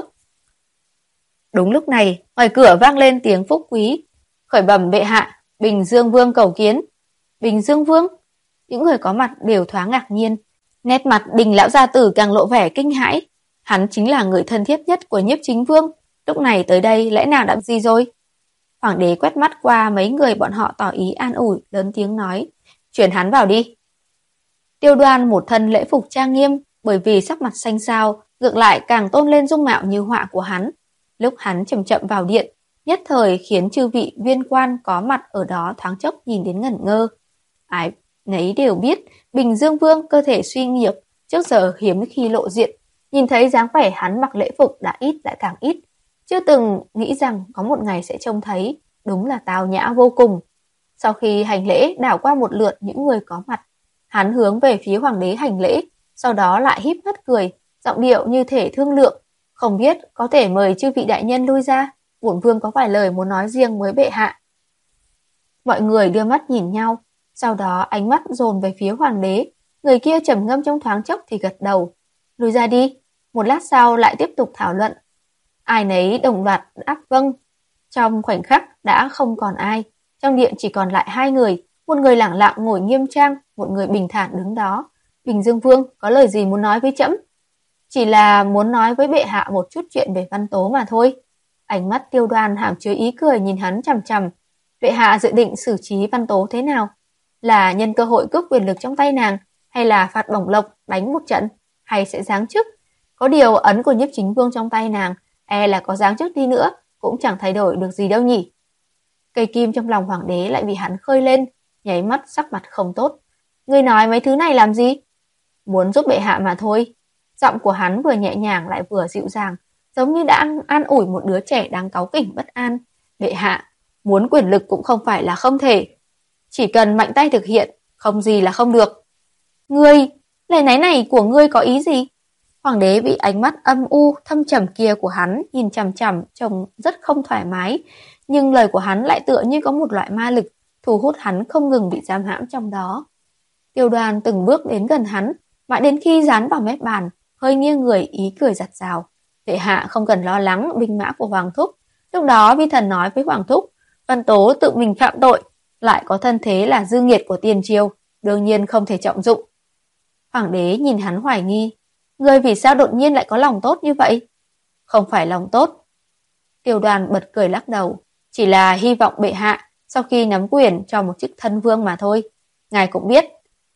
Đúng lúc này, ngoài cửa vang lên tiếng Phúc Quý, khởi bẩm bệ hạ, Bình Dương Vương cầu kiến. Bình Dương Vương? Những người có mặt đều thoáng ngạc nhiên, nét mặt Đình lão gia tử càng lộ vẻ kinh hãi. Hắn chính là người thân thiết nhất của Nhiếp Chính Vương, lúc này tới đây lẽ nào đã gì rồi? Hoàng đế quét mắt qua mấy người bọn họ tỏ ý an ủi, lớn tiếng nói, chuyển hắn vào đi. Tiêu Đoan một thân lễ phục trang nghiêm, bởi vì sắc mặt xanh xao, ngược lại càng tôn lên dung mạo như họa của hắn. Lúc hắn chậm chậm vào điện, nhất thời khiến chư vị viên quan có mặt ở đó thoáng chốc nhìn đến ngẩn ngơ. Ai nấy đều biết, Bình Dương Vương cơ thể suy nhược, trước giờ hiếm khi lộ diện, nhìn thấy dáng vẻ hắn mặc lễ phục đã ít lại càng ít. Chưa từng nghĩ rằng có một ngày sẽ trông thấy, đúng là tào nhã vô cùng. Sau khi hành lễ đảo qua một lượt những người có mặt, hắn hướng về phía hoàng đế hành lễ, sau đó lại híp mắt cười, giọng điệu như thể thương lượng, không biết có thể mời chư vị đại nhân lui ra, bổn vương có vài lời muốn nói riêng với bệ hạ. Mọi người đưa mắt nhìn nhau, sau đó ánh mắt dồn về phía hoàng đế, người kia trầm ngâm trong thoáng chốc thì gật đầu. Lui ra đi, một lát sau lại tiếp tục thảo luận. Ai nấy đồng loạt đáp vâng. Trong khoảnh khắc đã không còn ai, trong điện chỉ còn lại hai người, một người lẳng lặng ngồi nghiêm trang, một người bình thản đứng đó. Bình Dương Vương có lời gì muốn nói với trẫm? Chỉ là muốn nói với bệ hạ một chút chuyện về Văn Tố mà thôi. Ánh mắt Tiêu Đoan hàm chứa ý cười nhìn hắn chằm chằm. Bệ hạ dự định xử trí Văn Tố thế nào? Là nhân cơ hội cướp quyền lực trong tay nàng, hay là phạt bổng lộc đánh một trận, hay sẽ giáng chức? Có điều ấn của Nhiếp Chính Vương trong tay nàng, e là có giáng chức đi nữa cũng chẳng thay đổi được gì đâu nhỉ. Cây kim trong lòng hoàng đế lại bị hắn khơi lên, nháy mắt sắc mặt không tốt. Ngươi nói mấy thứ này làm gì? Muốn giúp bệ hạ mà thôi. Giọng của hắn vừa nhẹ nhàng lại vừa dịu dàng, giống như đã an, an ủi một đứa trẻ đang cáu kỉnh bất an. Bệ hạ, muốn quyền lực cũng không phải là không thể. Chỉ cần mạnh tay thực hiện, không gì là không được. Ngươi, lời nói này của ngươi có ý gì? Hoàng đế bị ánh mắt âm u, thâm trầm kia của hắn nhìn chằm chằm, trông rất không thoải mái, nhưng lời của hắn lại tựa như có một loại ma lực thu hút hắn không ngừng bị giam hãm trong đó. Tiêu Đoan từng bước đến gần hắn, mãi đến khi dán vào mép bàn, hơi nghiêng người ý cười giặt rào. Bệ hạ không cần lo lắng binh mã của Hoàng Thúc. Lúc đó Vi Thần nói với Hoàng Thúc, Văn Tố tự mình phạm tội, lại có thân thế là dư nghiệt của tiền triều, đương nhiên không thể trọng dụng. Hoàng đế nhìn hắn hoài nghi, ngươi vì sao đột nhiên lại có lòng tốt như vậy? Không phải lòng tốt. Tiêu Đoan bật cười lắc đầu, chỉ là hy vọng bệ hạ sau khi nắm quyền cho một chức thân vương mà thôi. Ngài cũng biết,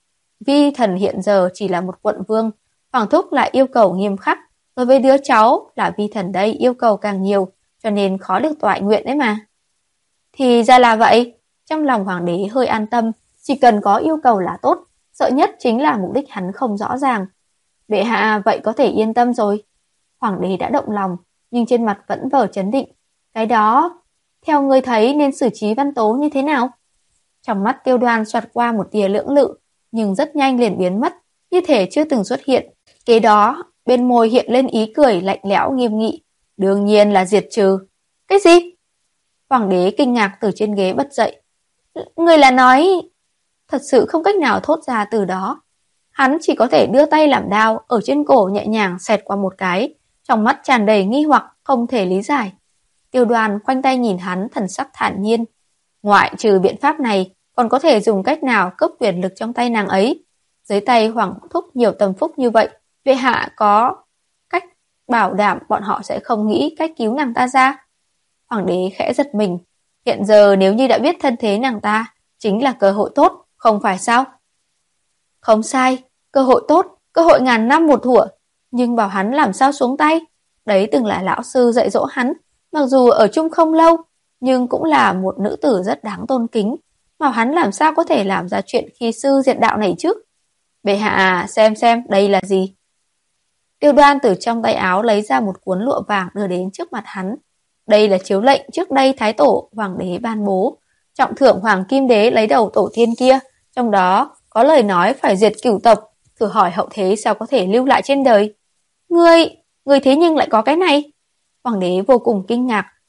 Vi Thần hiện giờ chỉ là một quận vương, Hoàng Thúc lại yêu cầu nghiêm khắc, đối với đứa cháu là Vi Thần đây yêu cầu càng nhiều, cho nên khó được toại nguyện đấy mà. Thì ra là vậy, trong lòng hoàng đế hơi an tâm, chỉ cần có yêu cầu là tốt, sợ nhất chính là mục đích hắn không rõ ràng. Bệ hạ vậy có thể yên tâm rồi. Hoàng đế đã động lòng, nhưng trên mặt vẫn vờ trấn định. Cái đó, theo ngươi thấy nên xử trí Văn Tố như thế nào? Trong mắt Tiêu Đoan xoạt qua một tia lưỡng lự, nhưng rất nhanh liền biến mất, như thể chưa từng xuất hiện. Kế đó, bên môi hiện lên ý cười lạnh lẽo nghiêm nghị. Đương nhiên là diệt trừ. Cái gì? Hoàng đế kinh ngạc từ trên ghế bật dậy. Người là nói... Thật sự không cách nào thốt ra từ đó. Hắn chỉ có thể đưa tay làm đao ở trên cổ nhẹ nhàng xẹt qua một cái, trong mắt tràn đầy nghi hoặc không thể lý giải. Tiêu Đoan khoanh tay nhìn hắn thần sắc thản nhiên. Ngoại trừ biện pháp này, còn có thể dùng cách nào cướp quyền lực trong tay nàng ấy? Dưới tay Hoàng Thúc nhiều tâm phúc như vậy, bệ hạ có cách bảo đảm bọn họ sẽ không nghĩ cách cứu nàng ta ra? Hoàng đế khẽ giật mình. Hiện giờ nếu như đã biết thân thế nàng ta, chính là cơ hội tốt, không phải sao? Không sai, cơ hội tốt, cơ hội ngàn năm một thủa. Nhưng bảo hắn làm sao xuống tay? Đấy từng là lão sư dạy dỗ hắn, mặc dù ở chung không lâu, nhưng cũng là một nữ tử rất đáng tôn kính. Bảo hắn làm sao có thể làm ra chuyện khi sư diệt đạo này chứ? Bệ hạ à, xem xem đây là gì? Tiêu Đoan từ trong tay áo lấy ra một cuốn lụa vàng đưa đến trước mặt hắn. Đây là chiếu lệnh trước đây Thái Tổ Hoàng đế ban bố, trọng thưởng Hoàng Kim Đế lấy đầu tổ tiên kia, trong đó có lời nói phải diệt cửu tộc, thử hỏi hậu thế sao có thể lưu lại trên đời. Ngươi, ngươi thế nhưng lại có cái này? Hoàng đế vô cùng kinh ngạc,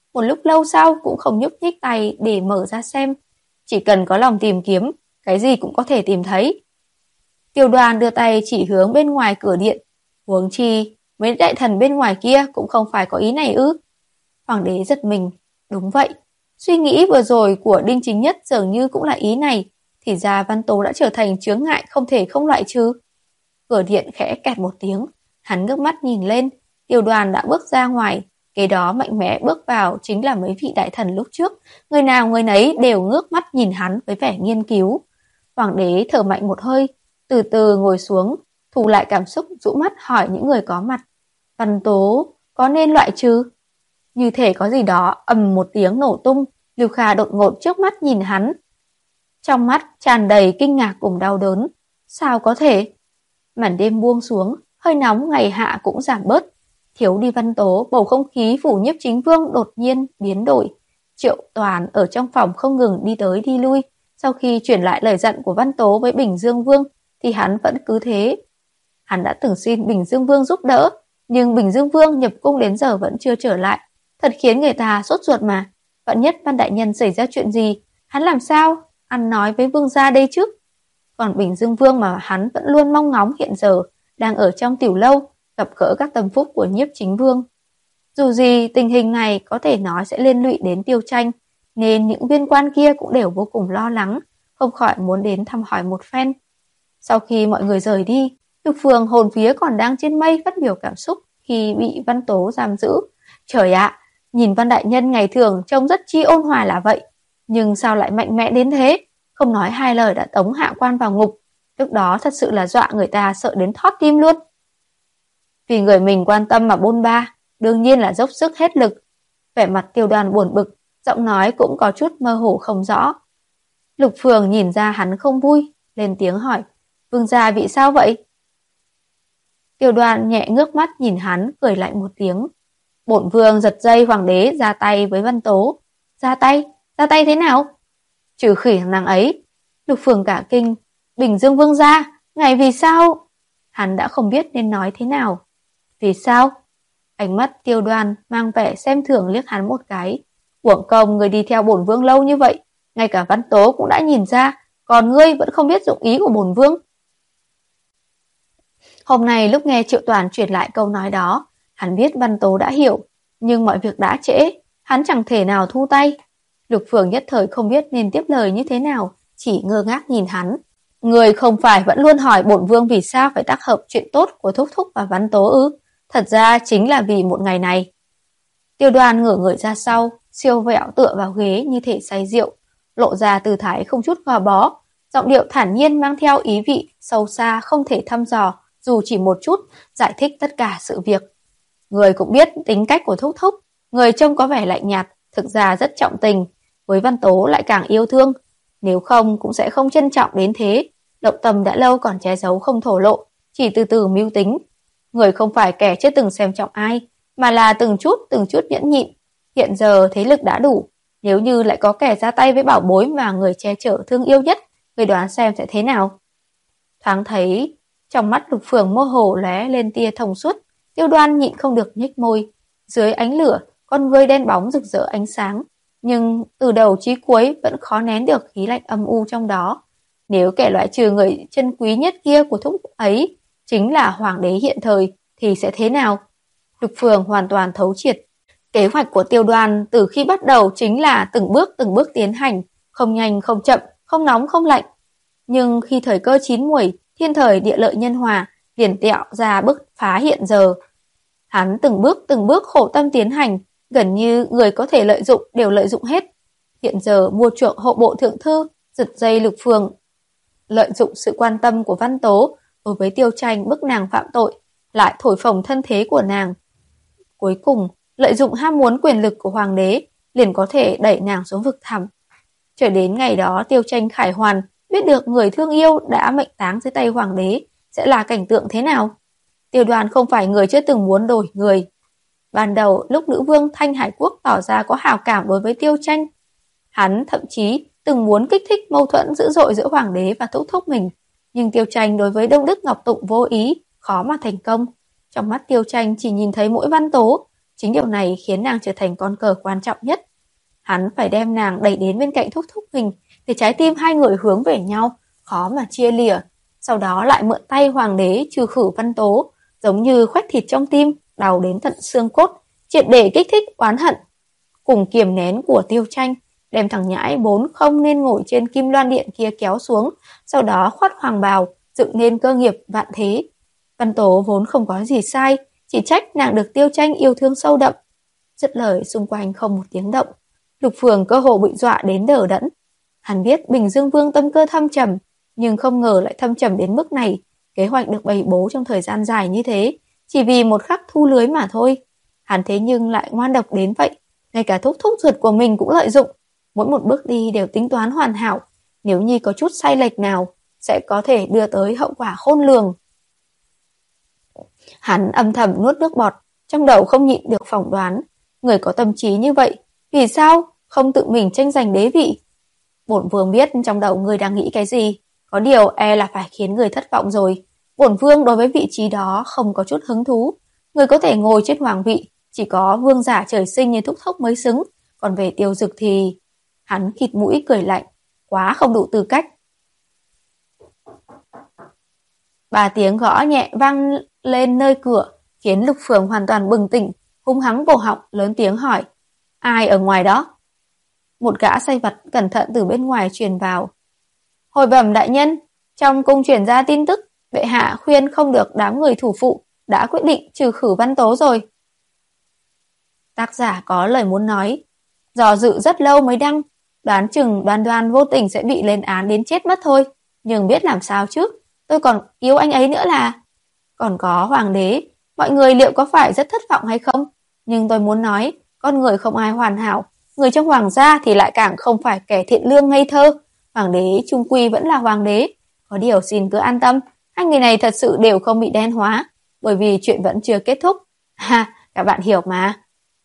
một lúc lâu sau cũng không nhúc nhích tay để mở ra xem. Chỉ cần có lòng tìm kiếm, cái gì cũng có thể tìm thấy. Tiêu Đoan đưa tay chỉ hướng bên ngoài cửa điện. Huống chi, mấy đại thần bên ngoài kia cũng không phải có ý này ư? Hoàng đế giật mình. Đúng vậy. Suy nghĩ vừa rồi của Đinh Chính Nhất dường như cũng là ý này. Thì ra Văn Tố đã trở thành chướng ngại không thể không loại trừ. Cửa điện khẽ kẹt một tiếng. Hắn ngước mắt nhìn lên. Tiêu Đoan đã bước ra ngoài. Kế đó mạnh mẽ bước vào chính là mấy vị đại thần lúc trước. Người nào người nấy đều ngước mắt nhìn hắn với vẻ nghiên cứu. Hoàng đế thở mạnh một hơi, từ từ ngồi xuống, thu lại cảm xúc, rũ mắt hỏi những người có mặt. Văn Tố, có nên loại trừ? Như thể có gì đó ầm một tiếng nổ tung, Lưu Kha đột ngột trước mắt nhìn hắn. Trong mắt tràn đầy kinh ngạc cùng đau đớn. Sao có thể? Màn đêm buông xuống, hơi nóng ngày hạ cũng giảm bớt. Thiếu đi Văn Tố, bầu không khí phủ Nhiếp Chính Vương đột nhiên biến đổi. Triệu Toàn ở trong phòng không ngừng đi tới đi lui. Sau khi chuyển lại lời dặn của Văn Tố với Bình Dương Vương, thì hắn vẫn cứ thế. Hắn đã từng xin Bình Dương Vương giúp đỡ, nhưng Bình Dương Vương nhập cung đến giờ vẫn chưa trở lại. Thật khiến người ta sốt ruột mà. Vạn nhất Văn Đại Nhân xảy ra chuyện gì, hắn làm sao ăn nói với Vương gia đây chứ? Còn Bình Dương Vương mà hắn vẫn luôn mong ngóng hiện giờ đang ở trong tiểu lâu, gặp gỡ các tâm phúc của Nhiếp Chính Vương. Dù gì tình hình này có thể nói sẽ liên lụy đến Tiêu Tranh, nên những viên quan kia cũng đều vô cùng lo lắng, không khỏi muốn đến thăm hỏi một phen. Sau khi mọi người rời đi, Lục Phường hồn vía còn đang trên mây phát biểu cảm xúc khi bị Văn Tố giam giữ. Trời ạ, nhìn Văn Đại Nhân ngày thường trông rất chi ôn hòa là vậy, nhưng sao lại mạnh mẽ đến thế? Không nói hai lời đã tống hạ quan vào ngục. Lúc đó thật sự là dọa người ta sợ đến thót tim luôn. Vì người mình quan tâm mà bôn ba, đương nhiên là dốc sức hết lực. Vẻ mặt Tiêu Đoan buồn bực, giọng nói cũng có chút mơ hồ không rõ. Lục Phường nhìn ra hắn không vui, lên tiếng hỏi, Vương gia bị sao vậy? Tiêu Đoan nhẹ ngước mắt nhìn hắn, cười lạnh một tiếng. Bổn vương giật dây hoàng đế ra tay với Văn Tố. Ra tay? Ra tay thế nào? Trừ khỉ nàng ấy. Lục Phường cả kinh. Bình Dương Vương gia, ngài vì sao? Hắn đã không biết nên nói thế nào. Vì sao? Ánh mắt Tiêu Đoan mang vẻ xem thường liếc hắn một cái. Uổng công người đi theo bổn vương lâu như vậy, ngay cả Văn Tố cũng đã nhìn ra, còn ngươi vẫn không biết dụng ý của bổn vương. Hôm nay lúc nghe Triệu Toàn truyền lại câu nói đó, hắn biết Văn Tố đã hiểu, nhưng mọi việc đã trễ, hắn chẳng thể nào thu tay. Lục Phường nhất thời không biết nên tiếp lời như thế nào, chỉ ngơ ngác nhìn hắn. Người không phải vẫn luôn hỏi bổn vương vì sao phải tác hợp chuyện tốt của Thúc Thúc và Văn Tố ư? Thật ra chính là vì một ngày này. Tiêu Đoan ngửa người ra sau, siêu vẹo tựa vào ghế như thể say rượu, lộ ra tư thái không chút gò bó, giọng điệu thản nhiên mang theo ý vị sâu xa không thể thăm dò, dù chỉ một chút, giải thích tất cả sự việc. Người cũng biết tính cách của Thúc Thúc, người trông có vẻ lạnh nhạt, thực ra rất trọng tình, với Văn Tố lại càng yêu thương, nếu không cũng sẽ không trân trọng đến thế. Động tâm đã lâu còn che giấu không thổ lộ, chỉ từ từ mưu tính. Người không phải kẻ chưa từng xem trọng ai, mà là từng chút từng chút nhẫn nhịn. Hiện giờ thế lực đã đủ, nếu như lại có kẻ ra tay với bảo bối mà người che chở thương yêu nhất, người đoán xem sẽ thế nào. Thoáng thấy trong mắt Lục Phường mơ hồ lóe lên tia thông suốt, Tiêu Đoan nhịn không được nhếch môi. Dưới ánh lửa, con ngươi đen bóng rực rỡ ánh sáng, nhưng từ đầu chí cuối vẫn khó nén được khí lạnh âm u trong đó. Nếu kẻ loại trừ người chân quý nhất kia của Thúc ấy chính là hoàng đế hiện thời thì sẽ thế nào? Lục Phường hoàn toàn thấu triệt. Kế hoạch của Tiêu Đoan từ khi bắt đầu chính là từng bước từng bước tiến hành, không nhanh không chậm, không nóng không lạnh. Nhưng khi thời cơ chín muồi, thiên thời địa lợi nhân hòa, liền tẹo ra bứt phá hiện giờ. Hắn từng bước từng bước khổ tâm tiến hành, gần như người có thể lợi dụng đều lợi dụng hết. Hiện giờ mua chuộc hộ bộ thượng thư, giật dây Lục Phường, lợi dụng sự quan tâm của Văn Tố đối với Tiêu Tranh bức nàng phạm tội, lại thổi phồng thân thế của nàng. Cuối cùng, lợi dụng ham muốn quyền lực của hoàng đế, liền có thể đẩy nàng xuống vực thẳm. Trở đến ngày đó Tiêu Tranh khải hoàn, biết được người thương yêu đã mệnh táng dưới tay hoàng đế, sẽ là cảnh tượng thế nào? Tiêu Đoan không phải người chưa từng muốn đổi người. Ban đầu lúc nữ vương Thanh Hải Quốc tỏ ra có hảo cảm đối với Tiêu Tranh, hắn thậm chí từng muốn kích thích mâu thuẫn dữ dội giữa hoàng đế và Thúc Thúc mình. Nhưng Tiêu Tranh đối với Đông Đức Ngọc Tụng vô ý, khó mà thành công. Trong mắt Tiêu Tranh chỉ nhìn thấy mỗi Văn Tố, Chính điều này khiến nàng trở thành con cờ quan trọng nhất. Hắn phải đem nàng đẩy đến bên cạnh thúc thúc mình, để trái tim hai người hướng về nhau, khó mà chia lìa. Sau đó lại mượn tay hoàng đế trừ khử Văn Tố, giống như khoét thịt trong tim, đau đến tận xương cốt, triệt để kích thích oán hận cùng kiềm nén của Tiêu Tranh, đem thằng nhãi vốn không nên ngồi trên kim loan điện kia kéo xuống, sau đó khoác hoàng bào, dựng nên cơ nghiệp vạn thế. Văn Tố vốn không có gì sai, chỉ trách nàng được Tiêu Tranh yêu thương sâu đậm. Dứt lời xung quanh không một tiếng động, Lục Phường cơ hồ bị dọa đến đờ đẫn. Hắn biết Bình Dương Vương tâm cơ thâm trầm, nhưng không ngờ lại thâm trầm đến mức này. Kế hoạch được bày bố trong thời gian dài như thế, chỉ vì một khắc thu lưới mà thôi. Hắn thế nhưng lại ngoan độc đến vậy, ngay cả thúc thúc ruột của mình cũng lợi dụng. Mỗi một bước đi đều tính toán hoàn hảo, nếu như có chút sai lệch nào, sẽ có thể đưa tới hậu quả khôn lường. Hắn âm thầm nuốt nước bọt, trong đầu không nhịn được phỏng đoán, người có tâm trí như vậy, vì sao không tự mình tranh giành đế vị? Bổn vương biết trong đầu người đang nghĩ cái gì, có điều e là phải khiến người thất vọng rồi. Bổn vương đối với vị trí đó không có chút hứng thú. Người có thể ngồi trên hoàng vị, chỉ có vương giả trời sinh như thúc thúc mới xứng, còn về Tiêu Dực thì... Hắn khịt mũi cười lạnh, quá không đủ tư cách. Ba tiếng gõ nhẹ vang lên nơi cửa, khiến Lục Phường hoàn toàn bừng tỉnh, hung hăng vồ họng, lớn tiếng hỏi, ai ở ngoài đó? Một gã sai vặt cẩn thận từ bên ngoài truyền vào. Hồi bẩm đại nhân, trong cung truyền ra tin tức, bệ hạ khuyên không được đám người thủ phụ, đã quyết định trừ khử Văn Tố rồi. Tác giả có lời muốn nói, dò dự rất lâu mới đăng, đoán chừng Đoan Đoan vô tình sẽ bị lên án đến chết mất thôi, nhưng biết làm sao chứ, tôi còn yêu anh ấy nữa là. Còn có hoàng đế, mọi người liệu có phải rất thất vọng hay không? Nhưng tôi muốn nói, con người không ai hoàn hảo, người trong hoàng gia thì lại càng không phải kẻ thiện lương ngây thơ. Hoàng đế chung quy vẫn là hoàng đế, có điều xin cứ an tâm, hai người này thật sự đều không bị đen hóa, bởi vì chuyện vẫn chưa kết thúc. Ha, các bạn hiểu mà.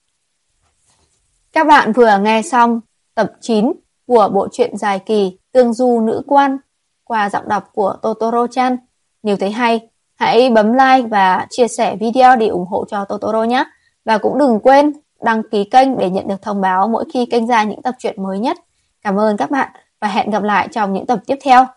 Các bạn vừa nghe xong tập chín của bộ truyện dài kỳ Tương Du Nữ Quan qua giọng đọc của Totoro-chan. Nếu thấy hay, hãy bấm like và chia sẻ video để ủng hộ cho Totoro nhé. Và cũng đừng quên đăng ký kênh để nhận được thông báo mỗi khi kênh ra những tập truyện mới nhất. Cảm ơn các bạn và hẹn gặp lại trong những tập tiếp theo.